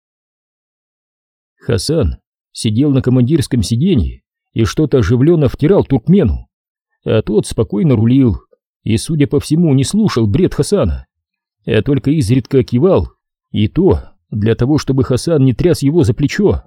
Хасан сидел на командирском сиденье и что-то оживленно втирал туркмену, а тот спокойно рулил и, судя по всему, не слушал бред Хасана, а только изредка кивал, и то для того, чтобы Хасан не тряс его за плечо.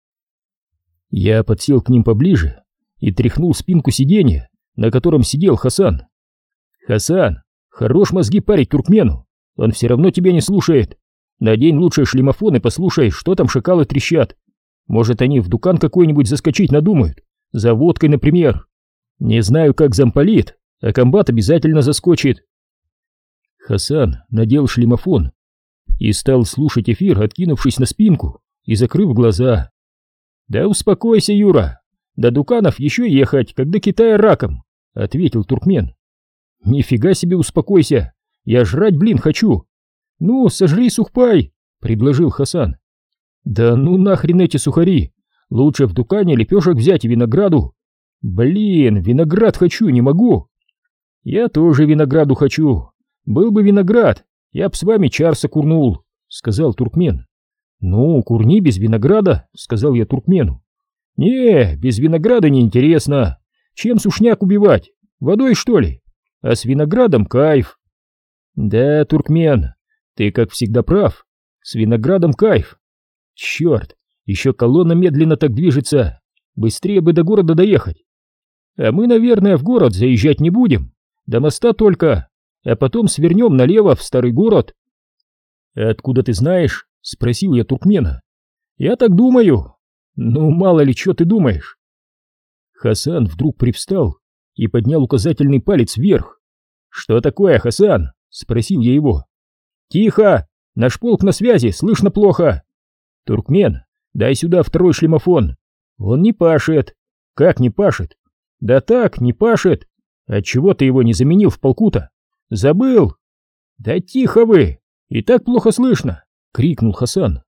Я подсел к ним поближе и тряхнул спинку сиденья, на котором сидел Хасан. «Хасан, хорош мозги парить туркмену, он все равно тебя не слушает. Надень лучше шлемофон и послушай, что там шакалы трещат. Может, они в дукан какой-нибудь заскочить надумают, за водкой, например. Не знаю, как замполит, а комбат обязательно заскочит». Хасан надел шлемофон и стал слушать эфир, откинувшись на спинку и закрыв глаза. «Да успокойся, Юра, до дуканов еще ехать, как до Китая раком», — ответил туркмен. «Нифига себе успокойся, я жрать, блин, хочу». «Ну, сожри сухпай», — предложил Хасан. «Да ну нахрен эти сухари, лучше в дукане лепешек взять и винограду». «Блин, виноград хочу, не могу». «Я тоже винограду хочу. Был бы виноград, я б с вами чарса курнул», — сказал туркмен. «Ну, курни без винограда», — сказал я туркмену. «Не, без винограда неинтересно. Чем сушняк убивать? Водой, что ли? А с виноградом кайф». «Да, туркмен, ты, как всегда, прав. С виноградом кайф. Черт, еще колонна медленно так движется. Быстрее бы до города доехать. А мы, наверное, в город заезжать не будем. До моста только. А потом свернем налево в старый город». «Откуда ты знаешь?» — спросил я туркмена. «Я так думаю». «Ну, мало ли, что ты думаешь». Хасан вдруг привстал и поднял указательный палец вверх. «Что такое, Хасан?» — спросил я его. «Тихо! Наш полк на связи, слышно плохо!» «Туркмен, дай сюда второй шлемофон!» «Он не пашет!» «Как не пашет?» «Да так, не пашет!» «Отчего ты его не заменил в полку-то?» «Забыл!» «Да тихо вы! И так плохо слышно!» — крикнул Хасан.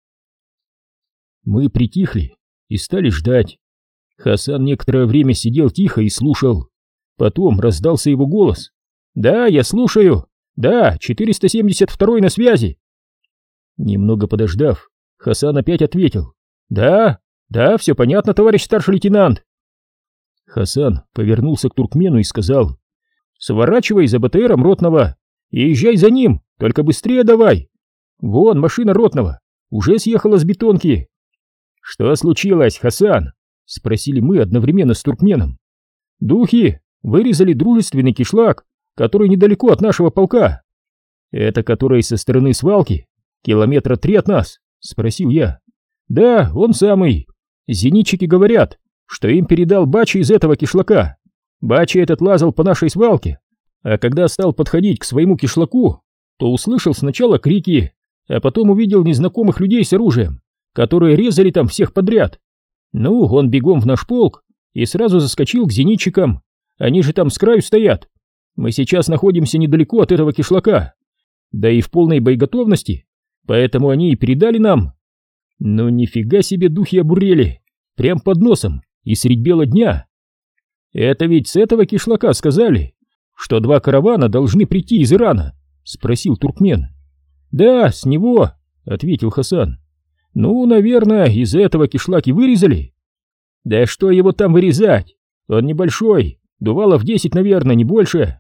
Мы притихли и стали ждать. Хасан некоторое время сидел тихо и слушал. Потом раздался его голос. «Да, я слушаю! Да, четыреста семьдесят второй на связи!» Немного подождав, Хасан опять ответил. «Да, да, все понятно, товарищ старший лейтенант!» Хасан повернулся к туркмену и сказал: «Сворачивай за БТРом ротного и езжай за ним, только быстрее давай! Вон машина ротного, уже съехала с бетонки!» «Что случилось, Хасан?» — спросили мы одновременно с туркменом. «Духи вырезали дружественный кишлак, который недалеко от нашего полка». «Это который со стороны свалки? Километра три от нас?» — спросил я. «Да, он самый. Зенитчики говорят, что им передал Бача из этого кишлака. Бача этот лазал по нашей свалке, а когда стал подходить к своему кишлаку, то услышал сначала крики, а потом увидел незнакомых людей с оружием, которые резали там всех подряд. Ну, он бегом в наш полк и сразу заскочил к зенитчикам, они же там с краю стоят. Мы сейчас находимся недалеко от этого кишлака, да и в полной боеготовности, поэтому они и передали нам». «Ну нифига себе духи обурели, прям под носом и средь бела дня. Это ведь с этого кишлака сказали, что два каравана должны прийти из Ирана?» — спросил туркмен. «Да, с него», — ответил Хасан. «Ну, наверное, из этого кишлак и вырезали». «Да что его там вырезать? Он небольшой, дувалов десять, наверное, не больше».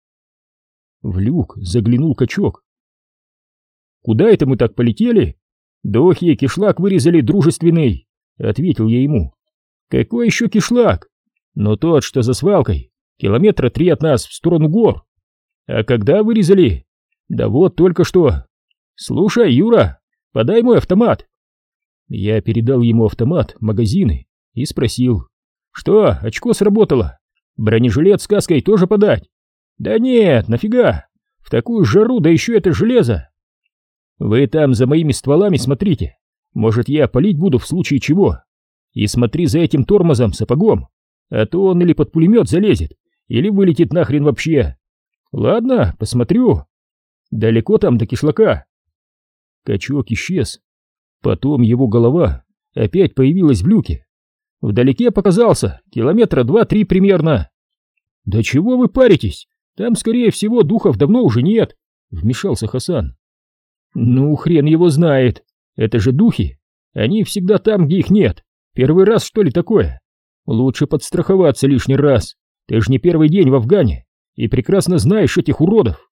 В люк заглянул качок. «Куда это мы так полетели?» «Духи кишлак вырезали дружественный», — ответил я ему. «Какой еще кишлак?» «Но тот, что за свалкой, километра три от нас в сторону гор». «А когда вырезали?» «Да вот только что». «Слушай, Юра, подай мой автомат». Я передал ему автомат, магазины и спросил: «Что, очко сработало? Бронежилет с каской тоже подать?» «Да нет, нафига? В такую жару, да еще это железо!» «Вы там за моими стволами смотрите, может, я палить буду в случае чего. И смотри за этим тормозом, сапогом, а то он или под пулемет залезет, или вылетит нахрен вообще». «Ладно, посмотрю». «Далеко там до кишлака?» Качок исчез. Потом его голова опять появилась в люке. Вдалеке показался, километра два-три примерно. «Да чего вы паритесь? Там, скорее всего, духов давно уже нет», — вмешался Хасан. «Ну, хрен его знает. Это же духи. Они всегда там, где их нет. Первый раз, что ли, такое? Лучше подстраховаться лишний раз. Ты же не первый день в Афгане и прекрасно знаешь этих уродов».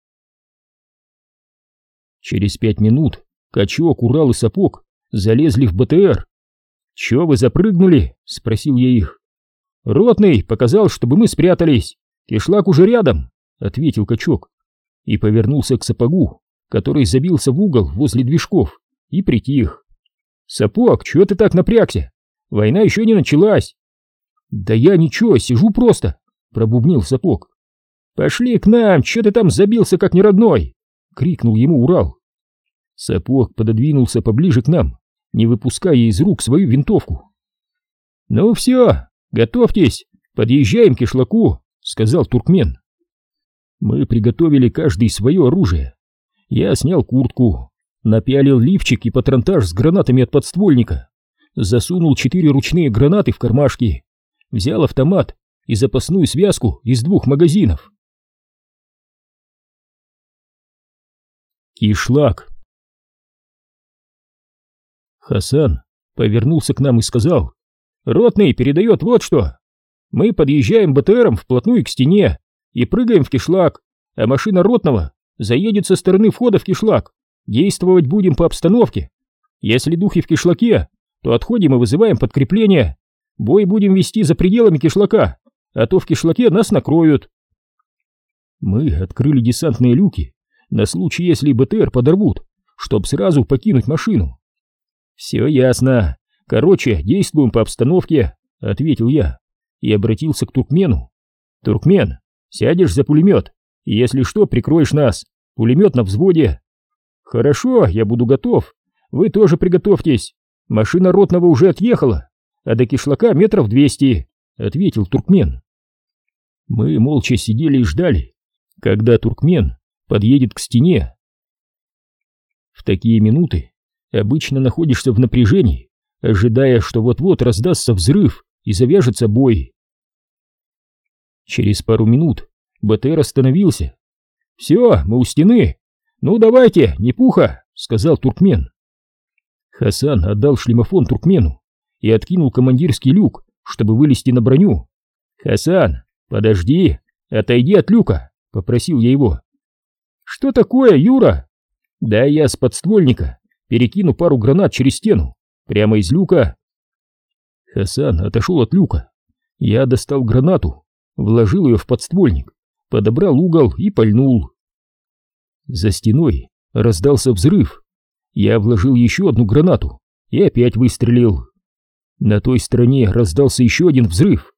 Через пять минут Качок, Урал и Сапог залезли в БТР. «Чё вы запрыгнули?» — спросил я их. «Ротный показал, чтобы мы спрятались. Кишлак уже рядом», — ответил Качок. И повернулся к Сапогу, который забился в угол возле движков, и притих. «Сапог, чё ты так напрягся? Война еще не началась». «Да я ничего, сижу просто», — пробубнил Сапог. «Пошли к нам, чё ты там забился как неродной?» — крикнул ему Урал. Сапог пододвинулся поближе к нам, не выпуская из рук свою винтовку. «Ну все, готовьтесь, подъезжаем к кишлаку», — сказал туркмен. Мы приготовили каждый свое оружие. Я снял куртку, напялил лифчик и патронтаж с гранатами от подствольника, засунул четыре ручные гранаты в кармашки, взял автомат и запасную связку из двух магазинов. Кишлак. Хасан повернулся к нам и сказал: «Ротный передает вот что. Мы подъезжаем БТРом вплотную к стене и прыгаем в кишлак, а машина ротного заедет со стороны входа в кишлак. Действовать будем по обстановке. Если духи в кишлаке, то отходим и вызываем подкрепление. Бой будем вести за пределами кишлака, а то в кишлаке нас накроют». Мы открыли десантные люки на случай, если БТР подорвут, чтоб сразу покинуть машину. «Все ясно. Короче, действуем по обстановке», — ответил я и обратился к туркмену. «Туркмен, сядешь за пулемет, и если что, прикроешь нас. Пулемет на взводе». «Хорошо, я буду готов. Вы тоже приготовьтесь. Машина ротного уже отъехала, а до кишлака метров двести», — ответил туркмен. Мы молча сидели и ждали, когда туркмен подъедет к стене. В такие минуты обычно находишься в напряжении, ожидая, что вот-вот раздастся взрыв и завяжется бой. Через пару минут БТР остановился. «Все, мы у стены. Ну давайте, не пуха», — сказал туркмен. Хасан отдал шлемофон туркмену и откинул командирский люк, чтобы вылезти на броню. «Хасан, подожди, отойди от люка», — попросил я его. «Что такое, Юра?» «Да я с подствольника перекину пару гранат через стену, прямо из люка». Хасан отошел от люка. Я достал гранату, вложил ее в подствольник, подобрал угол и пальнул. За стеной раздался взрыв. Я вложил еще одну гранату и опять выстрелил. На той стороне раздался еще один взрыв.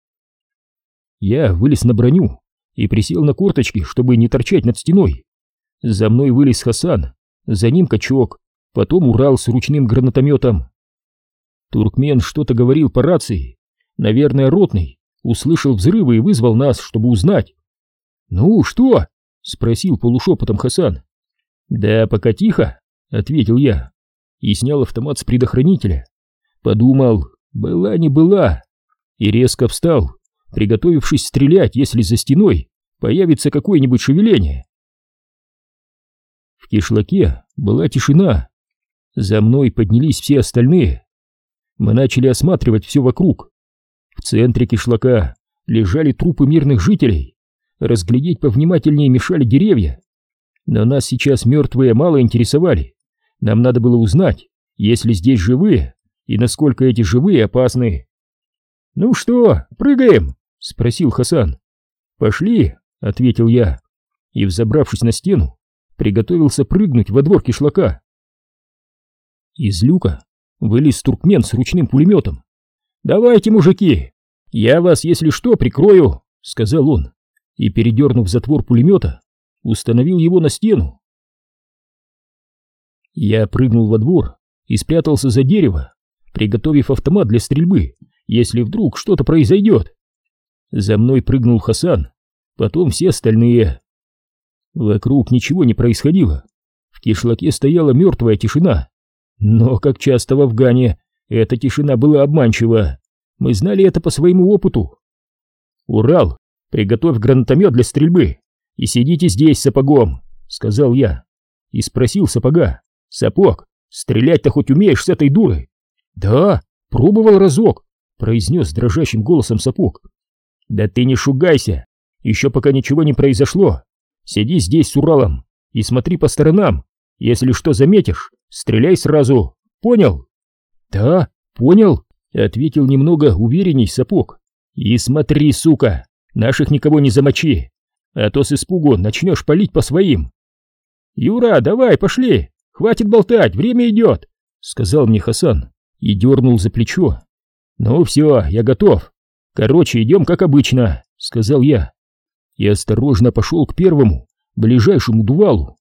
Я вылез на броню и присел на корточки, чтобы не торчать над стеной. За мной вылез Хасан, за ним Качок, потом Урал с ручным гранатометом. Туркмен что-то говорил по рации. Наверное, ротный услышал взрывы и вызвал нас, чтобы узнать. «Ну, что?» — спросил полушепотом Хасан. «Да пока тихо», — ответил я и снял автомат с предохранителя. Подумал, была не была, и резко встал, приготовившись стрелять, если за стеной появится какое-нибудь шевеление. В кишлаке была тишина. За мной поднялись все остальные. Мы начали осматривать все вокруг. В центре кишлака лежали трупы мирных жителей. Разглядеть повнимательнее мешали деревья. Но нас сейчас мертвые мало интересовали. Нам надо было узнать, есть ли здесь живые и насколько эти живые опасны. «Ну что, прыгаем?» — спросил Хасан. «Пошли», — ответил я, и, взобравшись на стену, приготовился прыгнуть во двор кишлака. Из люка вылез туркмен с ручным пулеметом. «Давайте, мужики, я вас, если что, прикрою», — сказал он, и, передернув затвор пулемета, установил его на стену. Я прыгнул во двор и спрятался за дерево, приготовив автомат для стрельбы, если вдруг что-то произойдет. За мной прыгнул Хасан, потом все остальные. Вокруг ничего не происходило. В кишлаке стояла мертвая тишина. Но, как часто в Афгане, эта тишина была обманчива. Мы знали это по своему опыту. «Урал, приготовь гранатомет для стрельбы и сидите здесь сапогом», — сказал я. И спросил сапога: «Сапог, стрелять-то хоть умеешь с этой дурой?» «Да, пробовал разок», — произнес дрожащим голосом сапог. «Да ты не шугайся, еще пока ничего не произошло. Сиди здесь с Уралом и смотри по сторонам. Если что заметишь, стреляй сразу. Понял?» «Да, понял», — ответил немного уверенней сапог. «И смотри, сука, наших никого не замочи, а то с испугу начнешь палить по своим». «Юра, давай, пошли, хватит болтать, время идет», — сказал мне Хасан и дернул за плечо. «Ну все, я готов. Короче, идем как обычно», — сказал я. И осторожно пошел к первому, ближайшему дувалу.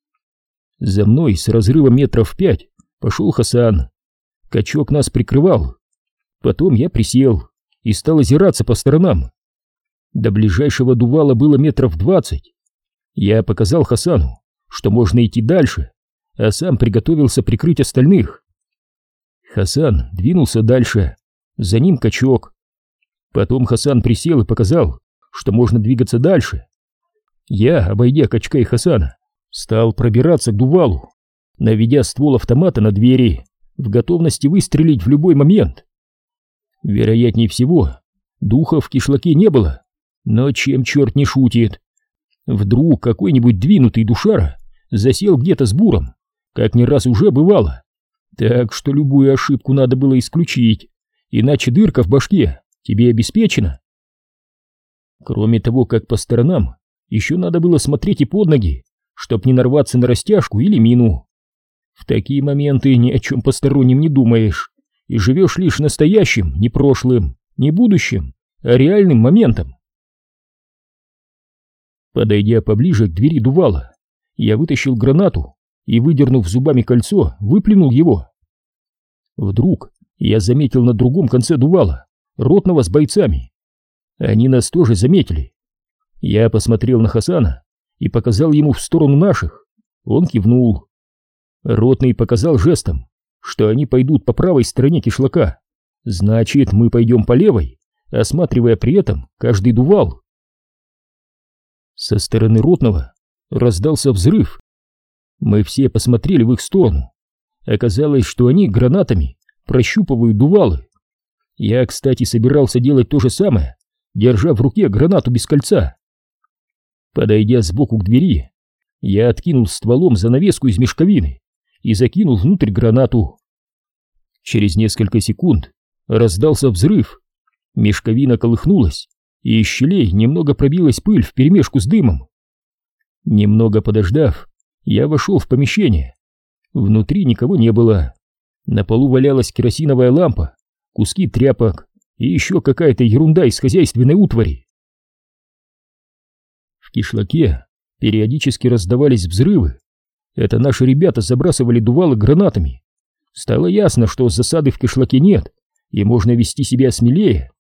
За мной с разрывом метров пять пошел Хасан. Качок нас прикрывал. Потом я присел и стал озираться по сторонам. До ближайшего дувала было метров двадцать. Я показал Хасану, что можно идти дальше, а сам приготовился прикрыть остальных. Хасан двинулся дальше, за ним Качок. Потом Хасан присел и показал, что можно двигаться дальше. Я, обойдя Качка и Хасана, стал пробираться к дувалу, наведя ствол автомата на двери, в готовности выстрелить в любой момент. Вероятнее всего, духа в кишлаке не было, но чем черт не шутит. Вдруг какой-нибудь двинутый душара засел где-то с буром, как не раз уже бывало. Так что любую ошибку надо было исключить, иначе дырка в башке тебе обеспечена. Кроме того, как по сторонам, еще надо было смотреть и под ноги, чтоб не нарваться на растяжку или мину. В такие моменты ни о чем постороннем не думаешь и живешь лишь настоящим, не прошлым, не будущим, а реальным моментом. Подойдя поближе к двери дувала, я вытащил гранату и, выдернув зубами кольцо, выплюнул его. Вдруг я заметил на другом конце дувала ротного с бойцами. Они нас тоже заметили. Я посмотрел на Хасана и показал ему в сторону наших. Он кивнул. Ротный показал жестом, что они пойдут по правой стороне кишлака. Значит, мы пойдем по левой, осматривая при этом каждый дувал. Со стороны ротного раздался взрыв. Мы все посмотрели в их сторону. Оказалось, что они гранатами прощупывают дувалы. Я, кстати, собирался делать то же самое, держа в руке гранату без кольца. Подойдя сбоку к двери, я откинул стволом занавеску из мешковины и закинул внутрь гранату. Через несколько секунд раздался взрыв. Мешковина колыхнулась, и из щелей немного пробилась пыль вперемешку с дымом. Немного подождав, я вошел в помещение. Внутри никого не было. На полу валялась керосиновая лампа, куски тряпок и еще какая-то ерунда из хозяйственной утвари. В кишлаке периодически раздавались взрывы. Это наши ребята забрасывали дувалы гранатами. Стало ясно, что засады в кишлаке нет, и можно вести себя смелее.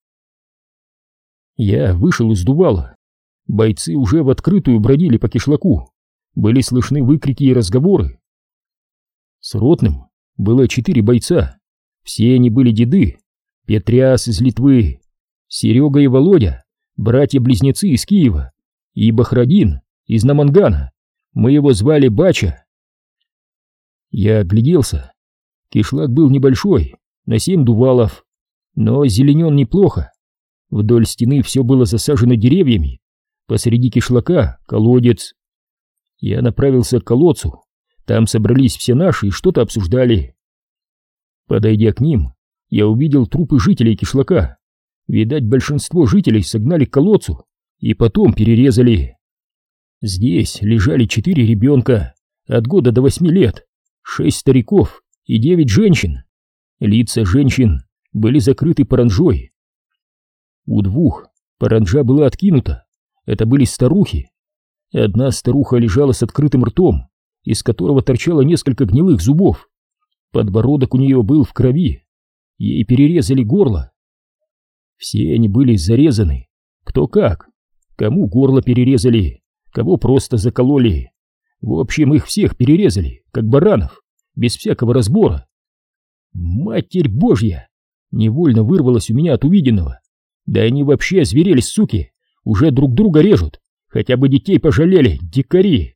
Я вышел из дувала. Бойцы уже в открытую бродили по кишлаку. Были слышны выкрики и разговоры. С ротным было четыре бойца. Все они были деды. Петряс из Литвы, Серега и Володя, братья-близнецы из Киева, и Бахрадин из Намангана. Мы его звали Бача. Я огляделся. Кишлак был небольшой, на семь дувалов, но зеленен неплохо. Вдоль стены все было засажено деревьями. Посреди кишлака колодец. Я направился к колодцу. Там собрались все наши и что-то обсуждали. Подойдя к ним, я увидел трупы жителей кишлака. Видать, большинство жителей согнали к колодцу и потом перерезали. Здесь лежали четыре ребенка от года до восьми лет, шесть стариков и девять женщин. Лица женщин были закрыты паранджой. У двух паранджа была откинута. Это были старухи. Одна старуха лежала с открытым ртом, из которого торчало несколько гнилых зубов. Подбородок у нее был в крови. Ей перерезали горло. Все они были зарезаны. Кто как. Кому горло перерезали, кого просто закололи. В общем, их всех перерезали, как баранов, без всякого разбора. Матерь Божья! Невольно вырвалось у меня от увиденного. Да они вообще озверели, суки, уже друг друга режут, хотя бы детей пожалели, дикари.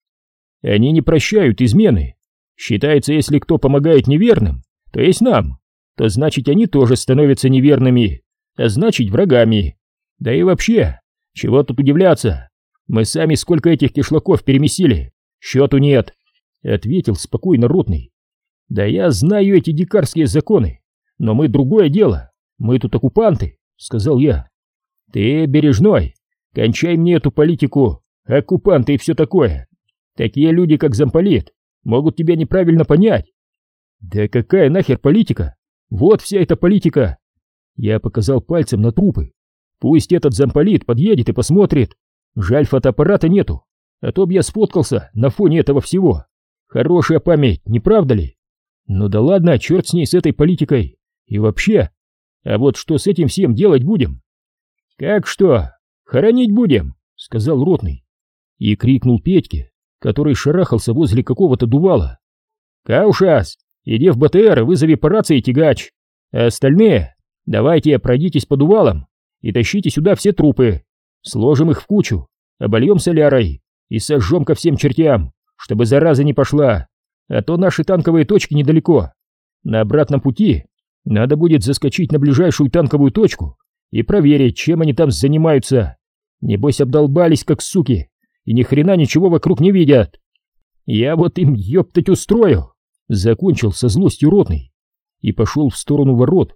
Они не прощают измены. Считается, если кто помогает неверным, то есть нам, то значит они тоже становятся неверными, а значит врагами. Да и вообще, чего тут удивляться? Мы сами сколько этих кишлаков перемесили, счету нет, ответил спокойно ротный. Да я знаю эти дикарские законы, но мы другое дело, мы тут оккупанты, сказал я. Ты, Бережной, кончай мне эту политику, оккупанты и все такое. Такие люди, как замполит, могут тебя неправильно понять. Да какая нахер политика? Вот вся эта политика. Я показал пальцем на трупы. Пусть этот замполит подъедет и посмотрит. Жаль, фотоаппарата нету, а то б я сфоткался на фоне этого всего. Хорошая память, не правда ли? Ну да ладно, черт с ней, с этой политикой. И вообще, а вот что с этим всем делать будем? Как что? Хоронить будем, сказал ротный. И крикнул Петьке, который шарахался возле какого-то дувала. Каушас, иди в БТР и вызови по рации тягач. А остальные, давайте пройдитесь по дувалам и тащите сюда все трупы. Сложим их в кучу, обольем солярой и сожжем ко всем чертям, чтобы зараза не пошла, а то наши танковые точки недалеко. На обратном пути надо будет заскочить на ближайшую танковую точку и проверить, чем они там занимаются. Небось обдолбались, как суки, и ни хрена ничего вокруг не видят. Я вот им ёптать устрою, закончил со злостью ротный и пошел в сторону ворот.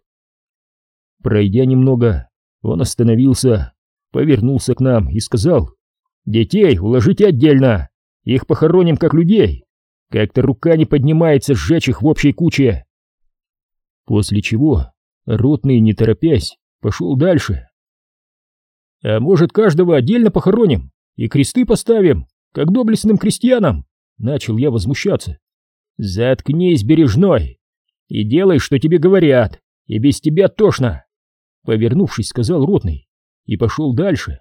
Пройдя немного, он остановился, повернулся к нам и сказал: детей уложите отдельно, их похороним как людей. Как-то рука не поднимается сжечь их в общей куче. После чего ротный, не торопясь, пошел дальше. А может, каждого отдельно похороним и кресты поставим, как доблестным крестьянам? Начал я возмущаться. Заткнись, Бережной, и делай, что тебе говорят, и без тебя тошно. Повернувшись, сказал ротный и пошел дальше.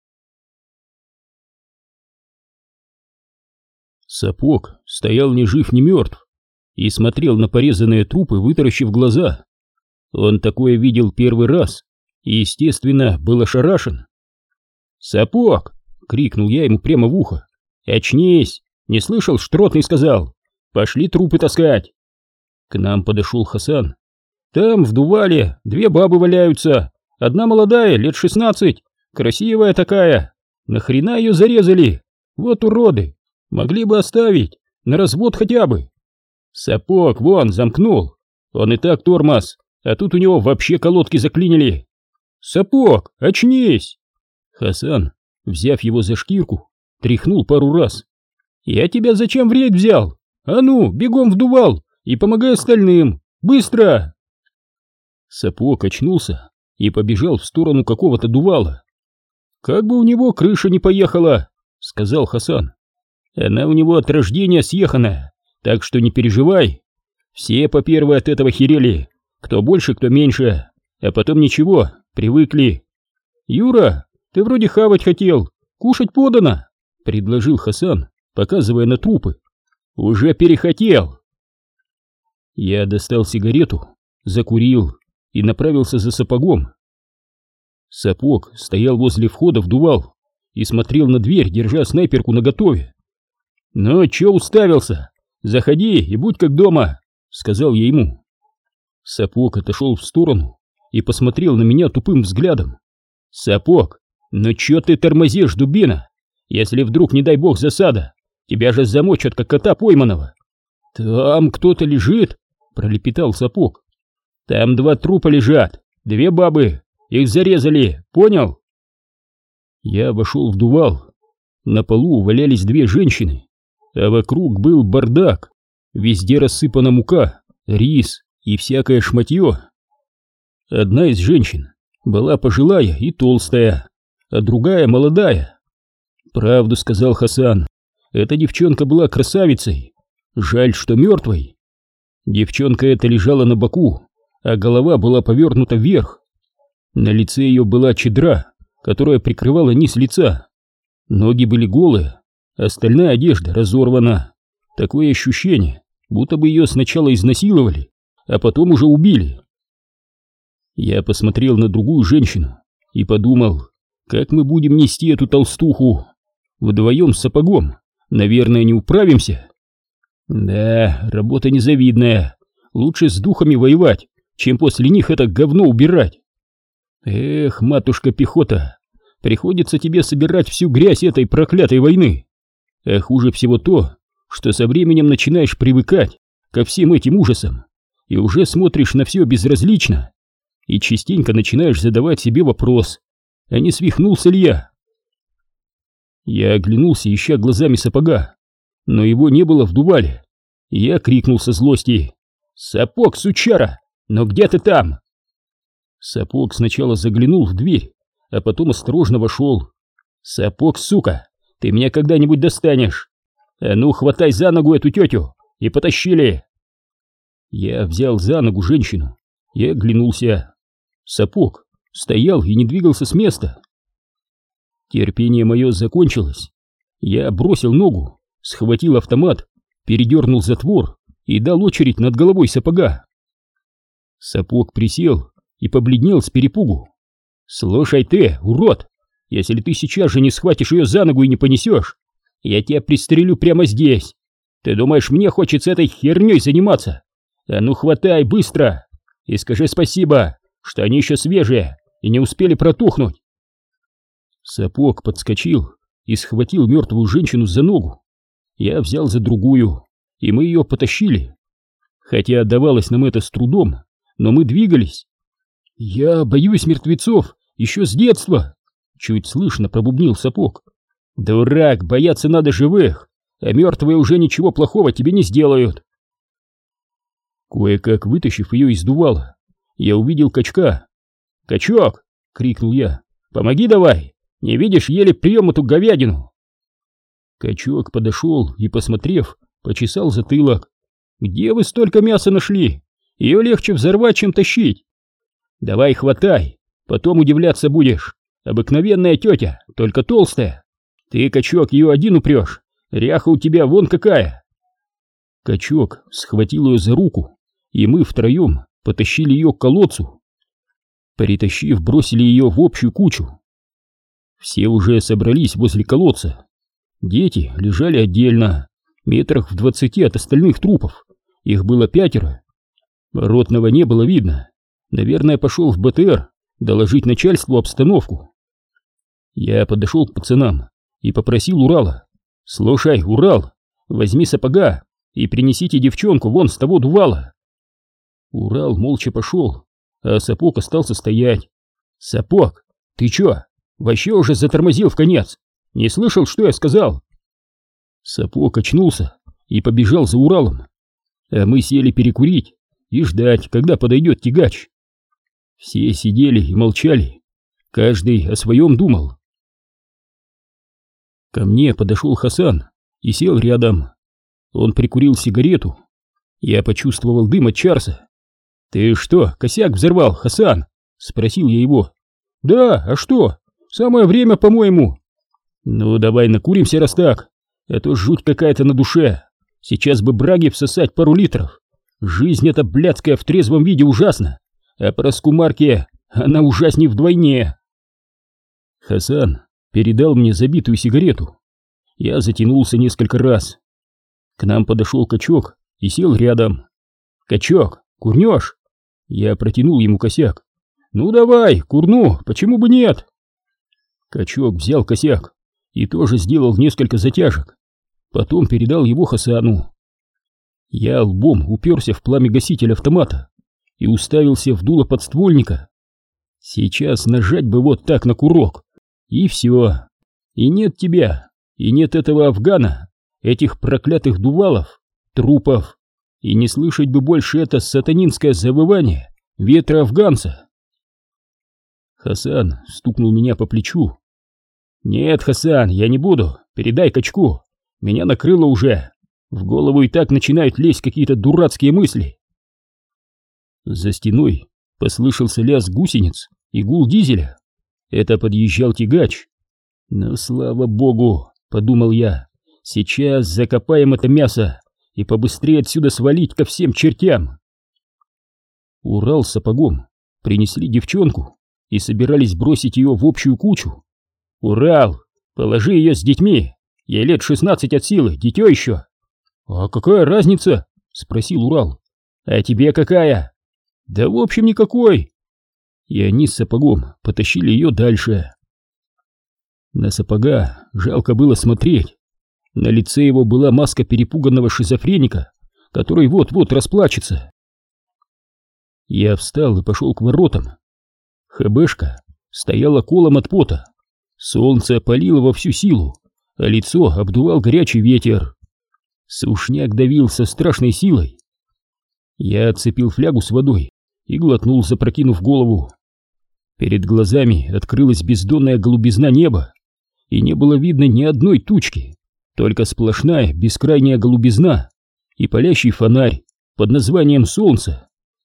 Сапог стоял ни жив, ни мертв и смотрел на порезанные трупы, вытаращив глаза. Он такое видел первый раз и, естественно, был ошарашен. «Сапог!» — крикнул я ему прямо в ухо. «Очнись! Не слышал, что ротный сказал? Пошли трупы таскать!» К нам подошел Хасан. «Там, в дувале, две бабы валяются. Одна молодая, лет шестнадцать, красивая такая. Нахрена ее зарезали? Вот уроды! Могли бы оставить, на развод хотя бы. Сапог вон замкнул, он и так тормоз, а тут у него вообще колодки заклинили. Сапог, очнись!» Хасан, взяв его за шкирку, тряхнул пару раз. «Я тебя зачем в рейд взял? А ну, бегом в дувал и помогай остальным, быстро!» Сапог очнулся и побежал в сторону какого-то дувала. «Как бы у него крыша не поехала», — сказал Хасан. «Она у него от рождения съеханная, так что не переживай. Все по первой от этого херели, кто больше, кто меньше, а потом ничего, привыкли. Юра, ты вроде хавать хотел, кушать подано», — предложил Хасан, показывая на трупы. «Уже перехотел». Я достал сигарету, закурил и направился за Сапогом. Сапог стоял возле входа в дувал и смотрел на дверь, держа снайперку наготове. «Ну, чё уставился? Заходи и будь как дома», — сказал я ему. Сапог отошел в сторону и посмотрел на меня тупым взглядом. «Сапог, ну чё ты тормозишь, дубина? Если вдруг, не дай бог, засада, тебя же замочат, как кота пойманного». «Там кто-то лежит», — пролепетал Сапог. «Там два трупа лежат, две бабы, их зарезали, понял?» Я вошел в дувал. На полу валялись две женщины, а вокруг был бардак. Везде рассыпана мука, рис и всякое шматье. Одна из женщин была пожилая и толстая, а другая молодая. «Правду сказал Хасан, эта девчонка была красавицей, жаль, что мертвой». Девчонка эта лежала на боку, а голова была повернута вверх. На лице ее была чадра, которая прикрывала низ лица. Ноги были голые, Остальная одежда разорвана. Такое ощущение, будто бы ее сначала изнасиловали, а потом уже убили. Я посмотрел на другую женщину и подумал, как мы будем нести эту толстуху. Вдвоем с сапогом, наверное, не управимся. Да, работа незавидная. Лучше с духами воевать, чем после них это говно убирать. Эх, матушка пехота, приходится тебе собирать всю грязь этой проклятой войны. А хуже всего то, что со временем начинаешь привыкать ко всем этим ужасам и уже смотришь на все безразлично, и частенько начинаешь задавать себе вопрос, а не свихнулся ли я? Я оглянулся, ища глазами сапога, но его не было в дувале. Я крикнул со злости: «Сапог, сучара! Но где ты там?» Сапог сначала заглянул в дверь, а потом осторожно вошел. «Сапог, сука, ты меня когда-нибудь достанешь? А ну, хватай за ногу эту тетю и потащили!» Я взял за ногу женщину и оглянулся. Сапог стоял и не двигался с места. Терпение мое закончилось. Я бросил ногу, схватил автомат, передернул затвор и дал очередь над головой сапога. Сапог присел и побледнел с перепугу. «Слушай ты, урод, если ты сейчас же не схватишь ее за ногу и не понесешь, я тебя пристрелю прямо здесь. Ты думаешь, мне хочется этой херней заниматься? А ну хватай быстро и скажи спасибо, что они еще свежие и не успели протухнуть». Сапог подскочил и схватил мертвую женщину за ногу. Я взял за другую, и мы ее потащили. Хотя давалось нам это с трудом, но мы двигались. «Я боюсь мертвецов еще с детства», — чуть слышно пробубнил Сапог. «Дурак, бояться надо живых, а мертвые уже ничего плохого тебе не сделают». Кое-как вытащив ее из дувала, я увидел Качка. «Качок!» — крикнул я. «Помоги давай! Не видишь, еле прием эту говядину!» Качок подошел и, посмотрев, почесал затылок. «Где вы столько мяса нашли? Ее легче взорвать, чем тащить!» «Давай хватай, потом удивляться будешь. Обыкновенная тетя, только толстая. Ты, Качок, ее один упрешь, ряха у тебя вон какая!» Качок схватил ее за руку, и мы втроем потащили ее к колодцу. Притащив, бросили ее в общую кучу. Все уже собрались возле колодца. Дети лежали отдельно, метрах в двадцати от остальных трупов. Их было пятеро. Ротного не было видно. Наверное, пошел в БТР доложить начальству обстановку. Я подошел к пацанам и попросил Урала: «Слушай, Урал, возьми сапога и принесите девчонку вон с того дувала». Урал молча пошел, а Сапог остался стоять. «Сапог, ты чё, вообще уже затормозил в конец? Не слышал, что я сказал?» Сапог очнулся и побежал за Уралом, а мы сели перекурить и ждать, когда подойдет тягач. Все сидели и молчали, каждый о своем думал. Ко мне подошел Хасан и сел рядом. Он прикурил сигарету. Я почувствовал дым от чарса. «Ты что, косяк взорвал, Хасан?» — спросил я его. «Да, а что? Самое время, по-моему». «Ну, давай накуримся, раз так, а то жуть какая-то на душе. Сейчас бы браги всосать пару литров. Жизнь эта блядская в трезвом виде ужасна, а по раскумарке она ужасней вдвойне». Хасан передал мне забитую сигарету. Я затянулся несколько раз. К нам подошел Качок и сел рядом. «Качок, курнешь?» Я протянул ему косяк. «Ну давай, курну, почему бы нет?» Качок взял косяк и тоже сделал несколько затяжек. Потом передал его Хасану. Я лбом уперся в пламя гасителя автомата и уставился в дуло подствольника. Сейчас нажать бы вот так на курок, и все. И нет тебя, и нет этого афгана, этих проклятых дувалов, трупов, и не слышать бы больше это сатанинское завывание ветра афганца. Хасан стукнул меня по плечу. «Нет, Хасан, я не буду, передай Качку, меня накрыло уже, в голову и так начинают лезть какие-то дурацкие мысли». За стеной послышался лязг гусениц и гул дизеля. Это подъезжал тягач. «Ну, слава богу», — подумал я, Сейчас закопаем это мясо и побыстрее отсюда свалить ко всем чертям. Урал с сапогом принесли девчонку и собирались бросить ее в общую кучу. «Урал, положи ее с детьми, ей лет шестнадцать от силы, дитё еще». «А какая разница?» — спросил Урал. «А тебе какая?» «Да в общем никакой». И они с сапогом потащили ее дальше. На сапога жалко было смотреть. На лице его была маска перепуганного шизофреника, который вот-вот расплачется. Я встал и пошел к воротам. ХБшка стояла колом от пота. Солнце палило во всю силу, а лицо обдувал горячий ветер. Сушняк давил со страшной силой. Я отцепил флягу с водой и глотнул, запрокинув голову. Перед глазами открылась бездонная голубизна неба, и не было видно ни одной тучки, только сплошная бескрайняя голубизна и палящий фонарь под названием солнце.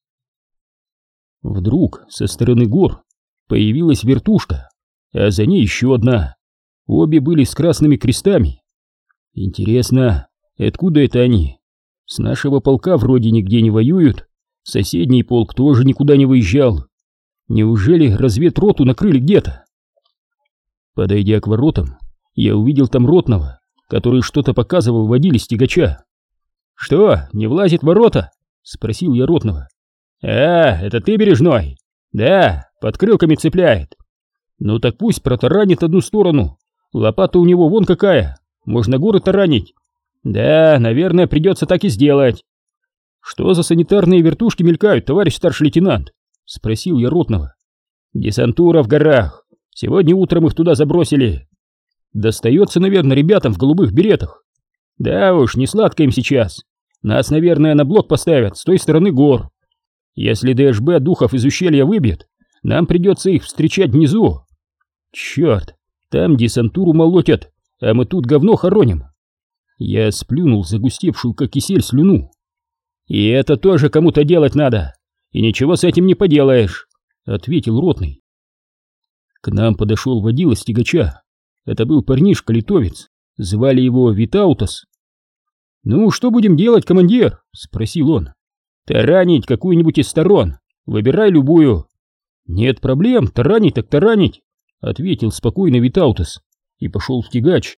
Вдруг со стороны гор появилась вертушка, а за ней еще одна. Обе были с красными крестами. Интересно, откуда это они? С нашего полка вроде нигде не воюют, соседний полк тоже никуда не выезжал. Неужели разведроту накрыли где-то? Подойдя к воротам, я увидел там ротного, который что-то показывал водиле с тягача. «Что, не влазит в ворота?» — спросил я ротного. «А, это ты, Бережной?» «Да, под крылками цепляет». «Ну так пусть протаранит одну сторону. Лопата у него вон какая, можно горы таранить». «Да, наверное, придется так и сделать». «Что за санитарные вертушки мелькают, товарищ старший лейтенант?» — спросил я ротного. «Десантура в горах. Сегодня утром их туда забросили. Достается, наверное, ребятам в голубых беретах. Да уж, не сладко им сейчас. Нас, наверное, на блок поставят с той стороны гор. Если ДШБ духов из ущелья выбьет, нам придется их встречать внизу. Черт, там десантуру молотят, а мы тут говно хороним». Я сплюнул загустевшую, как кисель, слюну. «И это тоже кому-то делать надо, и ничего с этим не поделаешь», — ответил ротный. К нам подошел водила с тягача. Это был парнишка-литовец, звали его Витаутас. «Ну, что будем делать, командир?» — спросил он. «Таранить какую-нибудь из сторон, выбирай любую». «Нет проблем, таранить так таранить», — ответил спокойно Витаутас и пошел в тягач.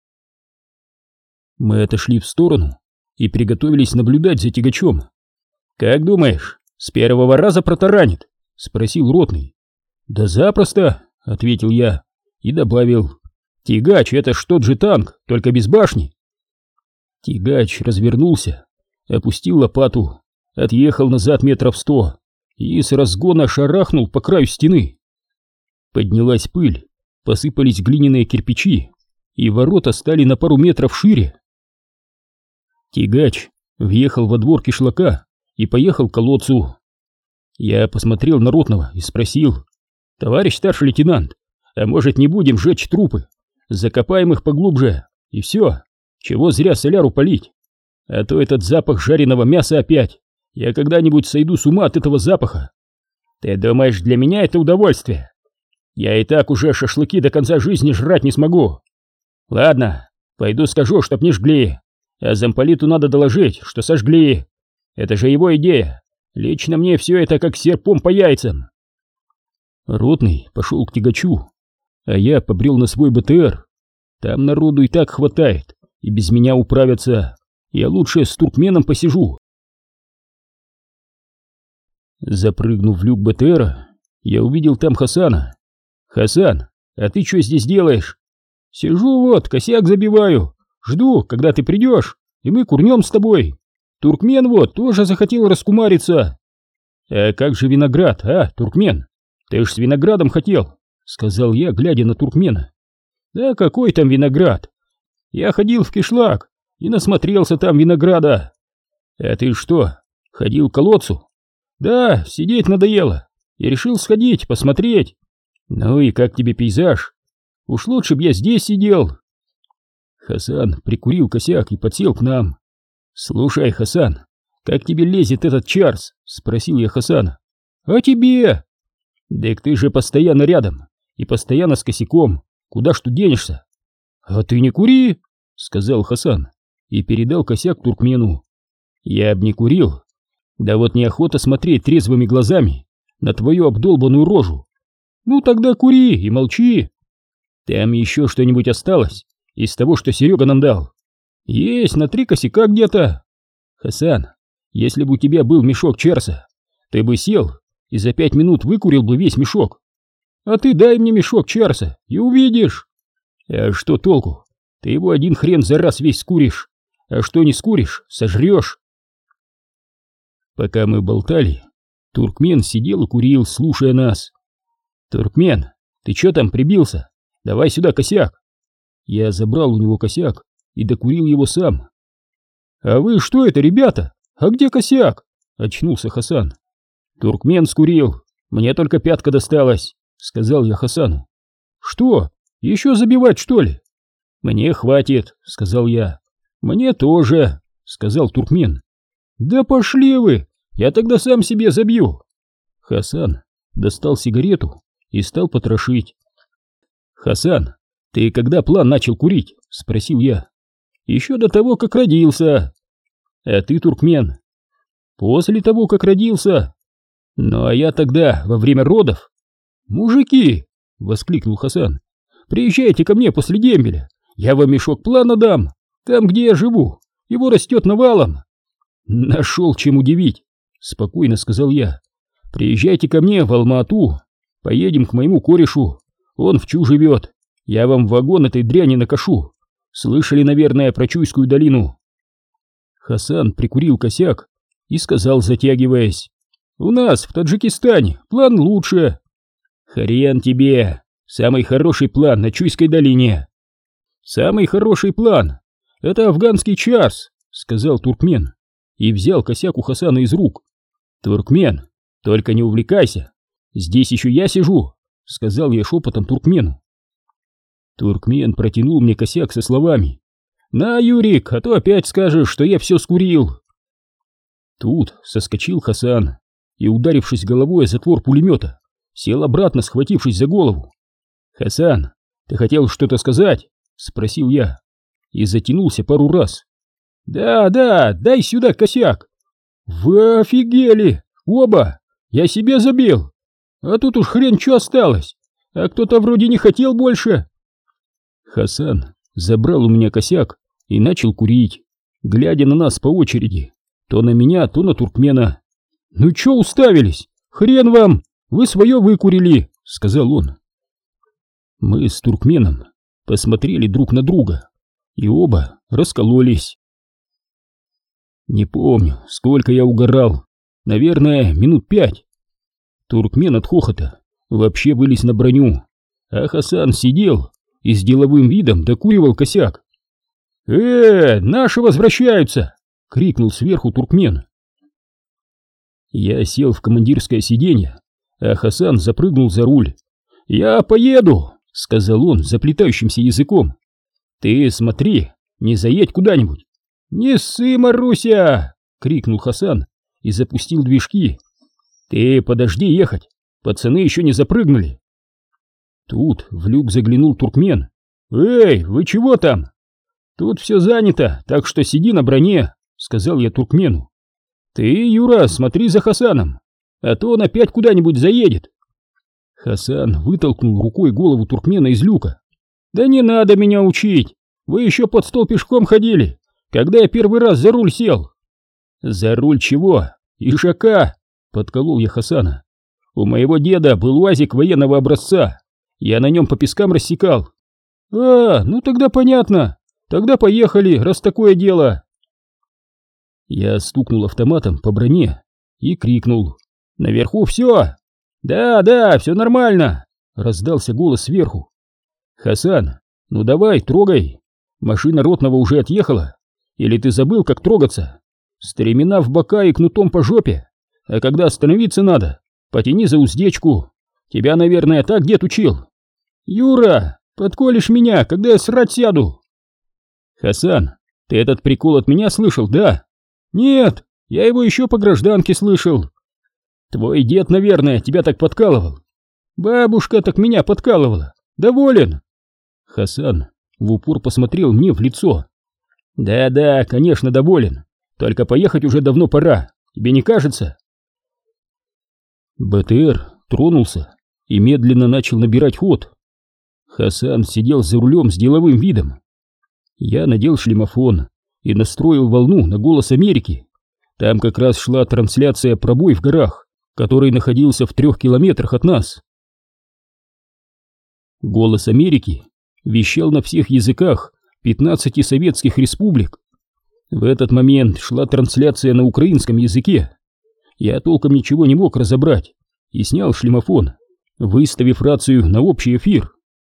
Мы отошли в сторону и приготовились наблюдать за тягачом. «Как думаешь, с первого раза протаранит?» — спросил ротный. «Да запросто», — ответил я и добавил. «Тягач — это ж тот же танк, только без башни». Тягач развернулся, опустил лопату, отъехал назад метров сто и с разгона шарахнул по краю стены. Поднялась пыль, посыпались глиняные кирпичи, и ворота стали на пару метров шире. Тягач въехал во двор кишлака и поехал к колодцу. Я посмотрел на ротного и спросил: «Товарищ старший лейтенант, а может, не будем жечь трупы? Закопаем их поглубже, и все. Чего зря соляру палить? А то этот запах жареного мяса опять. Я когда-нибудь сойду с ума от этого запаха». «Ты думаешь, для меня это удовольствие? Я и так уже шашлыки до конца жизни жрать не смогу. Ладно, пойду скажу, чтоб не жгли. А замполиту надо доложить, что сожгли. Это же его идея. Лично мне все это как серпом по яйцам». Ротный пошел к тягачу, а я побрел на свой БТР. Там народу и так хватает, и без меня управятся. Я лучше с туркменом посижу. Запрыгнув в люк БТРа, я увидел там Хасана. «Хасан, а ты что здесь делаешь?» «Сижу вот, косяк забиваю. Жду, когда ты придешь, и мы курнем с тобой. Туркмен вот тоже захотел раскумариться». «А как же виноград, а, туркмен? Ты ж с виноградом хотел», — сказал я, глядя на туркмена. «Да какой там виноград? Я ходил в кишлак и насмотрелся там винограда». «А ты что, ходил к колодцу?» «Да, сидеть надоело. Я решил сходить, посмотреть». «Ну и как тебе пейзаж? Уж лучше б я здесь сидел». Хасан прикурил косяк и подсел к нам. «Слушай, Хасан, как тебе лезет этот Чарльз?» — спросил я Хасана. «А тебе?» «Дык ты же постоянно рядом и постоянно с косяком. Куда ж тут денешься?» «А ты не кури!» сказал Хасан и передал косяк туркмену. Я б не курил, да вот неохота смотреть трезвыми глазами на твою обдолбанную рожу. Ну тогда кури и молчи. Там еще что-нибудь осталось из того, что Серега нам дал? Есть на три косяка где-то. Хасан, если бы у тебя был мешок черса, ты бы сел и за пять минут выкурил бы весь мешок. А ты дай мне мешок черса и увидишь. А что толку? Ты его один хрен за раз весь скуришь, а что не скуришь, сожрешь. Пока мы болтали, туркмен сидел и курил, слушая нас. Туркмен, ты чё там прибился? Давай сюда косяк. Я забрал у него косяк и докурил его сам. А вы что это, ребята? А где косяк? Очнулся Хасан. Туркмен скурил, мне только пятка досталась, сказал я Хасану. Что, еще забивать, что ли? Мне хватит, сказал я. Мне тоже, сказал туркмен. Да пошли вы, я тогда сам себе забью. Хасан достал сигарету и стал потрошить. Хасан, ты когда план начал курить? Спросил я. Еще до того, как родился. А ты, туркмен? После того, как родился. Ну а я тогда во время родов. Мужики, воскликнул Хасан, приезжайте ко мне после дембеля, я вам мешок плана дам, там, где я живу, его растет навалом. Нашел чем удивить, спокойно сказал я. Приезжайте ко мне в Алма-Ату, поедем к моему корешу, он в Чу живет, я вам вагон этой дряни накашу. Слышали, наверное, про Чуйскую долину? Хасан прикурил косяк и сказал, затягиваясь: у нас в Таджикистане план лучше. Хрен тебе, самый хороший план на Чуйской долине. Самый хороший план — это афганский чарс, сказал туркмен и взял косяк у Хасана из рук. Туркмен, только не увлекайся, здесь еще я сижу, сказал я шепотом туркмену. Туркмен протянул мне косяк со словами: на, Юрик, а то опять скажешь, что я все скурил. Тут соскочил Хасан и, ударившись головой о затвор пулемета, сел обратно, схватившись за голову. «Хасан, ты хотел что-то сказать?» — спросил я и затянулся пару раз. «Да, да, дай сюда косяк!» «Вы офигели! Оба! Я себе забил! А тут уж хрен что осталось! А кто-то вроде не хотел больше!» Хасан забрал у меня косяк и начал курить, глядя на нас по очереди, то на меня, то на туркмена. «Ну чё уставились? Хрен вам! Вы свое выкурили!» — сказал он. Мы с туркменом посмотрели друг на друга и оба раскололись. Не помню, сколько я угорал, наверное, минут пять. Туркмен от хохота вообще вылез на броню, а Хасан сидел и с деловым видом докуривал косяк. «Э, наши возвращаются!» — крикнул сверху туркмен. Я сел в командирское сиденье, а Хасан запрыгнул за руль. «Я поеду!» — сказал он заплетающимся языком. «Ты смотри, не заедь куда-нибудь!» «Не ссы, Маруся!» — крикнул Хасан и запустил движки. «Ты подожди ехать, пацаны еще не запрыгнули!» Тут в люк заглянул туркмен. «Эй, вы чего там?» «Тут все занято, так что сиди на броне», — сказал я туркмену. «Ты, Юра, смотри за Хасаном, а то он опять куда-нибудь заедет». Хасан вытолкнул рукой голову туркмена из люка. «Да не надо меня учить, вы еще под стол пешком ходили, когда я первый раз за руль сел». «За руль чего? Ишака!» — подколол я Хасана. «У моего деда был УАЗик военного образца, я на нем по пескам рассекал». «А, ну тогда понятно, тогда поехали, раз такое дело». Я стукнул автоматом по броне и крикнул: «Наверху все!» «Да, да, все нормально!» — раздался голос сверху. «Хасан, ну давай, трогай! Машина ротного уже отъехала. Или ты забыл, как трогаться? Стремена в бока и кнутом по жопе, а когда остановиться надо, потяни за уздечку. Тебя, наверное, так дед учил. Юра, подколешь меня, когда я срать сяду!» «Хасан, ты этот прикол от меня слышал, да?» «Нет, я его еще по гражданке слышал». «Твой дед, наверное, тебя так подкалывал». «Бабушка так меня подкалывала. Доволен?» Хасан в упор посмотрел мне в лицо. «Да-да, конечно, доволен. Только поехать уже давно пора. Тебе не кажется?» БТР тронулся и медленно начал набирать ход. Хасан сидел за рулем с деловым видом. Я надел шлемофон и настроил волну на «Голос Америки». Там как раз шла трансляция про бой в горах, который находился в трех километрах от нас. «Голос Америки» вещал на всех языках пятнадцати советских республик. В этот момент шла трансляция на украинском языке. Я толком ничего не мог разобрать и снял шлемофон, выставив рацию на общий эфир.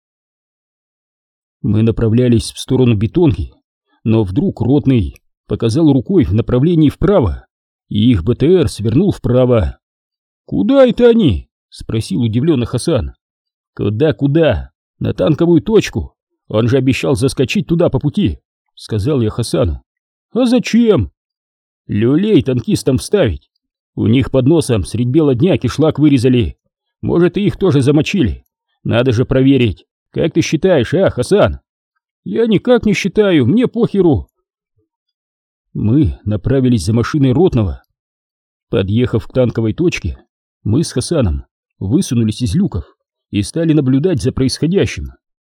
Мы направлялись в сторону Бетонки, но вдруг ротный показал рукой в направлении вправо, и их БТР свернул вправо. «Куда это они?» — спросил удивленно Хасан. «Куда-куда? На танковую точку. Он же обещал заскочить туда по пути», — сказал я Хасану. «А зачем?» «Люлей танкистам вставить. У них под носом средь бела дня кишлак вырезали. Может, и их тоже замочили. Надо же проверить. Как ты считаешь, а, Хасан?» «Я никак не считаю, мне похеру». Мы направились за машиной ротного. Подъехав к танковой точке, мы с Хасаном высунулись из люков и стали наблюдать за происходящим.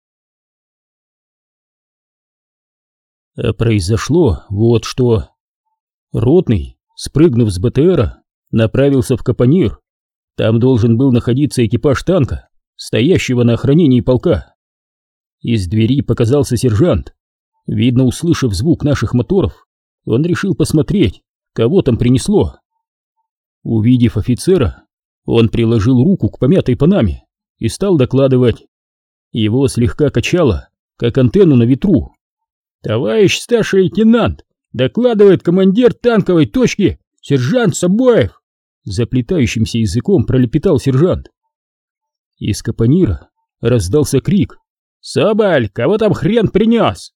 А произошло вот что. Ротный, спрыгнув с БТРа, направился в Капонир. Там должен был находиться экипаж танка, стоящего на охранении полка. Из двери показался сержант. Видно, услышав звук наших моторов, он решил посмотреть, кого там принесло. Увидев офицера, он приложил руку к помятой панаме и стал докладывать. Его слегка качало, как антенну на ветру. «Товарищ старший лейтенант, докладывает командир танковой точки, сержант Сабаев!» Заплетающимся языком пролепетал сержант. Из Капонира раздался крик: «Соболь, кого там хрен принес?»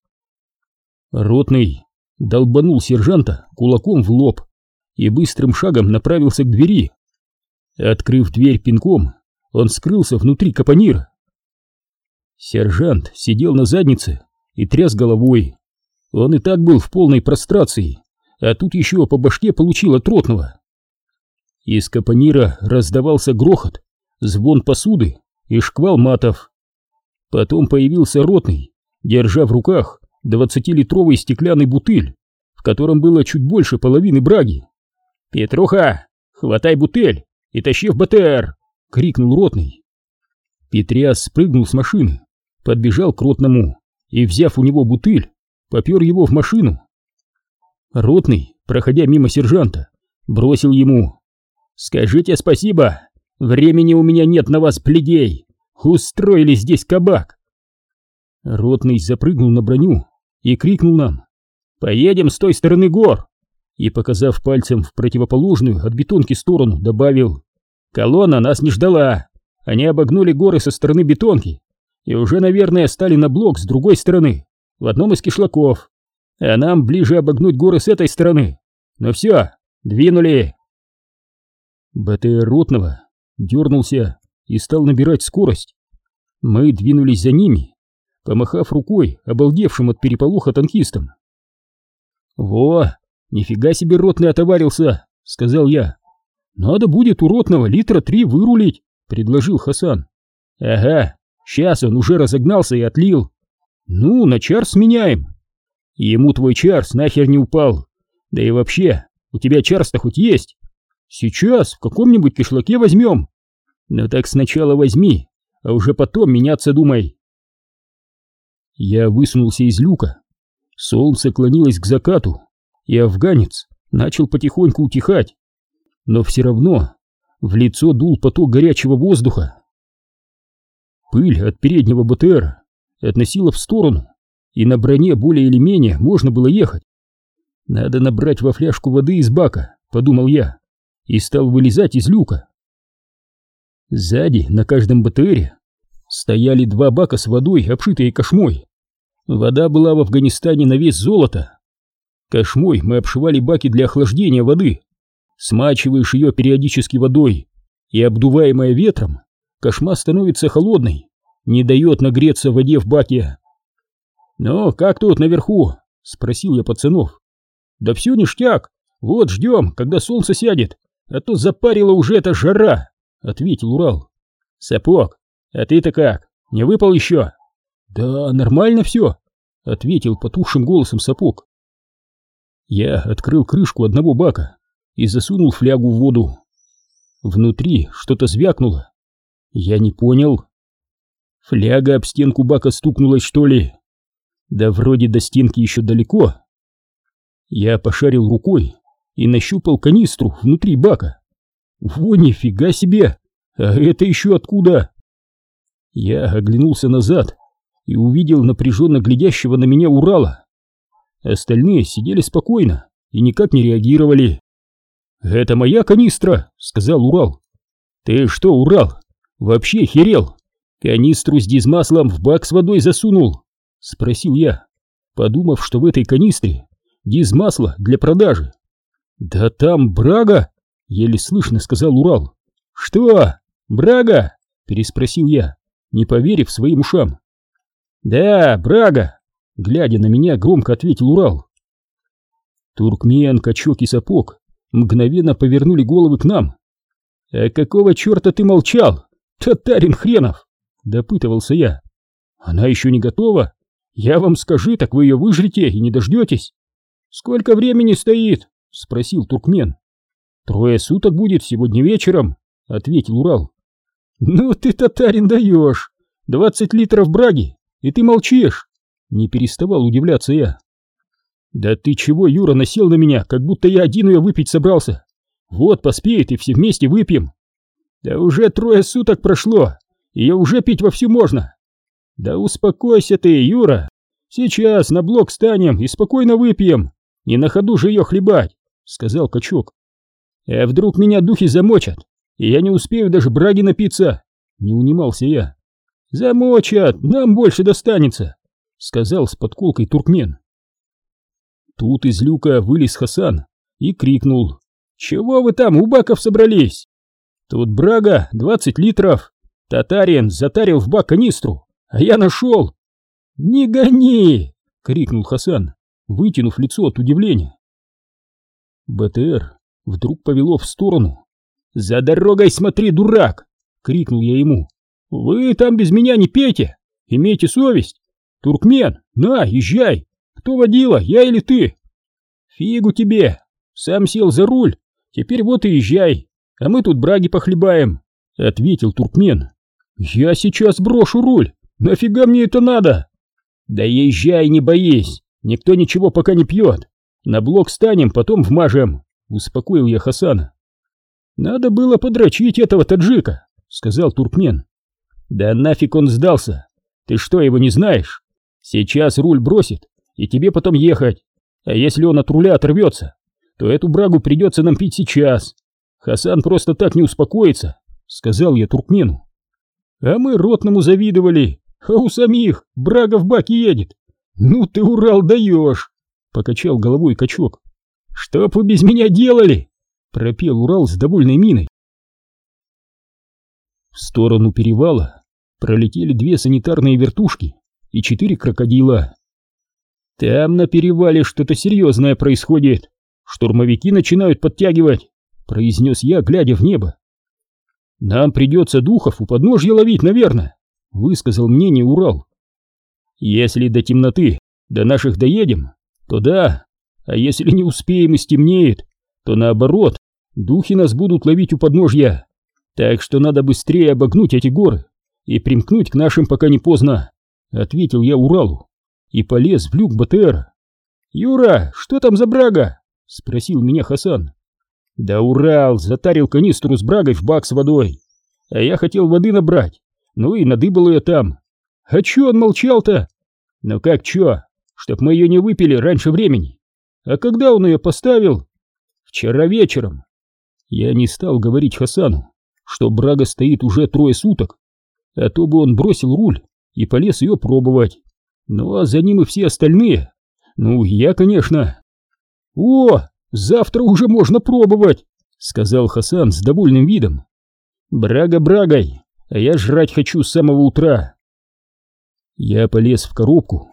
Ротный долбанул сержанта кулаком в лоб и быстрым шагом направился к двери. Открыв дверь пинком, он скрылся внутри Капонира. Сержант сидел на заднице и тряс головой. Он и так был в полной прострации, а тут еще по башке получил от ротного. Из Капонира раздавался грохот, звон посуды и шквал матов. Потом появился ротный, держа в руках двадцатилитровый стеклянный бутыль, в котором было чуть больше половины браги. «Петруха, хватай бутыль и тащи в БТР!» — крикнул ротный. Петряс спрыгнул с машины, подбежал к ротному и, взяв у него бутыль, попер его в машину. Ротный, проходя мимо сержанта, бросил ему: «Скажите спасибо, времени у меня нет на вас, пледей! Устроили здесь кабак!» Ротный запрыгнул на броню и крикнул нам: «Поедем с той стороны гор!» И, показав пальцем в противоположную от Бетонки сторону, добавил: «Колонна нас не ждала, они обогнули горы со стороны Бетонки и уже, наверное, стали на блок с другой стороны, в одном из кишлаков, а нам ближе обогнуть горы с этой стороны. Ну все, двинули!» БТР ротного дернулся и стал набирать скорость. Мы двинулись за ними, помахав рукой обалдевшим от переполоха танкистам. «Во, нифига себе ротный отоварился», — сказал я. «Надо будет у ротного литра три вырулить», — предложил Хасан. «Ага, сейчас он уже разогнался и отлил. Ну, на чарс меняем». «Ему твой чарс нахер не упал. Да и вообще, у тебя чарс-то хоть есть?» «Сейчас в каком-нибудь кишлаке возьмем». «Ну так сначала возьми, а уже потом меняться думай». Я высунулся из люка. Солнце клонилось к закату, и афганец начал потихоньку утихать. Но все равно в лицо дул поток горячего воздуха. Пыль от переднего БТР относила в сторону, и на броне более или менее можно было ехать. «Надо набрать во фляжку воды из бака», — подумал я, и стал вылезать из люка. Сзади на каждом БТРе стояли два бака с водой, обшитые кошмой. Вода была в Афганистане на вес золота. Кошмой мы обшивали баки для охлаждения воды. Смачиваешь ее периодически водой, и, обдуваемая ветром, кошма становится холодной, не дает нагреться в воде в баке. «Ну, как тут наверху?» — спросил я пацанов. «Да все ништяк, вот ждем, когда солнце сядет, а то запарила уже эта жара», — ответил Урал. «Сапог, а ты-то как, не выпал еще?» «Да нормально все», — ответил потухшим голосом Сапог. Я открыл крышку одного бака и засунул флягу в воду. Внутри что-то звякнуло. Я не понял. Фляга об стенку бака стукнулась, что ли? Да вроде до стенки еще далеко. Я пошарил рукой и нащупал канистру внутри бака. Во, нифига себе! А это еще откуда? Я оглянулся назад и увидел напряженно глядящего на меня Урала. Остальные сидели спокойно и никак не реагировали. «Это моя канистра», — сказал Урал. «Ты что, Урал, вообще херел? Канистру с дизмаслом в бак с водой засунул?» — спросил я, подумав, что в этой канистре дизмасло для продажи. «Да там брага», — еле слышно сказал Урал. «Что, брага?» — переспросил я, не поверив своим ушам. «Да, брага», — глядя на меня, громко ответил Урал. Туркмен, Качок и Сапог мгновенно повернули головы к нам. «А какого черта ты молчал, татарин хренов?» — допытывался я. «Она еще не готова. Я вам скажу, так вы ее выжрете и не дождетесь». «Сколько времени стоит?» — спросил Туркмен. «Трое суток будет сегодня вечером», — ответил Урал. «Ну ты, татарин, даешь! Двадцать литров браги, и ты молчишь!» Не переставал удивляться я. «Да ты чего, Юра, насел на меня, как будто я один ее выпить собрался? Вот, поспеет, и все вместе выпьем!» «Да уже трое суток прошло, ее уже пить вовсю можно!» «Да успокойся ты, Юра! Сейчас на блок станем и спокойно выпьем, не на ходу же ее хлебать!» — сказал Качок. «А вдруг меня духи замочат, и я не успею даже браги напиться?» — не унимался я. «Замочат, нам больше достанется», — сказал с подколкой Туркмен. Тут из люка вылез Хасан и крикнул: «Чего вы там у баков собрались? Тут брага двадцать литров, татарин затарил в бак канистру, а я нашел». «Не гони!» — крикнул Хасан, вытянув лицо от удивления. БТР вдруг повело в сторону. «За дорогой смотри, дурак!» — крикнул я ему. «Вы там без меня не пейте, имейте совесть! Туркмен, на, езжай! Кто водила, я или ты?» «Фигу тебе! Сам сел за руль, теперь вот и езжай, а мы тут браги похлебаем!» — ответил Туркмен. «Я сейчас брошу руль, нафига мне это надо?» «Да езжай, не боись, никто ничего пока не пьет, на блок станем, потом вмажем!» — успокоил я Хасана. «Надо было подрочить этого таджика», — сказал Туркмен. «Да нафиг он сдался! Ты что, его не знаешь? Сейчас руль бросит, и тебе потом ехать. А если он от руля оторвется, то эту брагу придется нам пить сейчас. Хасан просто так не успокоится», — сказал я Туркмену. «А мы ротному завидовали, а у самих брага в баке едет. Ну ты, Урал, даешь!» — покачал головой Качок. «Что б вы без меня делали?» — пропел Урал с довольной миной. В сторону перевала пролетели две санитарные вертушки и четыре крокодила. «Там на перевале что-то серьезное происходит. Штурмовики начинают подтягивать», — произнес я, глядя в небо. «Нам придется духов у подножья ловить, наверное», — высказал мнение Урал. «Если до темноты до наших доедем, то да, а если не успеем и стемнеет, то наоборот, духи нас будут ловить у подножья. Так что надо быстрее обогнуть эти горы и примкнуть к нашим, пока не поздно», — ответил я Уралу и полез в люк БТР. «Юра, что там за брага?» — спросил меня Хасан. «Да Урал затарил канистру с брагой в бак с водой, а я хотел воды набрать, ну и надыбал ее там. А чё он молчал-то? Ну как чё, чтоб мы ее не выпили раньше времени. А когда он ее поставил? Вчера вечером». Я не стал говорить Хасану, что брага стоит уже трое суток, а то бы он бросил руль и полез ее пробовать. Ну а за ним и все остальные. Ну, я, конечно. «О, завтра уже можно пробовать», — сказал Хасан с довольным видом. «Брага брагой, а я жрать хочу с самого утра». Я полез в коробку,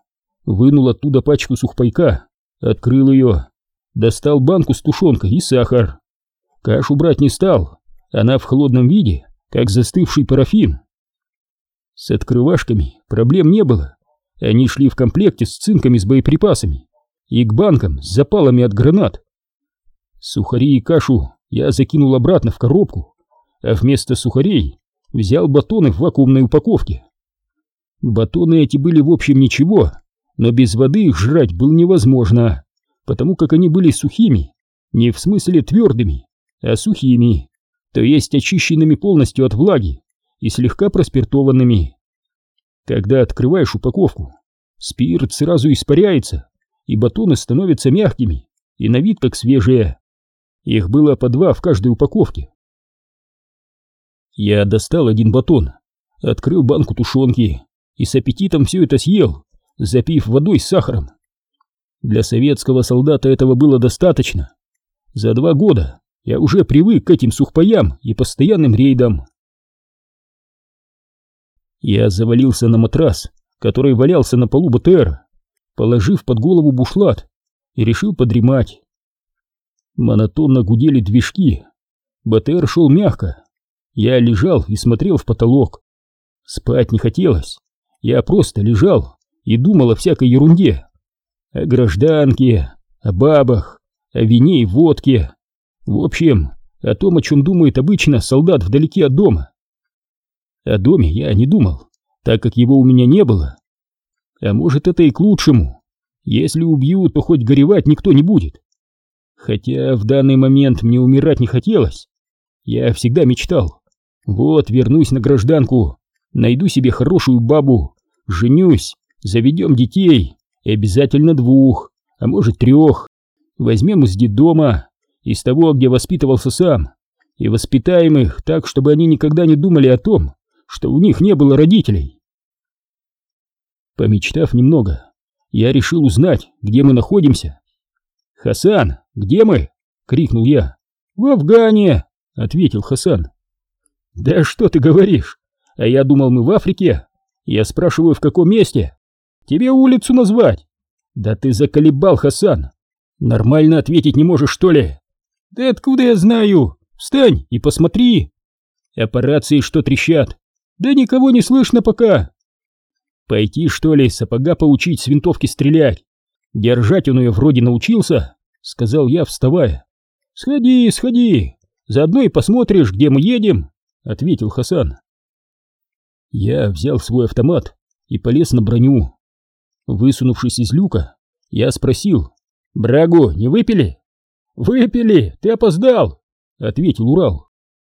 вынул оттуда пачку сухпайка, открыл ее, достал банку с тушенкой и сахар. Кашу брать не стал, она в холодном виде, как застывший парафин. С открывашками проблем не было, они шли в комплекте с цинками с боеприпасами и к банкам с запалами от гранат. Сухари и кашу я закинул обратно в коробку, а вместо сухарей взял батоны в вакуумной упаковке. Батоны эти были в общем ничего, но без воды их жрать было невозможно, потому как они были сухими, не в смысле твердыми, а сухими, то есть очищенными полностью от влаги и слегка проспиртованными. Когда открываешь упаковку, спирт сразу испаряется, и батоны становятся мягкими и на вид как свежие. Их было по два в каждой упаковке. Я достал один батон, открыл банку тушенки и с аппетитом все это съел, запив водой с сахаром. Для советского солдата этого было достаточно. За два года я уже привык к этим сухпаям и постоянным рейдам. Я завалился на матрас, который валялся на полу БТР, положив под голову бушлат, и решил подремать. Монотонно гудели движки, БТР шел мягко. Я лежал и смотрел в потолок. Спать не хотелось, я просто лежал и думал о всякой ерунде. О гражданке, о бабах, о вине и водке. В общем, о том, о чем думает обычно солдат вдалеке от дома. О доме я не думал, так как его у меня не было. А может, это и к лучшему. Если убью, то хоть горевать никто не будет. Хотя в данный момент мне умирать не хотелось. Я всегда мечтал: вот вернусь на гражданку, найду себе хорошую бабу, женюсь, заведем детей, и обязательно двух, а может трех. Возьмем из детдома, из того, где воспитывался сам, и воспитаем их так, чтобы они никогда не думали о том, что у них не было родителей. Помечтав немного, я решил узнать, где мы находимся. «Хасан, где мы?» — крикнул я. «В Афгане», — ответил Хасан. «Да что ты говоришь? А я думал, мы в Африке. Я спрашиваю, в каком месте? Тебе улицу назвать?» «Да ты заколебал, Хасан. Нормально ответить не можешь, что ли?» «Да откуда я знаю? Встань и посмотри!» «А по рации что трещат?» «Да никого не слышно пока!» «Пойти, что ли, сапога поучить с винтовки стрелять? Держать он ее вроде научился», — сказал я, вставая. «Сходи, сходи, заодно и посмотришь, где мы едем», — ответил Хасан. Я взял свой автомат и полез на броню. Высунувшись из люка, я спросил: «Брагу не выпили?» «Выпили, ты опоздал», — ответил Урал.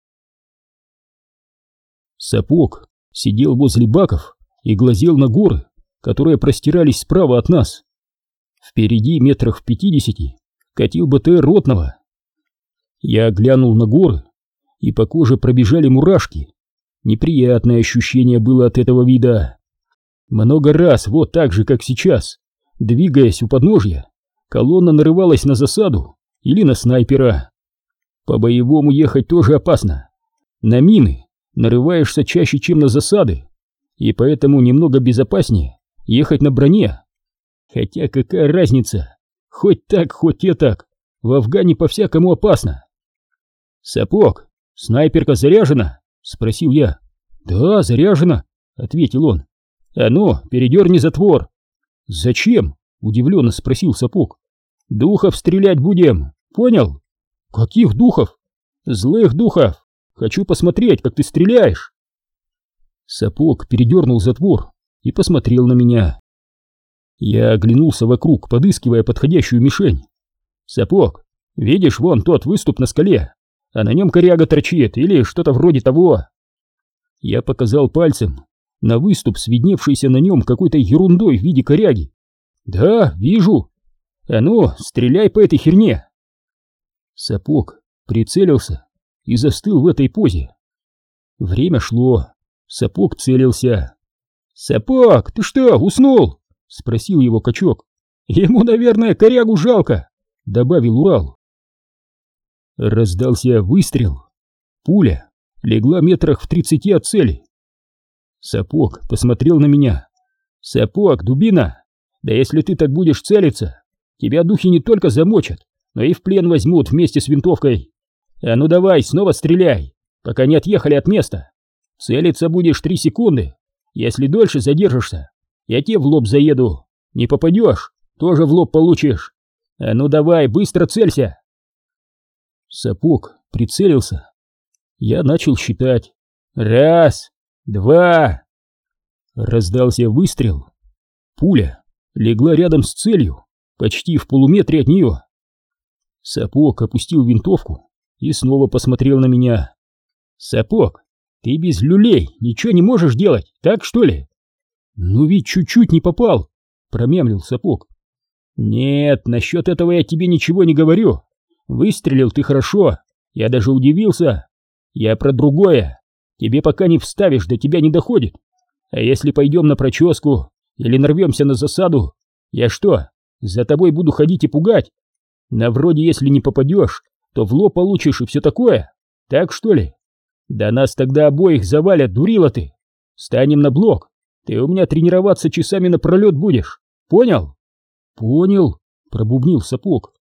Сапог сидел возле баков и глазел на горы, которые простирались справа от нас. Впереди метрах в пятидесяти катил БТР ротного. Я глянул на горы, и по коже пробежали мурашки. Неприятное ощущение было от этого вида. Много раз, вот так же, как сейчас, двигаясь у подножья, колонна нарывалась на засаду или на снайпера. По-боевому ехать тоже опасно. На мины нарываешься чаще, чем на засады, и поэтому немного безопаснее ехать на броне. Хотя какая разница, хоть так, хоть и так, в Афгане по-всякому опасно. «Сапог, снайперка заряжена?» — спросил я. «Да, заряжена», — ответил он. «А ну, передерни затвор». «Зачем?» — удивленно спросил Сапог. «Духов стрелять будем, понял?» «Каких духов?» «Злых духов. Хочу посмотреть, как ты стреляешь». Сапог передернул затвор и посмотрел на меня. Я оглянулся вокруг, подыскивая подходящую мишень. «Сапог, видишь вон тот выступ на скале, а на нем коряга торчит или что-то вроде того?» Я показал пальцем на выступ с видневшейся на нем какой-то ерундой в виде коряги. «Да, вижу. А ну, стреляй по этой херне!» Сапог прицелился и застыл в этой позе. Время шло. Сапог целился. «Сапог, ты что, уснул?» — спросил его качок. «Ему, наверное, корягу жалко», — добавил Урал. Раздался выстрел. Пуля легла метрах в тридцати от цели. Сапог посмотрел на меня. «Сапог, дубина, Да если ты так будешь целиться, тебя духи не только замочат, но и в плен возьмут вместе с винтовкой. А ну давай, снова стреляй, пока не отъехали от места. Целиться будешь три секунды. Если дольше задержишься, я тебе в лоб заеду. Не попадешь, тоже в лоб получишь. А ну давай, быстро целься. Сапог прицелился. Я начал считать. Раз, два. Раздался выстрел. Пуля легла рядом с целью, почти в полуметре от нее. Сапог опустил винтовку и снова посмотрел на меня. Сапог, ты без люлей ничего не можешь делать, так что ли? Ну ведь чуть-чуть не попал, промямлил Сапог. Нет, насчет этого я тебе ничего не говорю. Выстрелил ты хорошо, я даже удивился. Я про другое. Тебе пока не вставишь, до тебя не доходит. А если пойдем на проческу или нарвемся на засаду, я что, за тобой буду ходить и пугать? На вроде если не попадешь, то в лоб получишь и все такое. Так что ли? Да нас тогда обоих завалят, дурила ты. Станем на блок. Ты у меня тренироваться часами напролет будешь. Понял? Понял, пробубнил Сапог.